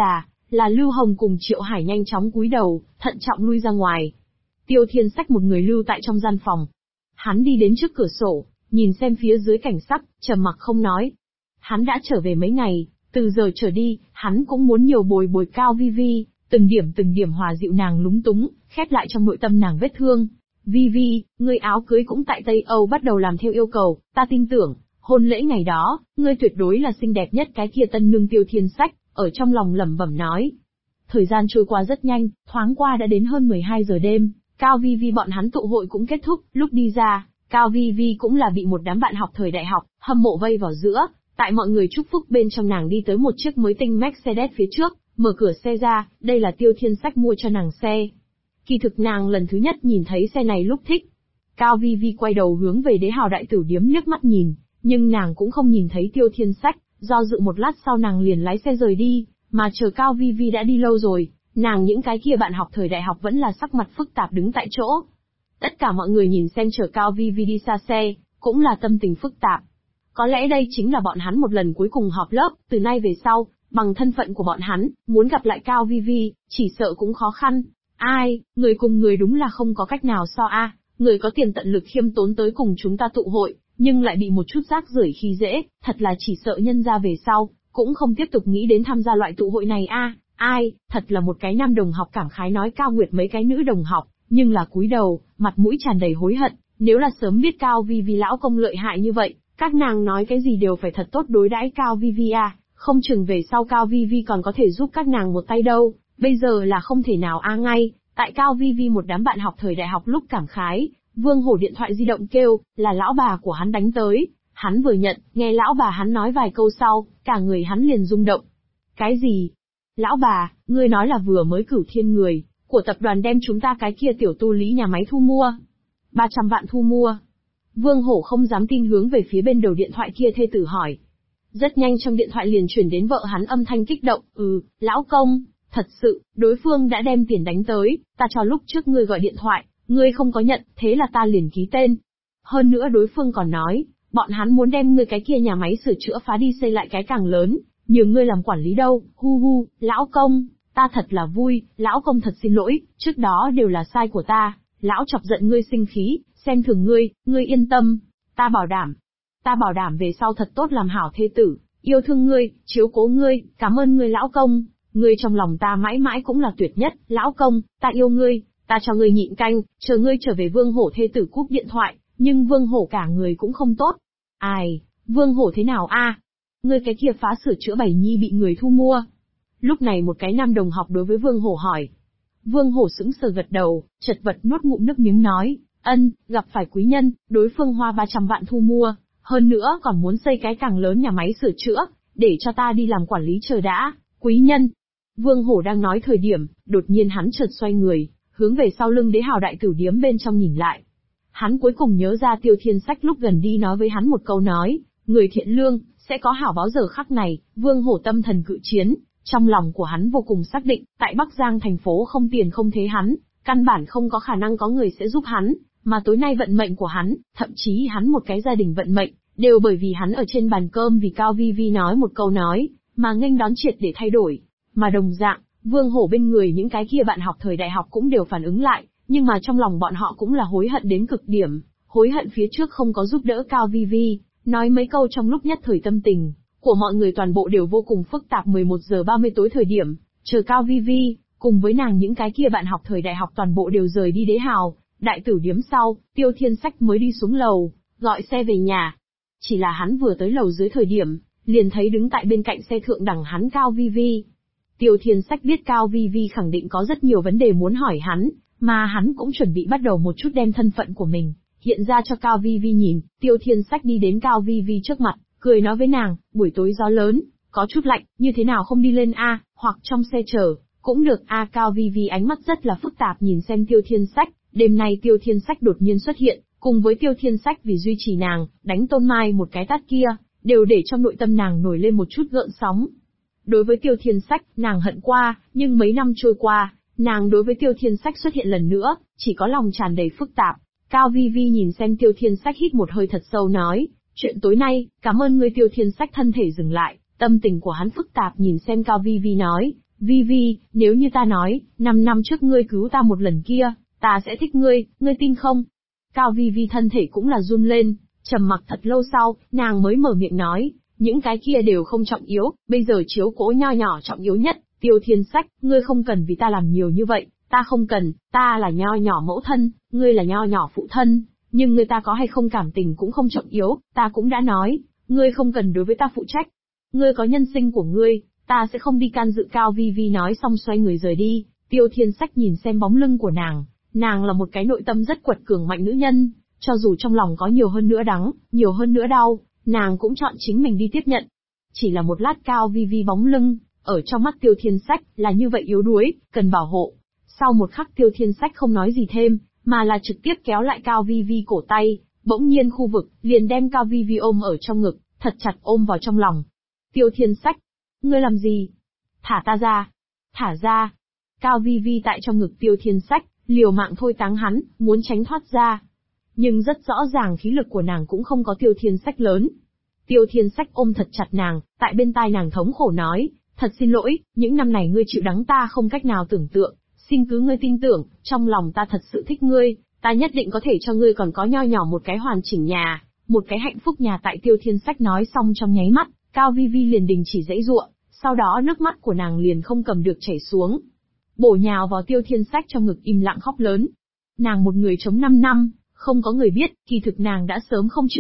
Là Lưu Hồng cùng Triệu Hải nhanh chóng cúi đầu, thận trọng lui ra ngoài. Tiêu Thiên Sách một người lưu tại trong gian phòng. Hắn đi đến trước cửa sổ, nhìn xem phía dưới cảnh sắc, trầm mặc không nói. Hắn đã trở về mấy ngày, từ giờ trở đi, hắn cũng muốn nhiều bồi bồi Cao Vi Vi, từng điểm hòa dịu nàng lúng túng, khép lại trong nội tâm nàng vết thương. Vi Vi, ngươi áo cưới cũng tại Tây Âu bắt đầu làm theo yêu cầu, ta tin tưởng, hôn lễ ngày đó, ngươi tuyệt đối là xinh đẹp nhất cái kia tân nương. Tiêu Thiên Sách, ở trong lòng lẩm bẩm nói. Thời gian trôi qua rất nhanh, thoáng qua đã đến hơn 12 giờ đêm, Cao Vi Vi bọn hắn tụ hội cũng kết thúc, lúc đi ra, Cao Vi Vi cũng là bị một đám bạn học thời đại học, hâm mộ vây vào giữa, tại mọi người chúc phúc bên trong nàng đi tới một chiếc mới tinh Mercedes phía trước, mở cửa xe ra, đây là Tiêu Thiên Sách mua cho nàng xe. Kỳ thực nàng lần thứ nhất nhìn thấy xe này lúc thích. Cao Vi Vi quay đầu hướng về Đế Hào đại tử điếm liếc mắt nhìn, nhưng nàng cũng không nhìn thấy Tiêu Thiên Sách, do dự một lát sau nàng liền lái xe rời đi, mà chờ Cao Vi Vi đã đi lâu rồi, nàng những cái kia bạn học thời đại học vẫn là sắc mặt phức tạp đứng tại chỗ. Tất cả mọi người nhìn xem chờ Cao Vi Vi đi xa xe, cũng là tâm tình phức tạp. Có lẽ đây chính là bọn hắn một lần cuối cùng họp lớp, từ nay về sau, bằng thân phận của bọn hắn, muốn gặp lại Cao Vi Vi, chỉ sợ cũng khó khăn. Ai, người cùng người đúng là không có cách nào so a, người có tiền tận lực khiêm tốn tới cùng chúng ta tụ hội, nhưng lại bị một chút rác rưởi khi dễ, thật là chỉ sợ nhân ra về sau, cũng không tiếp tục nghĩ đến tham gia loại tụ hội này a. Ai, thật là một cái nam đồng học cảm khái nói Cao Nguyệt mấy cái nữ đồng học, nhưng là cúi đầu, mặt mũi tràn đầy hối hận, nếu là sớm biết Cao Vi Vi lão công lợi hại như vậy, các nàng nói cái gì đều phải thật tốt đối đãi Cao Vi Vi a, không chừng về sau Cao Vi Vi còn có thể giúp các nàng một tay đâu, bây giờ là không thể nào a. Ngay, tại Cao Vi Vi một đám bạn học thời đại học lúc cảm khái, Vương Hổ điện thoại di động kêu, là lão bà của hắn đánh tới, hắn vừa nhận, nghe lão bà hắn nói vài câu sau, cả người hắn liền rung động. Cái gì? Lão bà, ngươi nói là vừa mới Cửu Thiên người, của tập đoàn đem chúng ta cái kia tiểu tu lý nhà máy thu mua. 300 vạn thu mua. Vương Hổ không dám tin hướng về phía bên đầu điện thoại kia thê tử hỏi. Rất nhanh trong điện thoại liền chuyển đến vợ hắn âm thanh kích động, lão công, thật sự, đối phương đã đem tiền đánh tới, ta cho lúc trước ngươi gọi điện thoại, ngươi không có nhận, thế là ta liền ký tên. Hơn nữa đối phương còn nói, bọn hắn muốn đem ngươi cái kia nhà máy sửa chữa phá đi xây lại cái càng lớn, nhờ ngươi làm quản lý đâu, lão công, ta thật là vui, lão công thật xin lỗi, trước đó đều là sai của ta, lão chọc giận ngươi sinh khí, xem thường ngươi yên tâm, ta bảo đảm về sau thật tốt làm hảo thê tử, yêu thương ngươi, chiếu cố ngươi, cảm ơn ngươi lão công, ngươi trong lòng ta mãi mãi cũng là tuyệt nhất, lão công, ta yêu ngươi, ta cho ngươi nhịn canh, chờ ngươi trở về. Vương Hổ thê tử cúp điện thoại, nhưng Vương Hổ cả người cũng không tốt. Ai, Vương Hổ thế nào a? Ngươi cái kia phá sửa chữa Bảy Nhi bị người thu mua. Lúc này một cái nam đồng học đối với Vương Hổ hỏi. Vương Hổ sững sờ gật đầu, chật vật nuốt ngụm nước miếng nói, gặp phải quý nhân, đối phương hoa 300 vạn thu mua, hơn nữa còn muốn xây cái càng lớn nhà máy sửa chữa, để cho ta đi làm quản lý chờ đã, quý nhân. Vương Hổ đang nói thời điểm, đột nhiên hắn chợt xoay người, hướng về sau lưng Đế Hào đại tử điếm bên trong nhìn lại. Hắn cuối cùng nhớ ra Tiêu Thiên Sách lúc gần đi nói với hắn một câu nói, người thiện lương, sẽ có hảo báo giờ khắc này. Vương Hổ tâm thần cự chiến, trong lòng của hắn vô cùng xác định, tại Bắc Giang thành phố không tiền không thế hắn, căn bản không có khả năng có người sẽ giúp hắn, mà tối nay vận mệnh của hắn, thậm chí hắn một cái gia đình vận mệnh, đều bởi vì hắn ở trên bàn cơm vì Cao Vi Vi nói một câu nói, mà nghênh đón triệt để thay đổi. Mà đồng dạng, Vương Hổ bên người những cái kia bạn học thời đại học cũng đều phản ứng lại, nhưng mà trong lòng bọn họ cũng là hối hận đến cực điểm, hối hận phía trước không có giúp đỡ Cao Vi Vi, nói mấy câu trong lúc nhất thời tâm tình của mọi người toàn bộ đều vô cùng phức tạp. 11 giờ 30 tối thời điểm, chờ Cao Vi Vi, cùng với nàng những cái kia bạn học thời đại học toàn bộ đều rời đi Đế Hào đại tử điếm sau, Tiêu Thiên Sách mới đi xuống lầu, gọi xe về nhà. Chỉ là hắn vừa tới lầu dưới thời điểm, liền thấy đứng tại bên cạnh xe thượng đẳng hắn Cao Vi Vi. Tiêu Thiên Sách biết Cao Vi Vi khẳng định có rất nhiều vấn đề muốn hỏi hắn, mà hắn cũng chuẩn bị bắt đầu một chút đem thân phận của mình hiện ra cho Cao Vi Vi nhìn. Tiêu Thiên Sách đi đến Cao Vi Vi trước mặt, cười nói với nàng, buổi tối gió lớn, có chút lạnh, như thế nào không đi lên a, hoặc trong xe chờ, cũng được a. Cao Vi Vi ánh mắt rất là phức tạp nhìn xem Tiêu Thiên Sách. Đêm nay Tiêu Thiên Sách đột nhiên xuất hiện, cùng với Tiêu Thiên Sách vì duy trì nàng, đánh Tôn Mai một cái tát kia, đều để trong nội tâm nàng nổi lên một chút gợn sóng. Đối với Tiêu Thiên Sách, nàng hận qua, nhưng mấy năm trôi qua, nàng đối với Tiêu Thiên Sách xuất hiện lần nữa, chỉ có lòng tràn đầy phức tạp. Cao Vi Vi nhìn xem Tiêu Thiên Sách hít một hơi thật sâu nói, chuyện tối nay, cảm ơn ngươi. Tiêu Thiên Sách thân thể dừng lại, tâm tình của hắn phức tạp nhìn xem Cao Vi Vi nói, Vi Vi, nếu như ta nói, 5 năm trước ngươi cứu ta một lần kia, ta sẽ thích ngươi, ngươi tin không? Cao Vi Vi thân thể cũng là run lên, trầm mặc thật lâu sau, nàng mới mở miệng nói, những cái kia đều không trọng yếu, bây giờ chiếu cố nho nhỏ trọng yếu nhất. Tiêu Thiên Sách, ngươi không cần vì ta làm nhiều như vậy, ta không cần, ta là nho nhỏ mẫu thân, ngươi là nho nhỏ phụ thân, nhưng người ta có hay không cảm tình cũng không trọng yếu, ta cũng đã nói, ngươi không cần đối với ta phụ trách. Ngươi có nhân sinh của ngươi, ta sẽ không đi can dự. Cao Vi Vi nói xong xoay người rời đi, Tiêu Thiên Sách nhìn xem bóng lưng của nàng là một cái nội tâm rất quật cường mạnh nữ nhân, cho dù trong lòng có nhiều hơn nữa đắng, nhiều hơn nữa đau, nàng cũng chọn chính mình đi tiếp nhận. Chỉ là một lát Cao Vi Vi bóng lưng, ở trong mắt Tiêu Thiên Sách là như vậy yếu đuối, cần bảo hộ. Sau một khắc Tiêu Thiên Sách không nói gì thêm, mà là trực tiếp kéo lại Cao Vi Vi cổ tay, bỗng nhiên khu vực, liền đem Cao Vi Vi ôm ở trong ngực, thật chặt ôm vào trong lòng. Tiêu Thiên Sách, ngươi làm gì? Thả ta ra! Thả ra! Cao Vi Vi tại trong ngực Tiêu Thiên Sách, liều mạng thôi táng hắn, muốn tránh thoát ra. Nhưng rất rõ ràng khí lực của nàng cũng không có Tiêu Thiên Sách lớn. Tiêu Thiên Sách ôm thật chặt nàng, tại bên tai nàng thống khổ nói, thật xin lỗi, những năm này ngươi chịu đắng ta không cách nào tưởng tượng, xin cứ ngươi tin tưởng, trong lòng ta thật sự thích ngươi, ta nhất định có thể cho ngươi còn có nho nhỏ một cái hoàn chỉnh nhà, một cái hạnh phúc nhà. Tại Tiêu Thiên Sách nói xong trong nháy mắt, Cao Vi Vi liền đình chỉ giãy giụa, sau đó nước mắt của nàng liền không cầm được chảy xuống. Bổ nhào vào Tiêu Thiên Sách trong ngực im lặng khóc lớn. Nàng một người chống 5 năm, không có người biết, kỳ thực nàng đã sớm không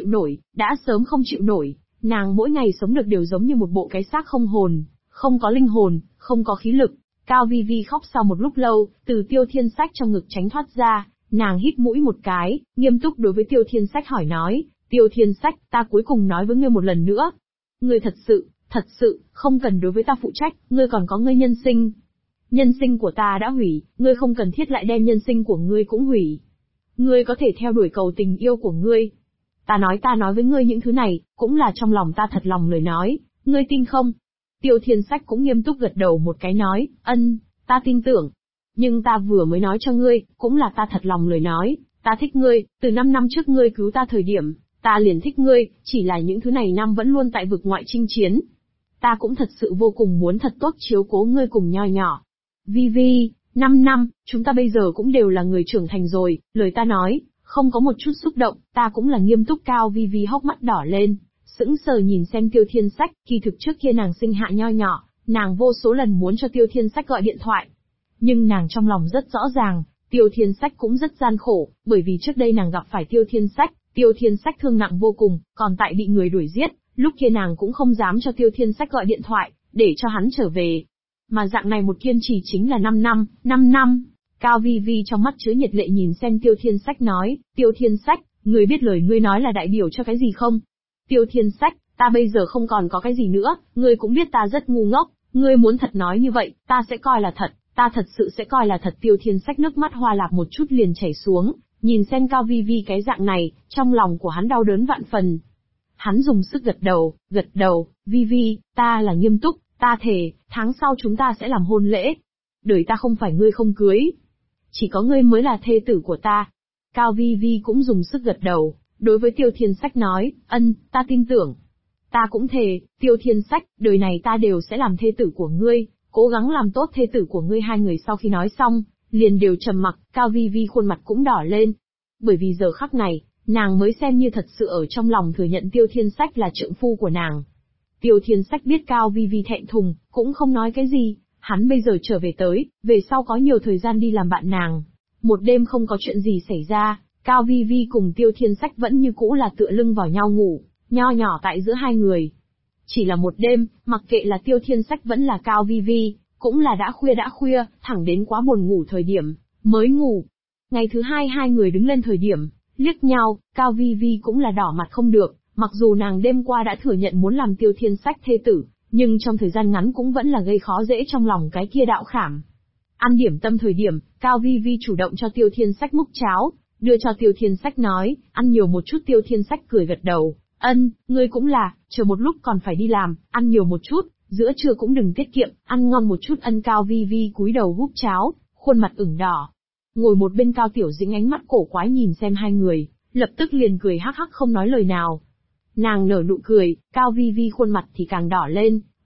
chịu nổi, nàng mỗi ngày sống được đều giống như một bộ cái xác không hồn, không có linh hồn, không có khí lực. Cao Vi Vi khóc sau một lúc lâu, từ Tiêu Thiên Sách trong ngực tránh thoát ra, nàng hít mũi một cái, nghiêm túc đối với Tiêu Thiên Sách hỏi nói, Tiêu Thiên Sách, ta cuối cùng nói với ngươi một lần nữa. Ngươi thật sự, không cần đối với ta phụ trách, ngươi còn có ngươi nhân sinh. Nhân sinh của ta đã hủy, ngươi không cần thiết lại đem nhân sinh của ngươi cũng hủy. Ngươi có thể theo đuổi cầu tình yêu của ngươi. Ta nói với ngươi những thứ này, cũng là trong lòng ta thật lòng lời nói, ngươi tin không? Tiêu Thiên Sách cũng nghiêm túc gật đầu một cái nói, ta tin tưởng. Nhưng ta vừa mới nói cho ngươi, cũng là ta thật lòng lời nói, ta thích ngươi, từ 5 năm trước ngươi cứu ta thời điểm, ta liền thích ngươi, chỉ là những thứ này năm vẫn luôn tại vực ngoại chinh chiến. Ta cũng thật sự vô cùng muốn thật tốt chiếu cố ngươi cùng nho nhỏ. Vi Vi, 5 năm, chúng ta bây giờ cũng đều là người trưởng thành rồi, lời ta nói, không có một chút xúc động, ta cũng là nghiêm túc. Cao Vi Vi hốc mắt đỏ lên, sững sờ nhìn xem Tiêu Thiên Sách, kỳ thực trước kia nàng sinh hạ nho nhỏ, nàng vô số lần muốn cho Tiêu Thiên Sách gọi điện thoại. Nhưng nàng trong lòng rất rõ ràng, Tiêu Thiên Sách cũng rất gian khổ, bởi vì trước đây nàng gặp phải Tiêu Thiên Sách thương nặng vô cùng, còn tại bị người đuổi giết, lúc kia nàng cũng không dám cho Tiêu Thiên Sách gọi điện thoại, để cho hắn trở về. Mà dạng này một kiên trì chính là 5 năm. Cao Vi Vi trong mắt chứa nhiệt lệ nhìn xem Tiêu Thiên Sách nói, Tiêu Thiên Sách, ngươi biết lời ngươi nói là đại biểu cho cái gì không? Tiêu Thiên Sách, ta bây giờ không còn có cái gì nữa, ngươi cũng biết ta rất ngu ngốc, ngươi muốn thật nói như vậy, ta sẽ coi là thật, ta thật sự sẽ coi là thật. Tiêu Thiên Sách nước mắt hoa lạp một chút liền chảy xuống, nhìn xem Cao Vi Vi cái dạng này, trong lòng của hắn đau đớn vạn phần. Hắn dùng sức gật đầu, Vi Vi, ta là nghiêm túc, ta thề, tháng sau chúng ta sẽ làm hôn lễ. Đời ta không phải ngươi không cưới, chỉ có ngươi mới là thê tử của ta. Cao Vi Vi cũng dùng sức gật đầu, đối với Tiêu Thiên Sách nói, ta tin tưởng. Ta cũng thề, Tiêu Thiên Sách, đời này ta đều sẽ làm thê tử của ngươi, cố gắng làm tốt thê tử của ngươi. Hai người sau khi nói xong, liền đều trầm mặc, Cao Vi Vi khuôn mặt cũng đỏ lên. Bởi vì giờ khắc này, nàng mới xem như thật sự ở trong lòng thừa nhận Tiêu Thiên Sách là trượng phu của nàng. Tiêu Thiên Sách biết Cao Vi Vi thẹn thùng, cũng không nói cái gì, hắn bây giờ trở về tới, về sau có nhiều thời gian đi làm bạn nàng. Một đêm không có chuyện gì xảy ra, Cao Vi Vi cùng Tiêu Thiên Sách vẫn như cũ là tựa lưng vào nhau ngủ, nho nhỏ tại giữa hai người. Chỉ là một đêm, mặc kệ là Tiêu Thiên Sách vẫn là Cao Vi Vi, cũng là đã khuya, thẳng đến quá buồn ngủ thời điểm, mới ngủ. Ngày thứ hai hai người đứng lên thời điểm, liếc nhau, Cao Vi Vi cũng là đỏ mặt không được, mặc dù nàng đêm qua đã thừa nhận muốn làm Tiêu Thiên Sách thê tử, nhưng trong thời gian ngắn cũng vẫn là gây khó dễ trong lòng cái kia đạo khảm. Ăn điểm tâm thời điểm, Cao Vi Vi chủ động cho Tiêu Thiên Sách múc cháo, đưa cho Tiêu Thiên Sách nói, ăn nhiều một chút. Tiêu Thiên Sách cười gật đầu, ngươi cũng là, chờ một lúc còn phải đi làm, ăn nhiều một chút, giữa trưa cũng đừng tiết kiệm, ăn ngon một chút. Cao Vi Vi cúi đầu húp cháo, khuôn mặt ửng đỏ. Ngồi một bên Cao Tiểu Dĩnh ánh mắt cổ quái nhìn xem hai người, lập tức liền cười hắc hắc không nói lời nào. Nàng nở nụ cười, Cao Vi Vi khuôn mặt thì càng đỏ lên,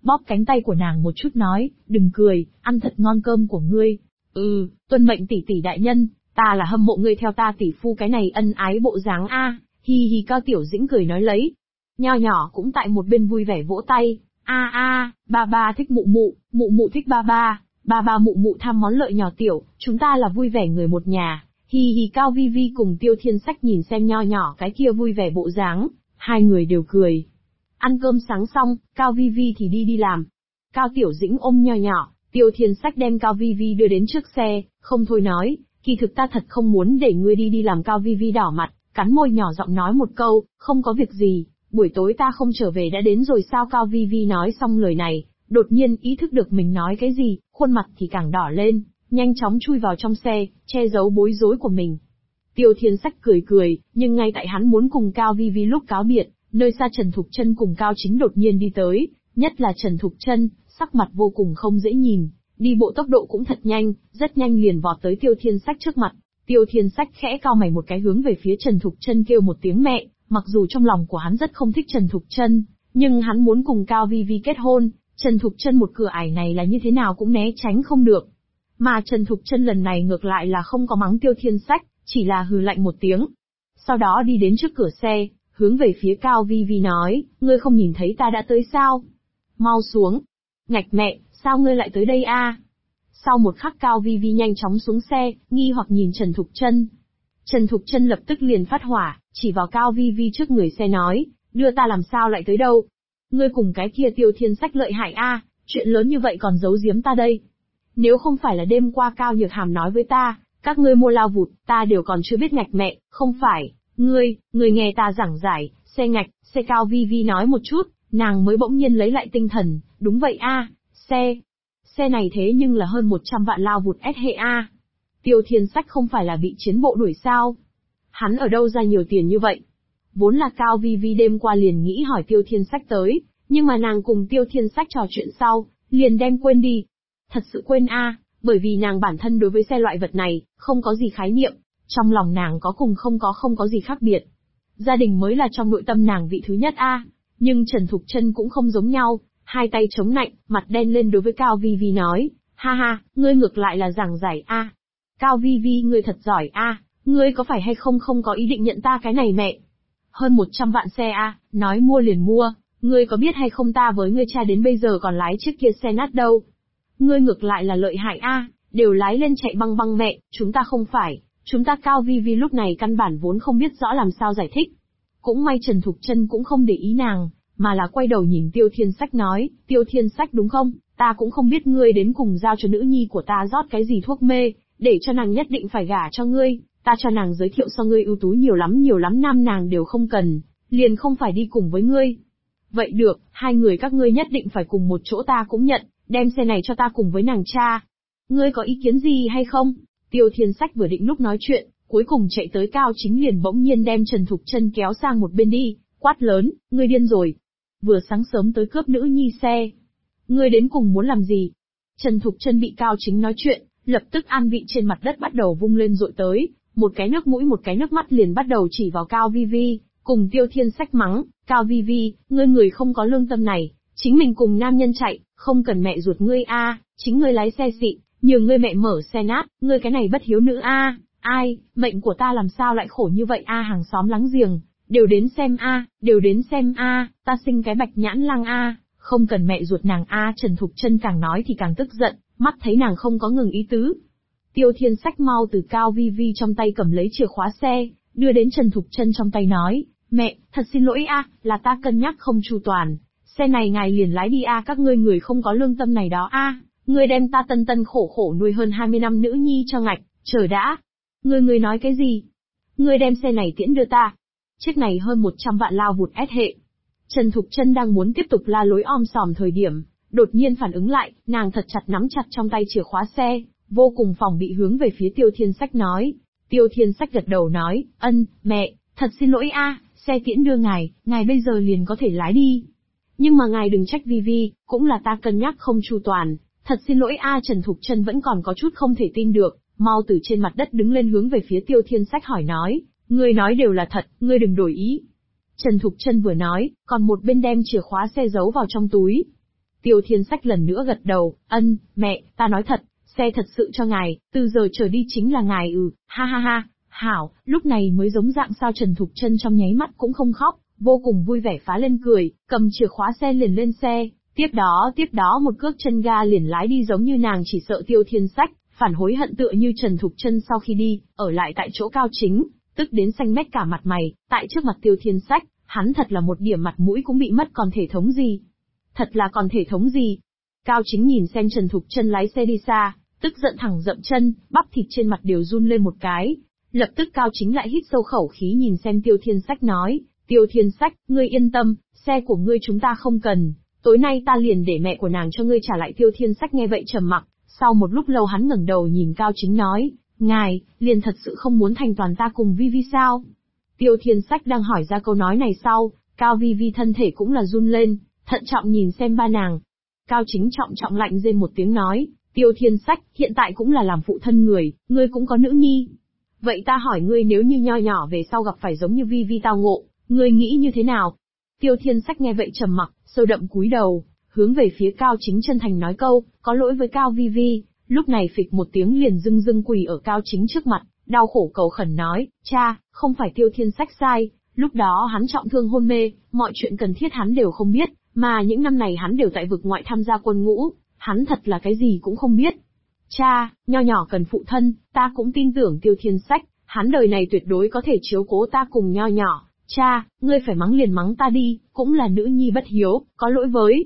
bóp cánh tay của nàng một chút nói, đừng cười, ăn thật ngon cơm của ngươi. Tuân mệnh tỷ tỷ đại nhân, ta là hâm mộ ngươi theo ta tỷ phu cái này ân ái bộ dáng a. Hi hi, Cao Tiểu Dĩnh cười nói lấy. Nho nhỏ cũng tại một bên vui vẻ vỗ tay, ba ba thích mụ mụ thích ba ba mụ mụ tham món lợi nhỏ tiểu, chúng ta là vui vẻ người một nhà. Hi hi, Cao Vi Vi cùng Tiêu Thiên Sách nhìn xem nho nhỏ cái kia vui vẻ bộ dáng, hai người đều cười. Ăn cơm sáng xong, Cao Vi Vi thì đi làm. Cao Tiểu Dĩnh ôm nho nhỏ, Tiêu Thiên Sách đem Cao Vi Vi đưa đến trước xe, không thôi nói, kỳ thực ta thật không muốn để ngươi đi làm. Cao Vi Vi đỏ mặt, cắn môi nhỏ giọng nói một câu, không có việc gì, buổi tối ta không trở về đã đến rồi sao. Cao Vi Vi nói xong lời này, đột nhiên ý thức được mình nói cái gì, khuôn mặt thì càng đỏ lên, nhanh chóng chui vào trong xe, che giấu bối rối của mình. Tiêu Thiên Sách cười, nhưng ngay tại hắn muốn cùng Cao Vi Vi lúc cáo biệt, nơi xa Trần Thục Chân cùng Cao Chính đột nhiên đi tới, nhất là Trần Thục Chân, sắc mặt vô cùng không dễ nhìn, đi bộ tốc độ cũng thật nhanh, rất nhanh liền vọt tới Tiêu Thiên Sách trước mặt. Tiêu Thiên Sách khẽ cau mày một cái hướng về phía Trần Thục Chân kêu một tiếng mẹ, mặc dù trong lòng của hắn rất không thích Trần Thục Chân, nhưng hắn muốn cùng Cao Vi Vi kết hôn, Trần Thục Chân một cửa ải này là như thế nào cũng né tránh không được. Mà Trần Thục Chân lần này ngược lại là không có mắng Tiêu Thiên Sách, chỉ là hừ lạnh một tiếng. Sau đó đi đến trước cửa xe, hướng về phía Cao Vi Vi nói, ngươi không nhìn thấy ta đã tới sao? Mau xuống. Ngạch mẹ, sao ngươi lại tới đây a? Sau một khắc Cao Vi Vi nhanh chóng xuống xe, nghi hoặc nhìn Trần Thục Chân. Trần Thục Chân lập tức liền phát hỏa, chỉ vào Cao Vi Vi trước người xe nói, đưa ta làm sao lại tới đâu? Ngươi cùng cái kia Tiêu Thiên Sách lợi hại a, chuyện lớn như vậy còn giấu giếm ta đây. Nếu không phải là đêm qua Cao Nhược Hàm nói với ta, các ngươi mua lao vụt, ta đều còn chưa biết. Ngạch mẹ, không phải, ngươi nghe ta giảng giải, xe. Cao Vi Vi nói một chút, nàng mới bỗng nhiên lấy lại tinh thần, đúng vậy a, xe này thế nhưng là hơn 100 vạn lao vụt SH a. Tiêu Thiên Sách không phải là bị chiến bộ đuổi sao? Hắn ở đâu ra nhiều tiền như vậy? Vốn là Cao Vi Vi đêm qua liền nghĩ hỏi Tiêu Thiên Sách tới, nhưng mà nàng cùng Tiêu Thiên Sách trò chuyện sau, liền đem quên đi. Thật sự quên a, bởi vì nàng bản thân đối với xe loại vật này, không có gì khái niệm, trong lòng nàng có cùng không có gì khác biệt. Gia đình mới là trong nội tâm nàng vị thứ nhất a, nhưng Trần Thục Chân cũng không giống nhau, hai tay chống nạnh, mặt đen lên đối với Cao Vi Vi nói, ha, ngươi ngược lại là giảng giải a. Cao Vi Vi ngươi thật giỏi a, ngươi có phải hay không có ý định nhận ta cái này mẹ? Hơn 100 vạn xe a, nói mua liền mua, ngươi có biết hay không ta với ngươi cha đến bây giờ còn lái chiếc kia xe nát đâu. Ngươi ngược lại là lợi hại a, đều lái lên chạy băng băng mẹ, chúng ta không phải, chúng ta. Cao Vi Vi lúc này căn bản vốn không biết rõ làm sao giải thích. Cũng may Trần Thục Chân cũng không để ý nàng, mà là quay đầu nhìn Tiêu Thiên Sách nói, Tiêu Thiên Sách đúng không, ta cũng không biết ngươi đến cùng giao cho nữ nhi của ta rót cái gì thuốc mê, để cho nàng nhất định phải gả cho ngươi, ta cho nàng giới thiệu so ngươi ưu tú nhiều lắm nam nàng đều không cần, liền không phải đi cùng với ngươi. Vậy được, hai người các ngươi nhất định phải cùng một chỗ ta cũng nhận, đem xe này cho ta cùng với nàng cha. Ngươi có ý kiến gì hay không? Tiêu Thiên Sách vừa định lúc nói chuyện, cuối cùng chạy tới Cao Chính liền bỗng nhiên đem Trần Thục Chân kéo sang một bên đi, quát lớn, ngươi điên rồi. Vừa sáng sớm tới cướp nữ nhi xe. Ngươi đến cùng muốn làm gì? Trần Thục Chân bị Cao Chính nói chuyện, lập tức an vị trên mặt đất bắt đầu vung lên dội tới, một cái nước mũi một cái nước mắt liền bắt đầu chỉ vào Cao Vi Vi, cùng Tiêu Thiên Sách mắng, Cao Vi Vi, ngươi người không có lương tâm này, chính mình cùng nam nhân chạy, không cần mẹ ruột ngươi a, chính ngươi lái xe xịn, nhường ngươi mẹ mở xe nát, ngươi cái này bất hiếu nữ a, ai, mệnh của ta làm sao lại khổ như vậy a, hàng xóm láng giềng, đều đến xem a, ta sinh cái bạch nhãn lang a, không cần mẹ ruột nàng a. Trần Thục Chân càng nói thì càng tức giận, mắt thấy nàng không có ngừng ý tứ. Tiêu Thiên Sách mau từ Cao Vi Vi trong tay cầm lấy chìa khóa xe, đưa đến Trần Thục Chân trong tay nói, mẹ, thật xin lỗi a, là ta cân nhắc không chu toàn, xe này ngài liền lái đi a, các ngươi người không có lương tâm này đó a, ngươi đem ta tân khổ nuôi hơn 20 năm nữ nhi cho ngạch, chờ đã. Ngươi nói cái gì? Ngươi đem xe này tiễn đưa ta. Chiếc này hơn 100 vạn lao vụt S hệ. Trần Thục Chân đang muốn tiếp tục la lối om sòm thời điểm, đột nhiên phản ứng lại, nàng thật chặt nắm chặt trong tay chìa khóa xe, vô cùng phòng bị hướng về phía Tiêu Thiên Sách nói. Tiêu Thiên Sách gật đầu nói, mẹ, thật xin lỗi a, xe tiễn đưa ngài bây giờ liền có thể lái đi. Nhưng mà ngài đừng trách Vi Vi, cũng là ta cân nhắc không chu toàn, thật xin lỗi a. Trần Thục Chân vẫn còn có chút không thể tin được, mau từ trên mặt đất đứng lên hướng về phía Tiêu Thiên Sách hỏi nói, ngươi nói đều là thật, ngươi đừng đổi ý. Trần Thục Chân vừa nói, còn một bên đem chìa khóa xe giấu vào trong túi. Tiêu Thiên Sách lần nữa gật đầu, mẹ, ta nói thật, xe thật sự cho ngài, từ giờ trở đi chính là ngài. Ha ha ha, hảo. Lúc này mới giống dạng sao Trần Thục Chân trong nháy mắt cũng không khóc, vô cùng vui vẻ phá lên cười, cầm chìa khóa xe liền lên xe, tiếp đó một cước chân ga liền lái đi, giống như nàng chỉ sợ Tiêu Thiên Sách phản hối hận tựa như Trần Thục Chân sau khi đi, ở lại tại chỗ Cao Chính, tức đến xanh mét cả mặt mày, tại trước mặt Tiêu Thiên Sách, hắn thật là một điểm mặt mũi cũng bị mất còn thể thống gì. Thật là còn thể thống gì. Cao Chính nhìn xem Trần Thục Chân lái xe đi xa, tức giận thẳng dậm chân, bắp thịt trên mặt đều run lên một cái. Lập tức Cao Chính lại hít sâu khẩu khí nhìn xem Tiêu Thiên Sách nói, Tiêu Thiên Sách, ngươi yên tâm, xe của ngươi chúng ta không cần, tối nay ta liền để mẹ của nàng cho ngươi trả lại. Tiêu Thiên Sách nghe vậy trầm mặc, sau một lúc lâu hắn ngẩng đầu nhìn Cao Chính nói, ngài, liền thật sự không muốn thành toàn ta cùng Vi Vi sao? Tiêu Thiên Sách đang hỏi ra câu nói này sau, Cao Vi Vi thân thể cũng là run lên, thận trọng nhìn xem ba nàng. Cao Chính trọng lạnh rên một tiếng nói, Tiêu Thiên Sách, hiện tại cũng là làm phụ thân người, ngươi cũng có nữ nhi. Vậy ta hỏi ngươi, nếu như nho nhỏ về sau gặp phải giống như Vi Vi tao ngộ, ngươi nghĩ như thế nào? Tiêu Thiên Sách nghe vậy trầm mặc, sâu đậm cúi đầu, hướng về phía Cao Chính chân thành nói câu, có lỗi với Cao Vi Vi. Lúc này phịch một tiếng liền dưng quỳ ở Cao Chính trước mặt, đau khổ cầu khẩn nói, cha, không phải Tiêu Thiên Sách sai, lúc đó hắn trọng thương hôn mê, mọi chuyện cần thiết hắn đều không biết, mà những năm này hắn đều tại vực ngoại tham gia quân ngũ, hắn thật là cái gì cũng không biết. Cha, nho nhỏ cần phụ thân, ta cũng tin tưởng Tiêu Thiên Sách, hắn đời này tuyệt đối có thể chiếu cố ta cùng nho nhỏ. Cha, ngươi phải mắng liền mắng ta đi, cũng là nữ nhi bất hiếu, có lỗi với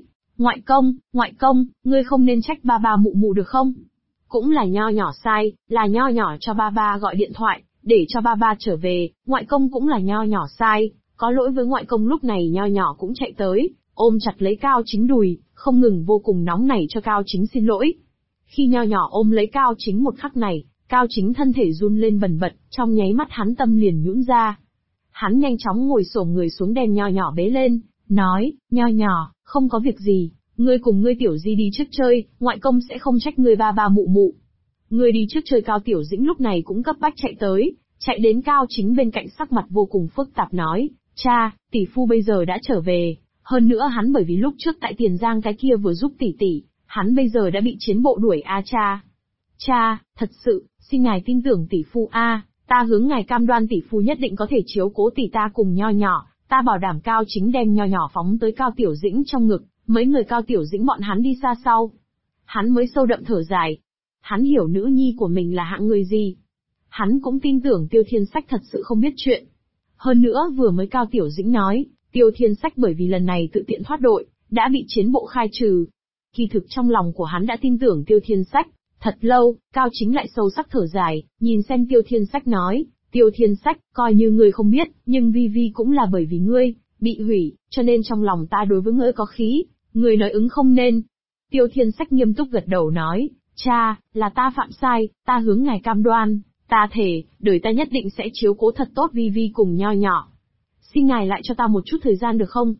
ngoại công, ngươi không nên trách ba ba mụ mụ được không? Cũng là nho nhỏ sai, là nho nhỏ cho ba ba gọi điện thoại, để cho ba ba trở về, ngoại công cũng là nho nhỏ sai, có lỗi với ngoại công. Lúc này nho nhỏ cũng chạy tới, ôm chặt lấy Cao Chính đùi, không ngừng vô cùng nóng nảy cho Cao Chính xin lỗi. Khi nho nhỏ ôm lấy Cao Chính một khắc này, Cao Chính thân thể run lên bần bật, trong nháy mắt hắn tâm liền nhũn ra. Hắn nhanh chóng ngồi xổm người xuống đem nho nhỏ bế lên, nói, nho nhỏ, không có việc gì, ngươi cùng ngươi Tiểu Di đi trước chơi, ngoại công sẽ không trách ngươi ba ba mụ mụ. Ngươi đi trước chơi. Cao Tiểu Dĩnh lúc này cũng cấp bách chạy tới, chạy đến Cao Chính bên cạnh sắc mặt vô cùng phức tạp nói, cha, tỷ phu bây giờ đã trở về, hơn nữa hắn bởi vì lúc trước tại Tiền Giang cái kia vừa giúp tỷ, hắn bây giờ đã bị chiến bộ đuổi cha. Cha, thật sự, xin ngài tin tưởng tỷ phu ta hướng ngài cam đoan tỷ phu nhất định có thể chiếu cố tỷ ta cùng nho nhỏ, ta bảo đảm. Cao Chính đem nho nhỏ phóng tới Cao Tiểu Dĩnh trong ngực, mấy người Cao Tiểu Dĩnh bọn hắn đi xa sau. Hắn mới sâu đậm thở dài. Hắn hiểu nữ nhi của mình là hạng người gì. Hắn cũng tin tưởng Tiêu Thiên Sách thật sự không biết chuyện. Hơn nữa vừa mới Cao Tiểu Dĩnh nói, Tiêu Thiên Sách bởi vì lần này tự tiện thoát đội, đã bị chiến bộ khai trừ. Kỳ thực trong lòng của hắn đã tin tưởng Tiêu Thiên Sách. Thật lâu, Cao Chính lại sâu sắc thở dài, nhìn xem Tiêu Thiên Sách nói, Tiêu Thiên Sách, coi như ngươi không biết, nhưng Vi Vi cũng là bởi vì ngươi, bị hủy, cho nên trong lòng ta đối với ngươi có khí, ngươi nói ứng không nên. Tiêu Thiên Sách nghiêm túc gật đầu nói, cha, là ta phạm sai, ta hướng ngài cam đoan, ta thề, đời ta nhất định sẽ chiếu cố thật tốt Vi Vi cùng nho nhỏ. Xin ngài lại cho ta một chút thời gian được không?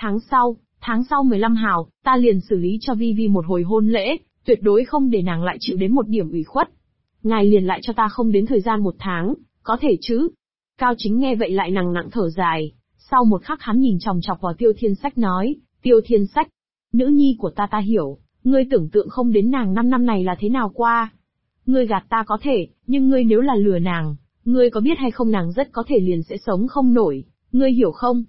Tháng sau 15 hào, ta liền xử lý cho Vi Vi một hồi hôn lễ, tuyệt đối không để nàng lại chịu đến một điểm ủy khuất. Ngài liền lại cho ta không đến thời gian 1 tháng, có thể chứ? Cao Chính nghe vậy lại nặng thở dài, sau một khắc hắn nhìn chòng chọc vào Tiêu Thiên Sách nói, Tiêu Thiên Sách, nữ nhi của ta hiểu, ngươi tưởng tượng không đến nàng 5 năm này là thế nào qua. Ngươi gạt ta có thể, nhưng ngươi nếu là lừa nàng, ngươi có biết hay không nàng rất có thể liền sẽ sống không nổi, ngươi hiểu không?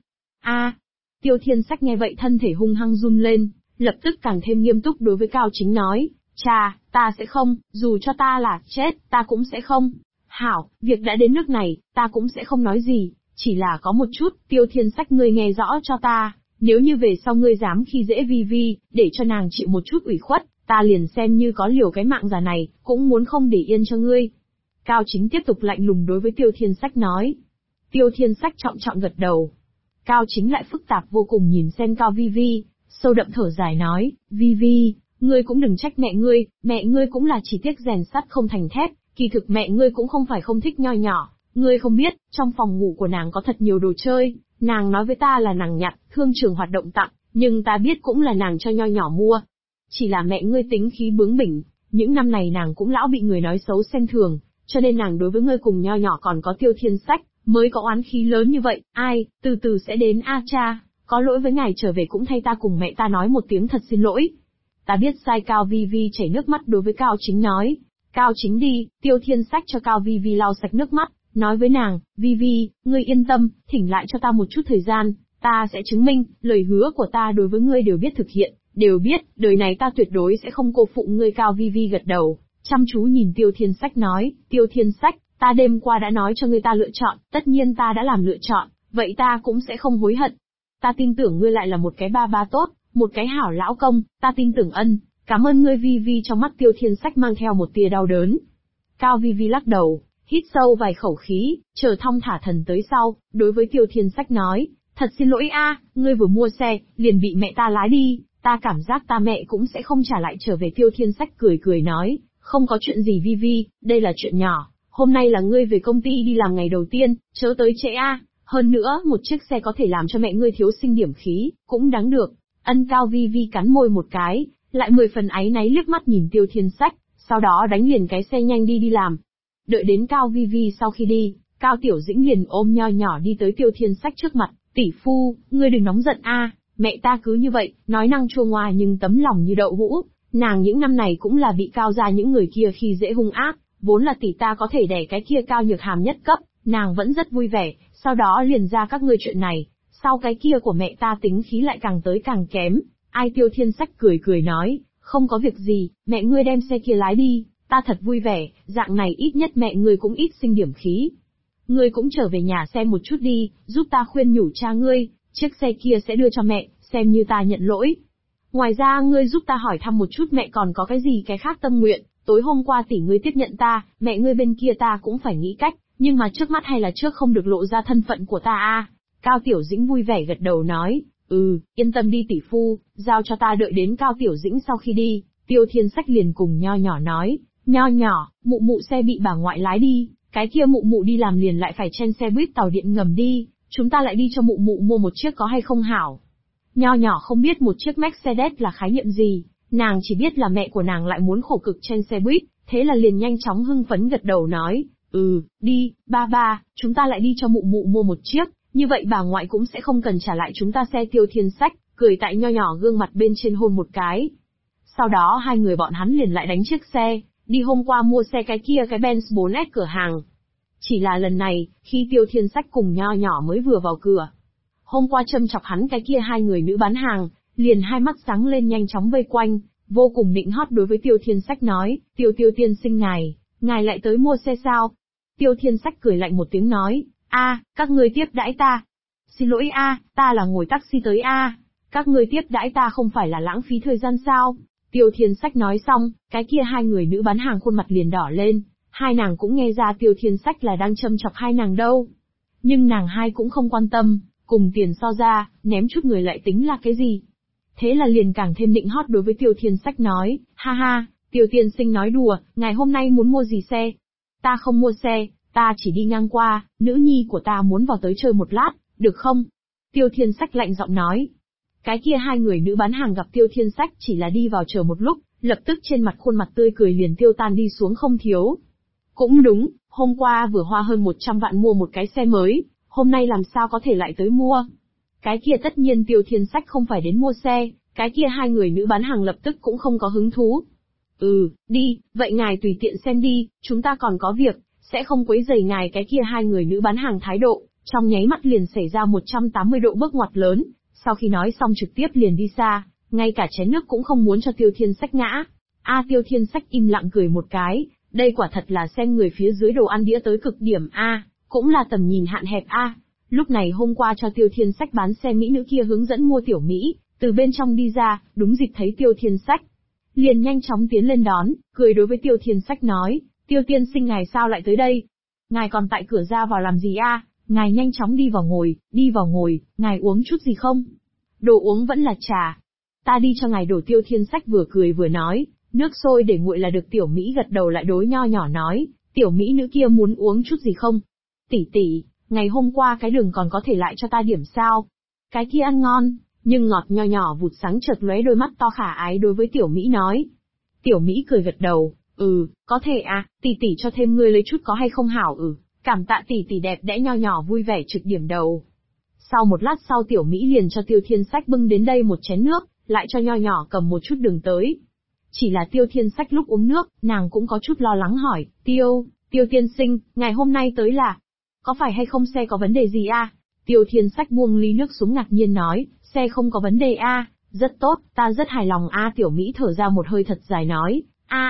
Tiêu Thiên Sách nghe vậy thân thể hung hăng run lên, lập tức càng thêm nghiêm túc đối với Cao Chính nói, cha, ta sẽ không, dù cho ta là chết, ta cũng sẽ không. Hảo, việc đã đến nước này, ta cũng sẽ không nói gì, chỉ là có một chút, Tiêu Thiên Sách ngươi nghe rõ cho ta, nếu như về sau ngươi dám khi dễ Vi Vi, để cho nàng chịu một chút ủy khuất, ta liền xem như có liều cái mạng già này, cũng muốn không để yên cho ngươi. Cao Chính tiếp tục lạnh lùng đối với Tiêu Thiên Sách nói. Tiêu Thiên Sách trọng gật đầu. Cao Chính lại phức tạp vô cùng nhìn xem Cao Vi Vi, sâu đậm thở dài nói, Vi Vi, ngươi cũng đừng trách mẹ ngươi cũng là chỉ tiếc rèn sắt không thành thép, kỳ thực mẹ ngươi cũng không phải không thích nho nhỏ, ngươi không biết, trong phòng ngủ của nàng có thật nhiều đồ chơi, nàng nói với ta là nàng nhặt, thương trường hoạt động tặng, nhưng ta biết cũng là nàng cho nho nhỏ mua. Chỉ là mẹ ngươi tính khí bướng bỉnh, những năm này nàng cũng lão bị người nói xấu xem thường, cho nên nàng đối với ngươi cùng nho nhỏ còn có Tiêu Thiên Sách, mới có oán khí lớn như vậy, từ từ sẽ đến cha, Có lỗi với ngài, trở về cũng thay ta cùng mẹ ta nói một tiếng thật xin lỗi. Ta biết sai. Cao Vi Vi chảy nước mắt đối với Cao Chính nói. Cao Chính đi, Tiêu Thiên Sách cho Cao Vi Vi lau sạch nước mắt, nói với nàng, Vi Vi, ngươi yên tâm, thỉnh lại cho ta một chút thời gian, ta sẽ chứng minh, lời hứa của ta đối với ngươi đều biết thực hiện, đều biết, đời này ta tuyệt đối sẽ không cô phụ ngươi. Cao Vi Vi gật đầu, chăm chú nhìn Tiêu Thiên Sách nói, Tiêu Thiên Sách, ta đêm qua đã nói cho ngươi ta lựa chọn, tất nhiên ta đã làm lựa chọn, vậy ta cũng sẽ không hối hận. Ta tin tưởng ngươi lại là một cái ba ba tốt, một cái hảo lão công, ta tin tưởng ân, cảm ơn ngươi Vi Vi. Trong mắt Tiêu Thiên Sách mang theo một tia đau đớn. Cao Vi Vi lắc đầu, hít sâu vài khẩu khí, chờ thong thả thần tới sau, đối với Tiêu Thiên Sách nói, thật xin lỗi a, ngươi vừa mua xe, liền bị mẹ ta lái đi, ta cảm giác ta mẹ cũng sẽ không trả lại trở về. Tiêu Thiên Sách cười cười nói, không có chuyện gì Vi Vi, đây là chuyện nhỏ, hôm nay là ngươi về công ty đi làm ngày đầu tiên, chớ tới trễ a. Hơn nữa, một chiếc xe có thể làm cho mẹ ngươi thiếu sinh điểm khí, cũng đáng được. Ân. Cao Vi Vi cắn môi một cái, lại 10 phần áy náy liếc mắt nhìn Tiêu Thiên Sách, sau đó đánh liền cái xe nhanh đi làm. Đợi đến Cao Vi Vi sau khi đi, Cao Tiểu Dĩnh liền ôm nho nhỏ đi tới Tiêu Thiên Sách trước mặt, tỷ phu, ngươi đừng nóng giận a, mẹ ta cứ như vậy, nói năng chua ngoa nhưng tấm lòng như đậu hũ, nàng những năm này cũng là bị Cao gia những người kia khi dễ hung ác, vốn là tỷ ta có thể đẻ cái kia Cao Nhược Hàm nhất cấp, nàng vẫn rất vui vẻ, sau đó liền ra các ngươi chuyện này, sau cái kia của mẹ ta tính khí lại càng tới càng kém. Ai? Tiêu Thiên Sách cười cười nói, không có việc gì, mẹ ngươi đem xe kia lái đi, ta thật vui vẻ, dạng này ít nhất mẹ ngươi cũng ít sinh điểm khí. Ngươi cũng trở về nhà xem một chút đi, giúp ta khuyên nhủ cha ngươi, chiếc xe kia sẽ đưa cho mẹ, xem như ta nhận lỗi. Ngoài ra ngươi giúp ta hỏi thăm một chút mẹ còn có cái gì cái khác tâm nguyện, tối hôm qua tỷ ngươi tiếp nhận ta, mẹ ngươi bên kia ta cũng phải nghĩ cách, nhưng mà trước mắt hay là trước không được lộ ra thân phận của ta a. Cao Tiểu Dĩnh vui vẻ gật đầu nói, yên tâm đi tỷ phu, giao cho ta. Đợi đến Cao Tiểu Dĩnh sau khi đi, Tiêu Thiên Sách liền cùng nho nhỏ nói, nho nhỏ, mụ mụ xe bị bà ngoại lái đi, cái kia mụ mụ đi làm liền lại phải chen xe buýt tàu điện ngầm đi, chúng ta lại đi cho mụ mụ mua một chiếc có hay không hảo? Nho nhỏ không biết một chiếc Mercedes là khái niệm gì, nàng chỉ biết là mẹ của nàng lại muốn khổ cực chen xe buýt, thế là liền nhanh chóng hưng phấn gật đầu nói, đi, ba ba, chúng ta lại đi cho mụ mụ mua một chiếc, như vậy bà ngoại cũng sẽ không cần trả lại chúng ta xe. Tiêu Thiên Sách cười tại nho nhỏ gương mặt bên trên hôn một cái. Sau đó hai người bọn hắn liền lại đánh chiếc xe, đi hôm qua mua xe cái kia cái Benz 4S cửa hàng. Chỉ là lần này, khi Tiêu Thiên Sách cùng nho nhỏ mới vừa vào cửa, hôm qua châm chọc hắn cái kia hai người nữ bán hàng, liền hai mắt sáng lên nhanh chóng vây quanh, vô cùng nịnh hót đối với Tiêu Thiên Sách nói, Tiêu tiên sinh ngài lại tới mua xe sao? Tiêu Thiên Sách cười lạnh một tiếng nói, các ngươi tiếp đãi ta. Xin lỗi ta là ngồi taxi tới các ngươi tiếp đãi ta không phải là lãng phí thời gian sao? Tiêu Thiên Sách nói xong, cái kia hai người nữ bán hàng khuôn mặt liền đỏ lên, hai nàng cũng nghe ra Tiêu Thiên Sách là đang châm chọc hai nàng đâu. Nhưng nàng hai cũng không quan tâm, cùng tiền so ra, ném chút người lại tính là cái gì? Thế là liền càng thêm nịnh hót đối với Tiêu Thiên Sách nói, ha ha, Tiêu tiên sinh nói đùa, ngài hôm nay muốn mua gì xe? Ta không mua xe, ta chỉ đi ngang qua, nữ nhi của ta muốn vào tới chơi một lát, được không? Tiêu Thiên Sách lạnh giọng nói. Cái kia hai người nữ bán hàng gặp Tiêu Thiên Sách chỉ là đi vào chờ một lúc, lập tức trên mặt khuôn mặt tươi cười liền tiêu tan đi xuống không thiếu. Cũng đúng, hôm qua vừa hoa hơn 100 vạn mua một cái xe mới, hôm nay làm sao có thể lại tới mua? Cái kia tất nhiên Tiêu Thiên Sách không phải đến mua xe, cái kia hai người nữ bán hàng lập tức cũng không có hứng thú. Đi, vậy ngài tùy tiện xem đi, chúng ta còn có việc, sẽ không quấy rầy ngài. Cái kia hai người nữ bán hàng thái độ, trong nháy mắt liền xảy ra 180 độ bước ngoặt lớn, sau khi nói xong trực tiếp liền đi xa, ngay cả chén nước cũng không muốn cho Tiêu Thiên Sách ngã. Tiêu Thiên Sách im lặng cười một cái, đây quả thật là xem người phía dưới đồ ăn đĩa tới cực điểm cũng là tầm nhìn hạn hẹp Lúc này hôm qua cho Tiêu Thiên Sách bán xe mỹ nữ kia hướng dẫn mua tiểu Mỹ, từ bên trong đi ra, đúng dịp thấy Tiêu Thiên Sách. Liền nhanh chóng tiến lên đón, cười đối với Tiêu Thiên Sách nói, Tiêu tiên sinh ngài sao lại tới đây? Ngài còn tại cửa ra vào làm gì Ngài nhanh chóng đi vào ngồi, ngài uống chút gì không? Đồ uống vẫn là trà. Ta đi cho ngài đổ. Tiêu Thiên Sách vừa cười vừa nói, nước sôi để nguội là được. Tiểu Mỹ gật đầu lại đối nho nhỏ nói, tiểu Mỹ nữ kia muốn uống chút gì không? Tỷ, ngày hôm qua cái đường còn có thể lại cho ta điểm sao? Cái kia ăn ngon, nhưng ngọt. Nho nhỏ vụt sáng chợt lóe đôi mắt to khả ái đối với Tiểu Mỹ nói. Tiểu Mỹ cười gật đầu, có thể tỷ cho thêm ngươi lấy chút có hay không hảo? Cảm tạ tỷ đẹp đẽ. Nho nhỏ vui vẻ trực điểm đầu. Sau một lát sau Tiểu Mỹ liền cho Tiêu Thiên Sách bưng đến đây một chén nước, lại cho Nho Nhỏ cầm một chút đường tới. Chỉ là Tiêu Thiên Sách lúc uống nước, nàng cũng có chút lo lắng hỏi, Tiêu tiên sinh, ngày hôm nay tới là, có phải hay không xe có vấn đề gì a? Tiêu Thiên Sách buông ly nước xuống ngạc nhiên nói, xe không có vấn đề a, rất tốt, ta rất hài lòng a. Tiểu Mỹ thở ra một hơi thật dài nói,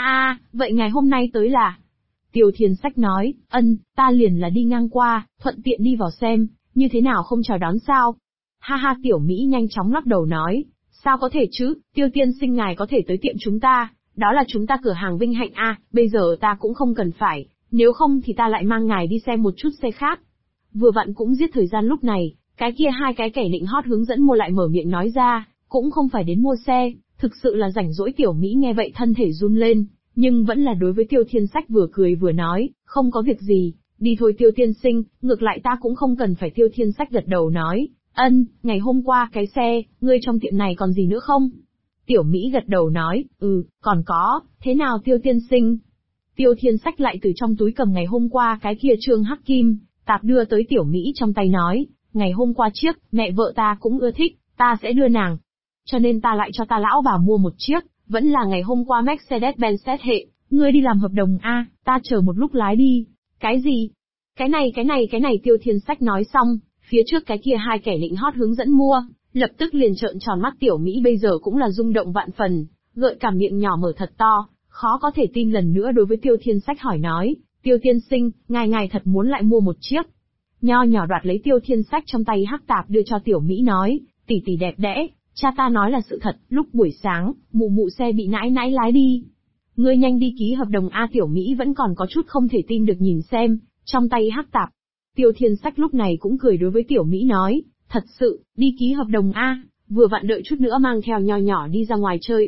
vậy ngày hôm nay tới là? Tiêu Thiên Sách nói, ta liền là đi ngang qua, thuận tiện đi vào xem, như thế nào không chào đón sao? Ha ha, Tiểu Mỹ nhanh chóng lắc đầu nói, sao có thể chứ, Tiêu tiên sinh ngài có thể tới tiệm chúng ta, đó là chúng ta cửa hàng vinh hạnh a, bây giờ ta cũng không cần phải, nếu không thì ta lại mang ngài đi xem một chút xe khác. Vừa vặn cũng giết thời gian lúc này, cái kia hai cái kẻ nịnh hót hướng dẫn mua lại mở miệng nói ra, cũng không phải đến mua xe, thực sự là rảnh rỗi. Tiểu Mỹ nghe vậy thân thể run lên, nhưng vẫn là đối với Tiêu Thiên Sách vừa cười vừa nói, không có việc gì, đi thôi Tiêu tiên sinh, ngược lại ta cũng không cần phải. Tiêu Thiên Sách gật đầu nói, ngày hôm qua cái xe, ngươi trong tiệm này còn gì nữa không? Tiểu Mỹ gật đầu nói, còn có, thế nào Tiêu tiên sinh? Tiêu Thiên Sách lại từ trong túi cầm ngày hôm qua cái kia trương hắc kim tạp đưa tới Tiểu Mỹ trong tay nói, ngày hôm qua chiếc, mẹ vợ ta cũng ưa thích, ta sẽ đưa nàng. Cho nên ta lại cho ta lão bà mua một chiếc, vẫn là ngày hôm qua Mercedes-Benz Z hệ, ngươi đi làm hợp đồng a, ta chờ một lúc lái đi. Cái gì? Cái này Tiêu Thiên Sách nói xong, phía trước cái kia hai kẻ nịnh hót hướng dẫn mua, lập tức liền trợn tròn mắt. Tiểu Mỹ bây giờ cũng là rung động vạn phần, gợi cảm miệng nhỏ mở thật to, khó có thể tin lần nữa đối với Tiêu Thiên Sách hỏi nói, Tiêu tiên sinh, ngài thật muốn lại mua một chiếc? Nho Nhỏ đoạt lấy Tiêu Thiên Sách trong tay hắc tạp đưa cho Tiểu Mỹ nói, tỷ đẹp đẽ, cha ta nói là sự thật, lúc buổi sáng, mụ xe bị nãi lái đi. Ngươi nhanh đi ký hợp đồng a. Tiểu Mỹ vẫn còn có chút không thể tin được nhìn xem, trong tay hắc tạp. Tiêu Thiên Sách lúc này cũng cười đối với Tiểu Mỹ nói, thật sự, đi ký hợp đồng a, vừa vặn đợi chút nữa mang theo Nho Nhỏ đi ra ngoài chơi.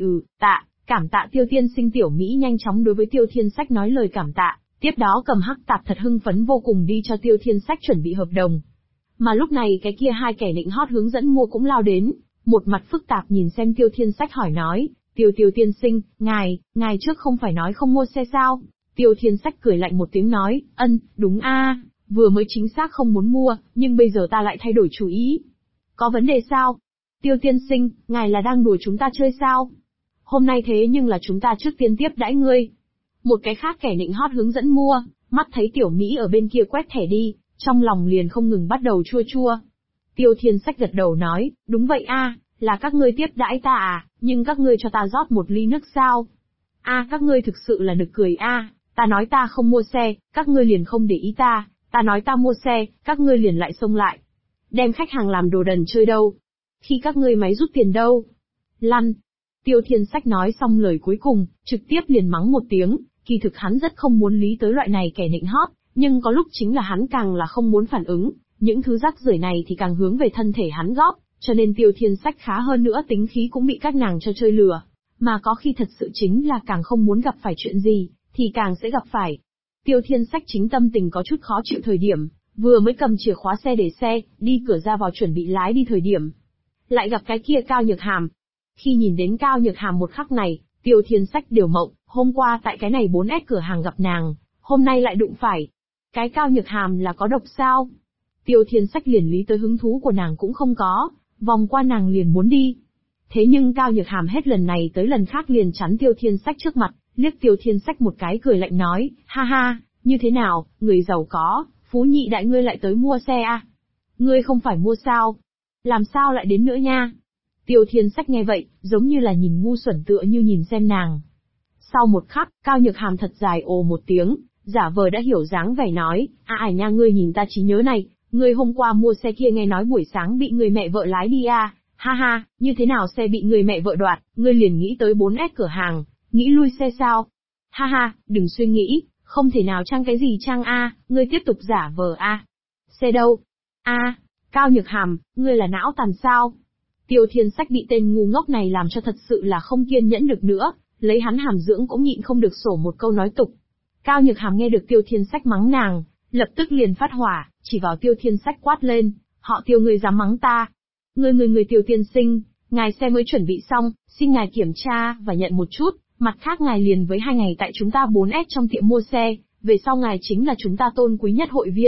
Cảm tạ Tiêu tiên sinh. Tiểu Mỹ nhanh chóng đối với Tiêu Thiên Sách nói lời cảm tạ, tiếp đó cầm hắc tạp thật hưng phấn vô cùng đi cho Tiêu Thiên Sách chuẩn bị hợp đồng. Mà lúc này cái kia hai kẻ nịnh hót hướng dẫn mua cũng lao đến, một mặt phức tạp nhìn xem Tiêu Thiên Sách hỏi nói, Tiêu tiên sinh, ngài trước không phải nói không mua xe sao? Tiêu Thiên Sách cười lạnh một tiếng nói, đúng a, vừa mới chính xác không muốn mua, nhưng bây giờ ta lại thay đổi chủ ý. Có vấn đề sao? Tiêu tiên sinh, ngài là đang đùa chúng ta chơi sao? Hôm nay thế nhưng là chúng ta trước tiên tiếp đãi ngươi. Một cái khác kẻ nịnh hót hướng dẫn mua, mắt thấy Tiểu Mỹ ở bên kia quét thẻ đi, trong lòng liền không ngừng bắt đầu chua chua. Tiêu Thiên Sách gật đầu nói, đúng vậy a, là các ngươi tiếp đãi ta à, nhưng các ngươi cho ta rót một ly nước sao? Các ngươi thực sự là nực cười a, ta nói ta không mua xe, các ngươi liền không để ý ta, ta nói ta mua xe, các ngươi liền lại xông lại. Đem khách hàng làm đồ đần chơi đâu? Khi các ngươi máy rút tiền đâu? Lăn! Tiêu Thiên Sách nói xong lời cuối cùng, trực tiếp liền mắng một tiếng, kỳ thực hắn rất không muốn lý tới loại này kẻ nịnh hót, nhưng có lúc chính là hắn càng là không muốn phản ứng, những thứ rác rưởi này thì càng hướng về thân thể hắn góp, cho nên Tiêu Thiên Sách khá hơn nữa tính khí cũng bị các nàng cho chơi lừa, mà có khi thật sự chính là càng không muốn gặp phải chuyện gì, thì càng sẽ gặp phải. Tiêu Thiên Sách chính tâm tình có chút khó chịu thời điểm, vừa mới cầm chìa khóa xe để xe, đi cửa ra vào chuẩn bị lái đi thời điểm, lại gặp cái kia Cao Nhược Hàm. Khi nhìn đến Cao Nhược Hàm một khắc này, Tiêu Thiên Sách đều mộng, hôm qua tại cái này 4S cửa hàng gặp nàng, hôm nay lại đụng phải. Cái Cao Nhược Hàm là có độc sao? Tiêu Thiên Sách liền lý tới hứng thú của nàng cũng không có, vòng qua nàng liền muốn đi. Thế nhưng Cao Nhược Hàm hết lần này tới lần khác liền chắn Tiêu Thiên Sách trước mặt, liếc Tiêu Thiên Sách một cái cười lạnh nói, ha ha, như thế nào, người giàu có, phú nhị đại ngươi lại tới mua xe à? Ngươi không phải mua sao? Làm sao lại đến nữa nha? Tiêu Thiên Sách nghe vậy, giống như là nhìn ngu xuẩn tựa như nhìn xem nàng. Sau một khắc, Cao Nhược Hàm thật dài ồ một tiếng, giả vờ đã hiểu dáng vẻ nói, nha ngươi nhìn ta trí nhớ này, ngươi hôm qua mua xe kia nghe nói buổi sáng bị người mẹ vợ lái đi à, ha ha, như thế nào xe bị người mẹ vợ đoạt, ngươi liền nghĩ tới 4S cửa hàng, nghĩ lui xe sao? Ha ha, đừng suy nghĩ, không thể nào trang cái gì trang a, ngươi tiếp tục giả vờ a. Xe đâu? Cao Nhược Hàm, ngươi là não tàn sao? Tiêu Thiên Sách bị tên ngu ngốc này làm cho thật sự là không kiên nhẫn được nữa, lấy hắn hàm dưỡng cũng nhịn không được sổ một câu nói tục. Cao Nhược Hàm nghe được Tiêu Thiên Sách mắng nàng, lập tức liền phát hỏa, chỉ vào Tiêu Thiên Sách quát lên, họ Tiêu ngươi dám mắng ta? Người Tiêu tiên sinh, ngài xe mới chuẩn bị xong, xin ngài kiểm tra và nhận một chút, mặt khác ngài liền với 2 ngày tại chúng ta 4S trong tiệm mua xe, về sau ngài chính là chúng ta tôn quý nhất hội viên,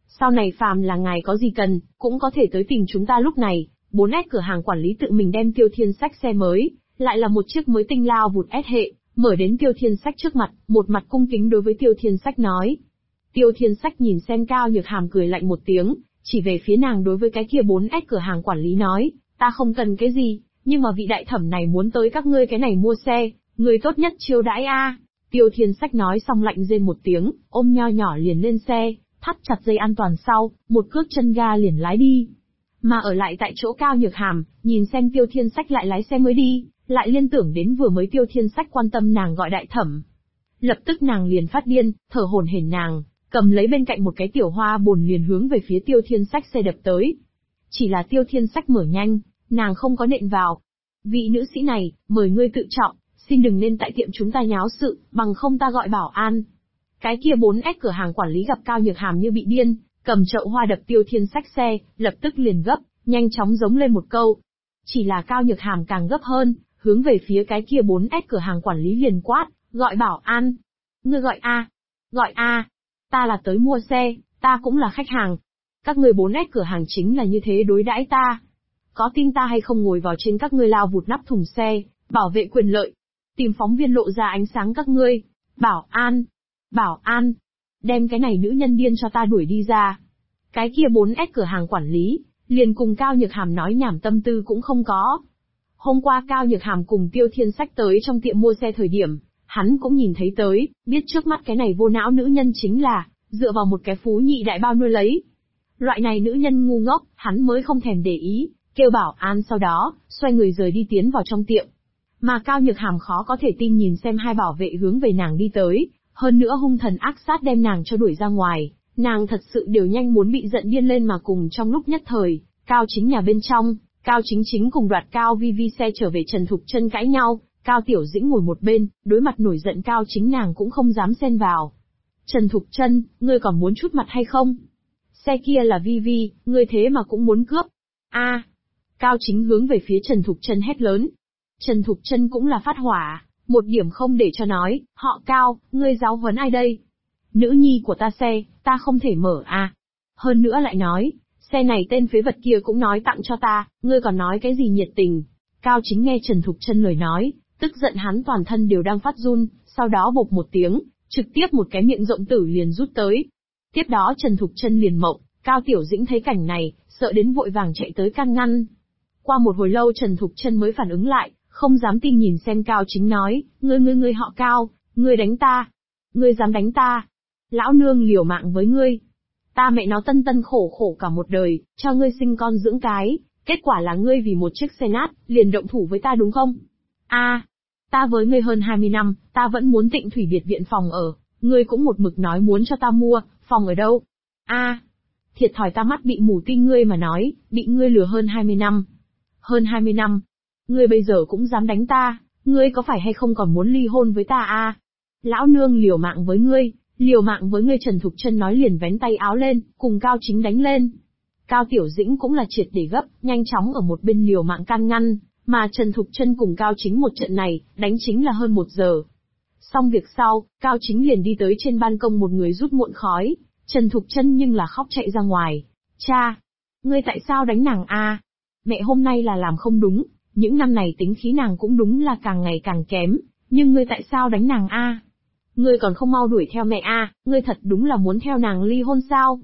Sau này phàm là ngài có gì cần, cũng có thể tới tìm chúng ta lúc này. 4S cửa hàng quản lý tự mình đem Tiêu Thiên Sách xe mới, lại là một chiếc mới tinh lao vụt S hệ, mở đến Tiêu Thiên Sách trước mặt, một mặt cung kính đối với Tiêu Thiên Sách nói. Tiêu Thiên Sách nhìn xem Cao Nhược Hàm cười lạnh một tiếng, chỉ về phía nàng đối với cái kia 4S cửa hàng quản lý nói, ta không cần cái gì, nhưng mà vị đại thẩm này muốn tới các ngươi cái này mua xe, người tốt nhất chiêu đãi a. Tiêu Thiên Sách nói xong lạnh rên một tiếng, ôm nho nhỏ liền lên xe, thắt chặt dây an toàn sau, một cước chân ga liền lái đi. Mà ở lại tại chỗ Cao Nhược Hàm, nhìn xem Tiêu Thiên Sách lại lái xe mới đi, lại liên tưởng đến vừa mới Tiêu Thiên Sách quan tâm nàng gọi đại thẩm. Lập tức nàng liền phát điên, thở hổn hển nàng, cầm lấy bên cạnh một cái tiểu hoa bồn liền hướng về phía Tiêu Thiên Sách xe đập tới. Chỉ là Tiêu Thiên Sách mở nhanh, nàng không có nện vào. Vị nữ sĩ này, mời ngươi tự trọng, xin đừng nên tại tiệm chúng ta nháo sự, bằng không ta gọi bảo an. Cái kia 4S cửa hàng quản lý gặp Cao Nhược Hàm như bị điên, cầm chậu hoa đập Tiêu Thiên Sách xe, lập tức liền gấp, nhanh chóng giống lên một câu. Chỉ là Cao Nhược Hàm càng gấp hơn, hướng về phía cái kia 4S cửa hàng quản lý liền quát, gọi bảo an. Ngươi gọi a? Gọi a? Ta là tới mua xe, ta cũng là khách hàng. Các ngươi 4S cửa hàng chính là như thế đối đãi ta. Có tin ta hay không ngồi vào trên các ngươi lao vụt nắp thùng xe, bảo vệ quyền lợi. Tìm phóng viên lộ ra ánh sáng các ngươi. Bảo an. Bảo an. Đem cái này nữ nhân điên cho ta đuổi đi ra. Cái kia 4S cửa hàng quản lý, liền cùng Cao Nhược Hàm nói nhảm tâm tư cũng không có. Hôm qua Cao Nhược Hàm cùng Tiêu Thiên Sách tới trong tiệm mua xe thời điểm, hắn cũng nhìn thấy tới, biết trước mắt cái này vô não nữ nhân chính là, dựa vào một cái phú nhị đại bao nuôi lấy. Loại này nữ nhân ngu ngốc, hắn mới không thèm để ý, kêu bảo an sau đó, xoay người rời đi tiến vào trong tiệm. Mà Cao Nhược Hàm khó có thể tin nhìn xem hai bảo vệ hướng về nàng đi tới, hơn nữa hung thần ác sát đem nàng cho đuổi ra ngoài, nàng thật sự đều nhanh muốn bị giận điên lên mà cùng trong lúc nhất thời, Cao Chính nhà bên trong, Cao Chính cùng đoạt Cao Vi xe trở về Trần Thục Chân cãi nhau, Cao Tiểu Dĩnh ngồi một bên, đối mặt nổi giận Cao Chính nàng cũng không dám xen vào. Trần Thục Chân, ngươi còn muốn chút mặt hay không? Xe kia là Vi, ngươi thế mà cũng muốn cướp. A! Cao Chính hướng về phía Trần Thục Chân hét lớn. Trần Thục Chân cũng là phát hỏa, một điểm không để cho nói, họ Cao, ngươi giáo huấn ai đây? Nữ nhi của ta xe, ta không thể mở a. Hơn nữa lại nói, xe này tên phế vật kia cũng nói tặng cho ta, ngươi còn nói cái gì nhiệt tình. Cao Chính nghe Trần Thục Chân lời nói, tức giận hắn toàn thân đều đang phát run, sau đó bộp một tiếng, trực tiếp một cái miệng rộng tử liền rút tới. Tiếp đó Trần Thục Chân liền mộng, Cao Tiểu Dĩnh thấy cảnh này, sợ đến vội vàng chạy tới can ngăn. Qua một hồi lâu Trần Thục Chân mới phản ứng lại, không dám tin nhìn xem Cao Chính nói, ngươi họ Cao, ngươi đánh ta. Ngươi dám đánh ta. Lão nương liều mạng với ngươi. Ta mẹ nó tân khổ khổ cả một đời, cho ngươi sinh con dưỡng cái, kết quả là ngươi vì một chiếc xe nát, liền động thủ với ta đúng không? A, ta với ngươi hơn 20 năm, ta vẫn muốn Tịnh Thủy biệt viện phòng ở, ngươi cũng một mực nói muốn cho ta mua, phòng ở đâu? A, thiệt thòi ta mắt bị mù tinh ngươi mà nói, bị ngươi lừa hơn 20 năm. Hơn 20 năm. Ngươi bây giờ cũng dám đánh ta, ngươi có phải hay không còn muốn ly hôn với ta a? Lão nương liều mạng với ngươi. Liều mạng với ngươi. Trần Thục Chân nói liền vén tay áo lên, cùng Cao Chính đánh lên. Cao Tiểu Dĩnh cũng là triệt để gấp, nhanh chóng ở một bên liều mạng can ngăn, mà Trần Thục Chân cùng Cao Chính một trận này, đánh chính là hơn 1 giờ. Xong việc sau, Cao Chính liền đi tới trên ban công một người rút muộn khói, Trần Thục Chân nhưng là khóc chạy ra ngoài. Cha! Ngươi tại sao đánh nàng a? Mẹ hôm nay là làm không đúng, những năm này tính khí nàng cũng đúng là càng ngày càng kém, nhưng ngươi tại sao đánh nàng a? Ngươi còn không mau đuổi theo mẹ a, ngươi thật đúng là muốn theo nàng ly hôn sao?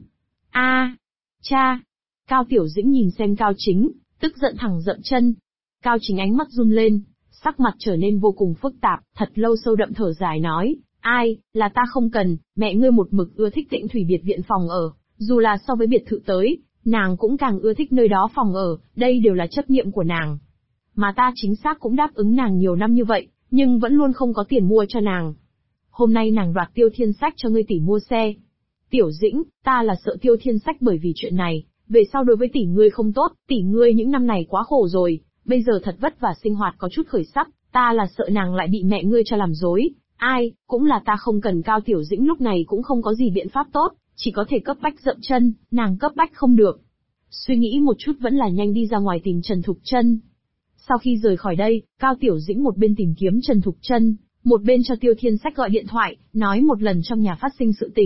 A, cha. Cao Tiểu Dĩnh nhìn xem Cao Chính, tức giận thẳng dậm chân. Cao Chính ánh mắt run lên, sắc mặt trở nên vô cùng phức tạp, thật lâu sâu đậm thở dài nói, ai, là ta không cần, mẹ ngươi một mực ưa thích Tịnh Thủy biệt viện phòng ở, dù là so với biệt thự tới, nàng cũng càng ưa thích nơi đó phòng ở, đây đều là chấp niệm của nàng. Mà ta chính xác cũng đáp ứng nàng nhiều năm như vậy, nhưng vẫn luôn không có tiền mua cho nàng. Hôm nay nàng đoạt Tiêu Thiên Sách cho ngươi tỷ mua xe. Tiểu Dĩnh, ta là sợ Tiêu Thiên Sách bởi vì chuyện này, về sau đối với tỷ ngươi không tốt, tỷ ngươi những năm này quá khổ rồi, bây giờ thật vất vả sinh hoạt có chút khởi sắc, ta là sợ nàng lại bị mẹ ngươi cho làm dối. Ai, cũng là ta không cần. Cao Tiểu Dĩnh lúc này cũng không có gì biện pháp tốt, chỉ có thể cấp bách dậm chân, nàng cấp bách không được. Suy nghĩ một chút vẫn là nhanh đi ra ngoài tìm Trần Thục Chân. Sau khi rời khỏi đây, Cao Tiểu Dĩnh một bên tìm kiếm Trần Thục Chân, một bên cho Tiêu Thiên Sách gọi điện thoại, nói một lần trong nhà phát sinh sự tình.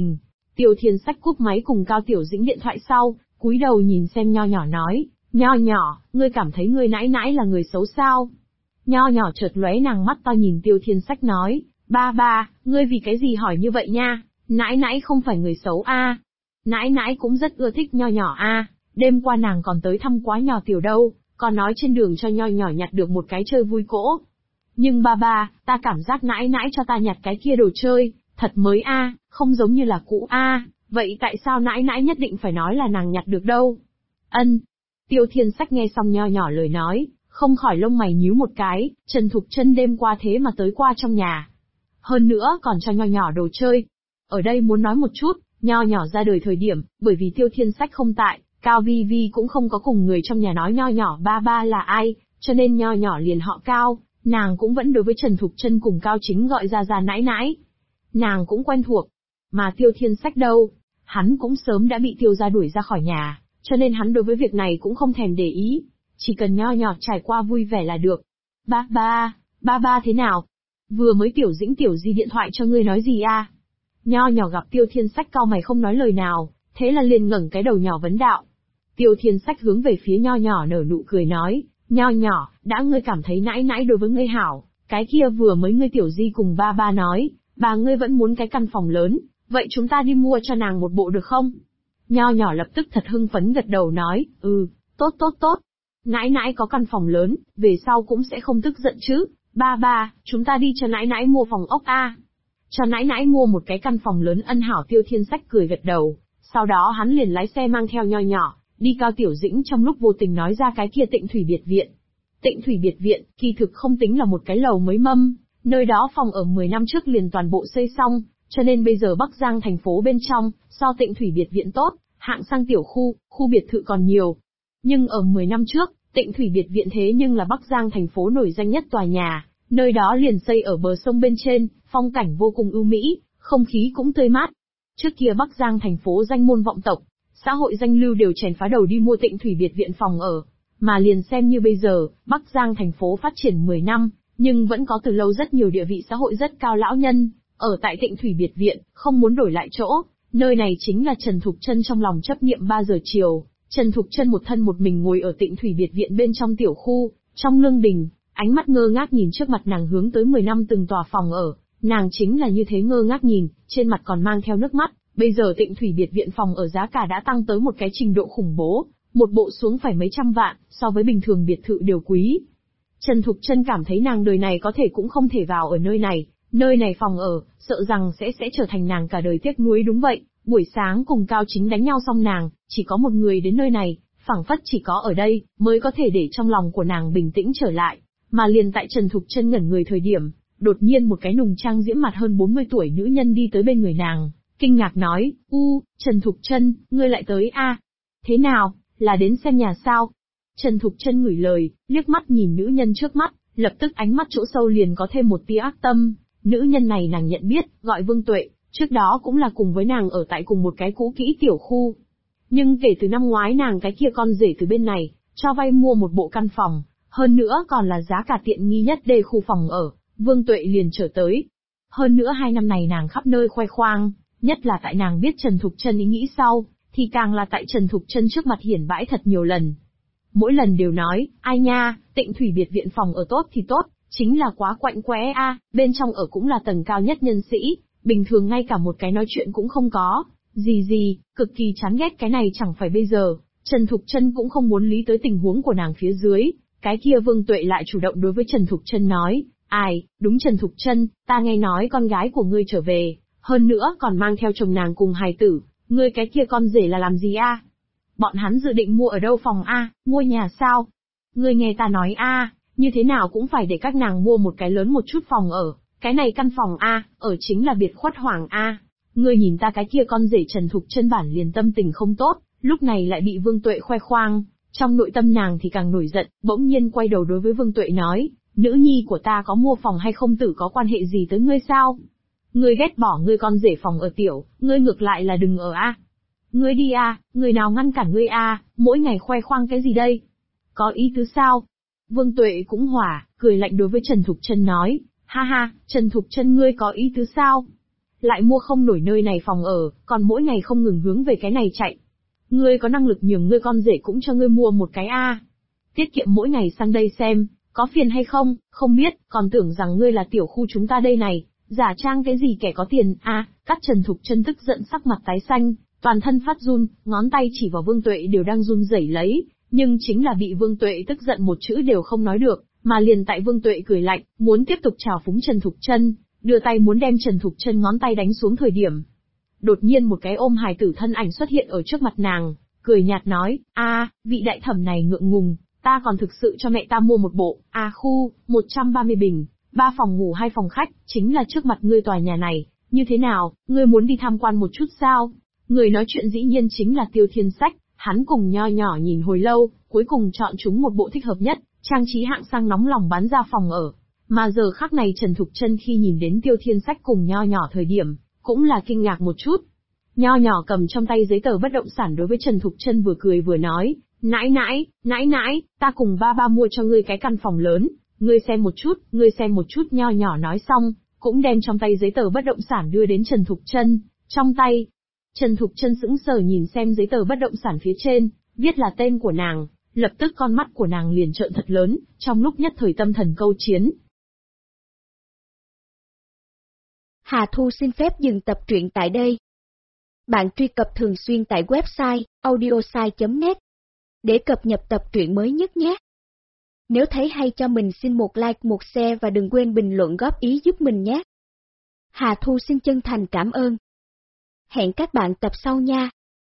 Tiêu Thiên Sách cúp máy cùng Cao Tiểu Dĩnh điện thoại sau, cúi đầu nhìn xem Nho Nhỏ nói, Nho Nhỏ, ngươi cảm thấy ngươi nãi nãi là người xấu sao? Nho Nhỏ chợt lóe nàng mắt to nhìn Tiêu Thiên Sách nói, ba ba, ngươi vì cái gì hỏi như vậy nha, nãi nãi không phải người xấu a. Nãi nãi cũng rất ưa thích Nho Nhỏ a, đêm qua nàng còn tới thăm quá Nhỏ Tiểu đâu, còn nói trên đường cho Nho Nhỏ nhặt được một cái chơi vui cỗ. Nhưng ba ba, ta cảm giác nãi nãi cho ta nhặt cái kia đồ chơi, thật mới a, không giống như là cũ a, vậy tại sao nãi nãi nhất định phải nói là nàng nhặt được đâu? Ân. Tiêu Thiên Sách nghe xong Nho Nhỏ lời nói, không khỏi lông mày nhíu một cái, Trần Thục Chân đêm qua thế mà tới qua trong nhà. Hơn nữa còn cho Nho Nhỏ đồ chơi. Ở đây muốn nói một chút, Nho Nhỏ ra đời thời điểm, bởi vì Tiêu Thiên Sách không tại, Cao Vi Vi cũng không có cùng người trong nhà nói Nho Nhỏ ba ba là ai, cho nên Nho Nhỏ liền họ Cao, nàng cũng vẫn đối với Trần Thục Chân cùng Cao Chính gọi ra nãi nãi. Nàng cũng quen thuộc. Mà Tiêu Thiên Sách đâu? Hắn cũng sớm đã bị Tiêu gia đuổi ra khỏi nhà, cho nên hắn đối với việc này cũng không thèm để ý. Chỉ cần Nho Nhỏ trải qua vui vẻ là được. Ba ba thế nào? Vừa mới Tiểu Dĩnh Tiểu Di điện thoại cho ngươi nói gì a? Nho Nhỏ gặp Tiêu Thiên Sách cau mày không nói lời nào, thế là liền ngẩng cái đầu nhỏ vấn đạo. Tiêu Thiên Sách hướng về phía Nho Nhỏ nở nụ cười nói, Nho Nhỏ, đã ngươi cảm thấy nãi nãi đối với ngươi hảo, cái kia vừa mới ngươi Tiểu Di cùng ba ba nói, bà ngươi vẫn muốn cái căn phòng lớn, vậy chúng ta đi mua cho nàng một bộ được không? Nho Nhỏ lập tức thật hưng phấn gật đầu nói, tốt. Nãi nãi có căn phòng lớn, về sau cũng sẽ không tức giận chứ, ba ba, chúng ta đi cho nãi nãi mua phòng ốc a. Cho nãi nãi mua một cái căn phòng lớn ân hảo. Tiêu Thiên Sách cười gật đầu, sau đó hắn liền lái xe mang theo Nho Nhỏ, đi Cao Tiểu Dĩnh trong lúc vô tình nói ra cái kia Tịnh Thủy Biệt Viện. Tịnh Thủy Biệt Viện, kỳ thực không tính là một cái lầu mới mâm, nơi đó phòng ở 10 năm trước liền toàn bộ xây xong, cho nên bây giờ Bắc Giang thành phố bên trong, so Tịnh Thủy Biệt Viện tốt, hạng sang tiểu khu biệt thự còn nhiều. Nhưng ở 10 năm trước, Tịnh Thủy Biệt Viện thế nhưng là Bắc Giang thành phố nổi danh nhất tòa nhà, nơi đó liền xây ở bờ sông bên trên, phong cảnh vô cùng ưu mỹ, không khí cũng tươi mát. Trước kia Bắc Giang thành phố danh môn vọng tộc, xã hội danh lưu đều chèn phá đầu đi mua Tịnh Thủy Biệt Viện phòng ở, mà liền xem như bây giờ, Bắc Giang thành phố phát triển 10 năm, nhưng vẫn có từ lâu rất nhiều địa vị xã hội rất cao lão nhân, ở tại Tịnh Thủy Biệt Viện, không muốn đổi lại chỗ, nơi này chính là Trần Thục Chân trong lòng chấp niệm 3 giờ chiều. Trần Thục Chân một thân một mình ngồi ở Tịnh Thủy Biệt Viện bên trong tiểu khu, trong lương đình, ánh mắt ngơ ngác nhìn trước mặt nàng hướng tới 10 năm từng tòa phòng ở, nàng chính là như thế ngơ ngác nhìn, trên mặt còn mang theo nước mắt, bây giờ Tịnh Thủy Biệt Viện phòng ở giá cả đã tăng tới một cái trình độ khủng bố, một bộ xuống phải mấy trăm vạn, so với bình thường biệt thự đều quý. Trần Thục Chân cảm thấy nàng đời này có thể cũng không thể vào ở nơi này phòng ở, sợ rằng sẽ trở thành nàng cả đời tiếc nuối đúng vậy. Buổi sáng cùng Cao Chính đánh nhau xong nàng, chỉ có một người đến nơi này, phảng phất chỉ có ở đây, mới có thể để trong lòng của nàng bình tĩnh trở lại. Mà liền tại Trần Thục Chân ngẩn người thời điểm, đột nhiên một cái nùng trang diễm mặt hơn 40 tuổi nữ nhân đi tới bên người nàng, kinh ngạc nói, Trần Thục Chân, ngươi lại tới a? Thế nào, là đến xem nhà sao? Trần Thục Chân ngửi lời, liếc mắt nhìn nữ nhân trước mắt, lập tức ánh mắt chỗ sâu liền có thêm một tia ác tâm. Nữ nhân này nàng nhận biết, gọi Vương Tuệ. Trước đó cũng là cùng với nàng ở tại cùng một cái cũ kỹ tiểu khu. Nhưng kể từ năm ngoái nàng cái kia con rể từ bên này, cho vay mua một bộ căn phòng, hơn nữa còn là giá cả tiện nghi nhất đề khu phòng ở, Vương Tuệ liền trở tới. Hơn nữa 2 năm này nàng khắp nơi khoe khoang, nhất là tại nàng biết Trần Thục Chân ý nghĩ sau, thì càng là tại Trần Thục Chân trước mặt hiển bãi thật nhiều lần. Mỗi lần đều nói, ai nha, Tịnh Thủy Biệt Viện phòng ở tốt thì tốt, chính là quá quạnh quẽ a, bên trong ở cũng là tầng cao nhất nhân sĩ. Bình thường ngay cả một cái nói chuyện cũng không có, gì, cực kỳ chán ghét cái này chẳng phải bây giờ, Trần Thục Chân cũng không muốn lý tới tình huống của nàng phía dưới, cái kia Vương Tuệ lại chủ động đối với Trần Thục Chân nói, đúng Trần Thục Chân, ta nghe nói con gái của ngươi trở về, hơn nữa còn mang theo chồng nàng cùng hài tử, ngươi cái kia con rể là làm gì a? Bọn hắn dự định mua ở đâu phòng a, mua nhà sao? Ngươi nghe ta nói a, như thế nào cũng phải để các nàng mua một cái lớn một chút phòng ở. Cái này căn phòng a, ở chính là biệt khuất hoàng a. Ngươi nhìn ta cái kia con rể Trần Thục Chân bản liền tâm tình không tốt, lúc này lại bị Vương Tuệ khoe khoang, trong nội tâm nàng thì càng nổi giận, bỗng nhiên quay đầu đối với Vương Tuệ nói, nữ nhi của ta có mua phòng hay không tử có quan hệ gì tới ngươi sao? Ngươi ghét bỏ ngươi con rể phòng ở tiểu, ngươi ngược lại là đừng ở a. Ngươi đi a, người nào ngăn cản ngươi a, mỗi ngày khoe khoang cái gì đây? Có ý tứ sao? Vương Tuệ cũng hỏa, cười lạnh đối với Trần Thục Chân nói. Ha ha, Trần Thục Chân ngươi có ý tứ sao? lại mua không nổi nơi này phòng ở, còn mỗi ngày không ngừng hướng về cái này chạy. Ngươi có năng lực nhường ngươi con rể cũng cho ngươi mua một cái tiết kiệm mỗi ngày sang đây xem, có phiền hay không, không biết, còn tưởng rằng ngươi là tiểu khu chúng ta đây này, giả trang cái gì kẻ có tiền, Cát Trần Thục Chân tức giận sắc mặt tái xanh, toàn thân phát run, ngón tay chỉ vào Vương Tuệ đều đang run rẩy lấy, nhưng chính là bị Vương Tuệ tức giận một chữ đều không nói được, mà liền tại Vương Tuệ cười lạnh, muốn tiếp tục trào phúng Trần Thục Chân, đưa tay muốn đem Trần Thục Chân ngón tay đánh xuống thời điểm. Đột nhiên một cái ôm hài tử thân ảnh xuất hiện ở trước mặt nàng, cười nhạt nói, vị đại thẩm này ngượng ngùng, ta còn thực sự cho mẹ ta mua một bộ, khu, 130 bình, 3 phòng ngủ 2 phòng khách, chính là trước mặt ngươi tòa nhà này, như thế nào, ngươi muốn đi tham quan một chút sao? Người nói chuyện dĩ nhiên chính là Tiêu Thiên Sách, hắn cùng Nho Nhỏ nhìn hồi lâu, cuối cùng chọn chúng một bộ thích hợp nhất, trang trí hạng sang nóng lòng bán ra phòng ở. Mà giờ khắc này Trần Thục Chân khi nhìn đến Tiêu Thiên Sách cùng Nho Nhỏ thời điểm, cũng là kinh ngạc một chút. Nho Nhỏ cầm trong tay giấy tờ bất động sản đối với Trần Thục Chân vừa cười vừa nói, nãi nãi, ta cùng ba mua cho ngươi cái căn phòng lớn, ngươi xem một chút, Nho Nhỏ nói xong, cũng đem trong tay giấy tờ bất động sản đưa đến Trần Thục Chân, trong tay. Trần Thục Chân sững sờ nhìn xem giấy tờ bất động sản phía trên, viết là tên của nàng, lập tức con mắt của nàng liền trợn thật lớn, trong lúc nhất thời tâm thần câu chiến. Hà Thu xin phép dừng tập truyện tại đây. Bạn truy cập thường xuyên tại website audiosai.net để cập nhật tập truyện mới nhất nhé. Nếu thấy hay cho mình xin một like, một share và đừng quên bình luận góp ý giúp mình nhé. Hà Thu xin chân thành cảm ơn. Hẹn các bạn tập sau nha.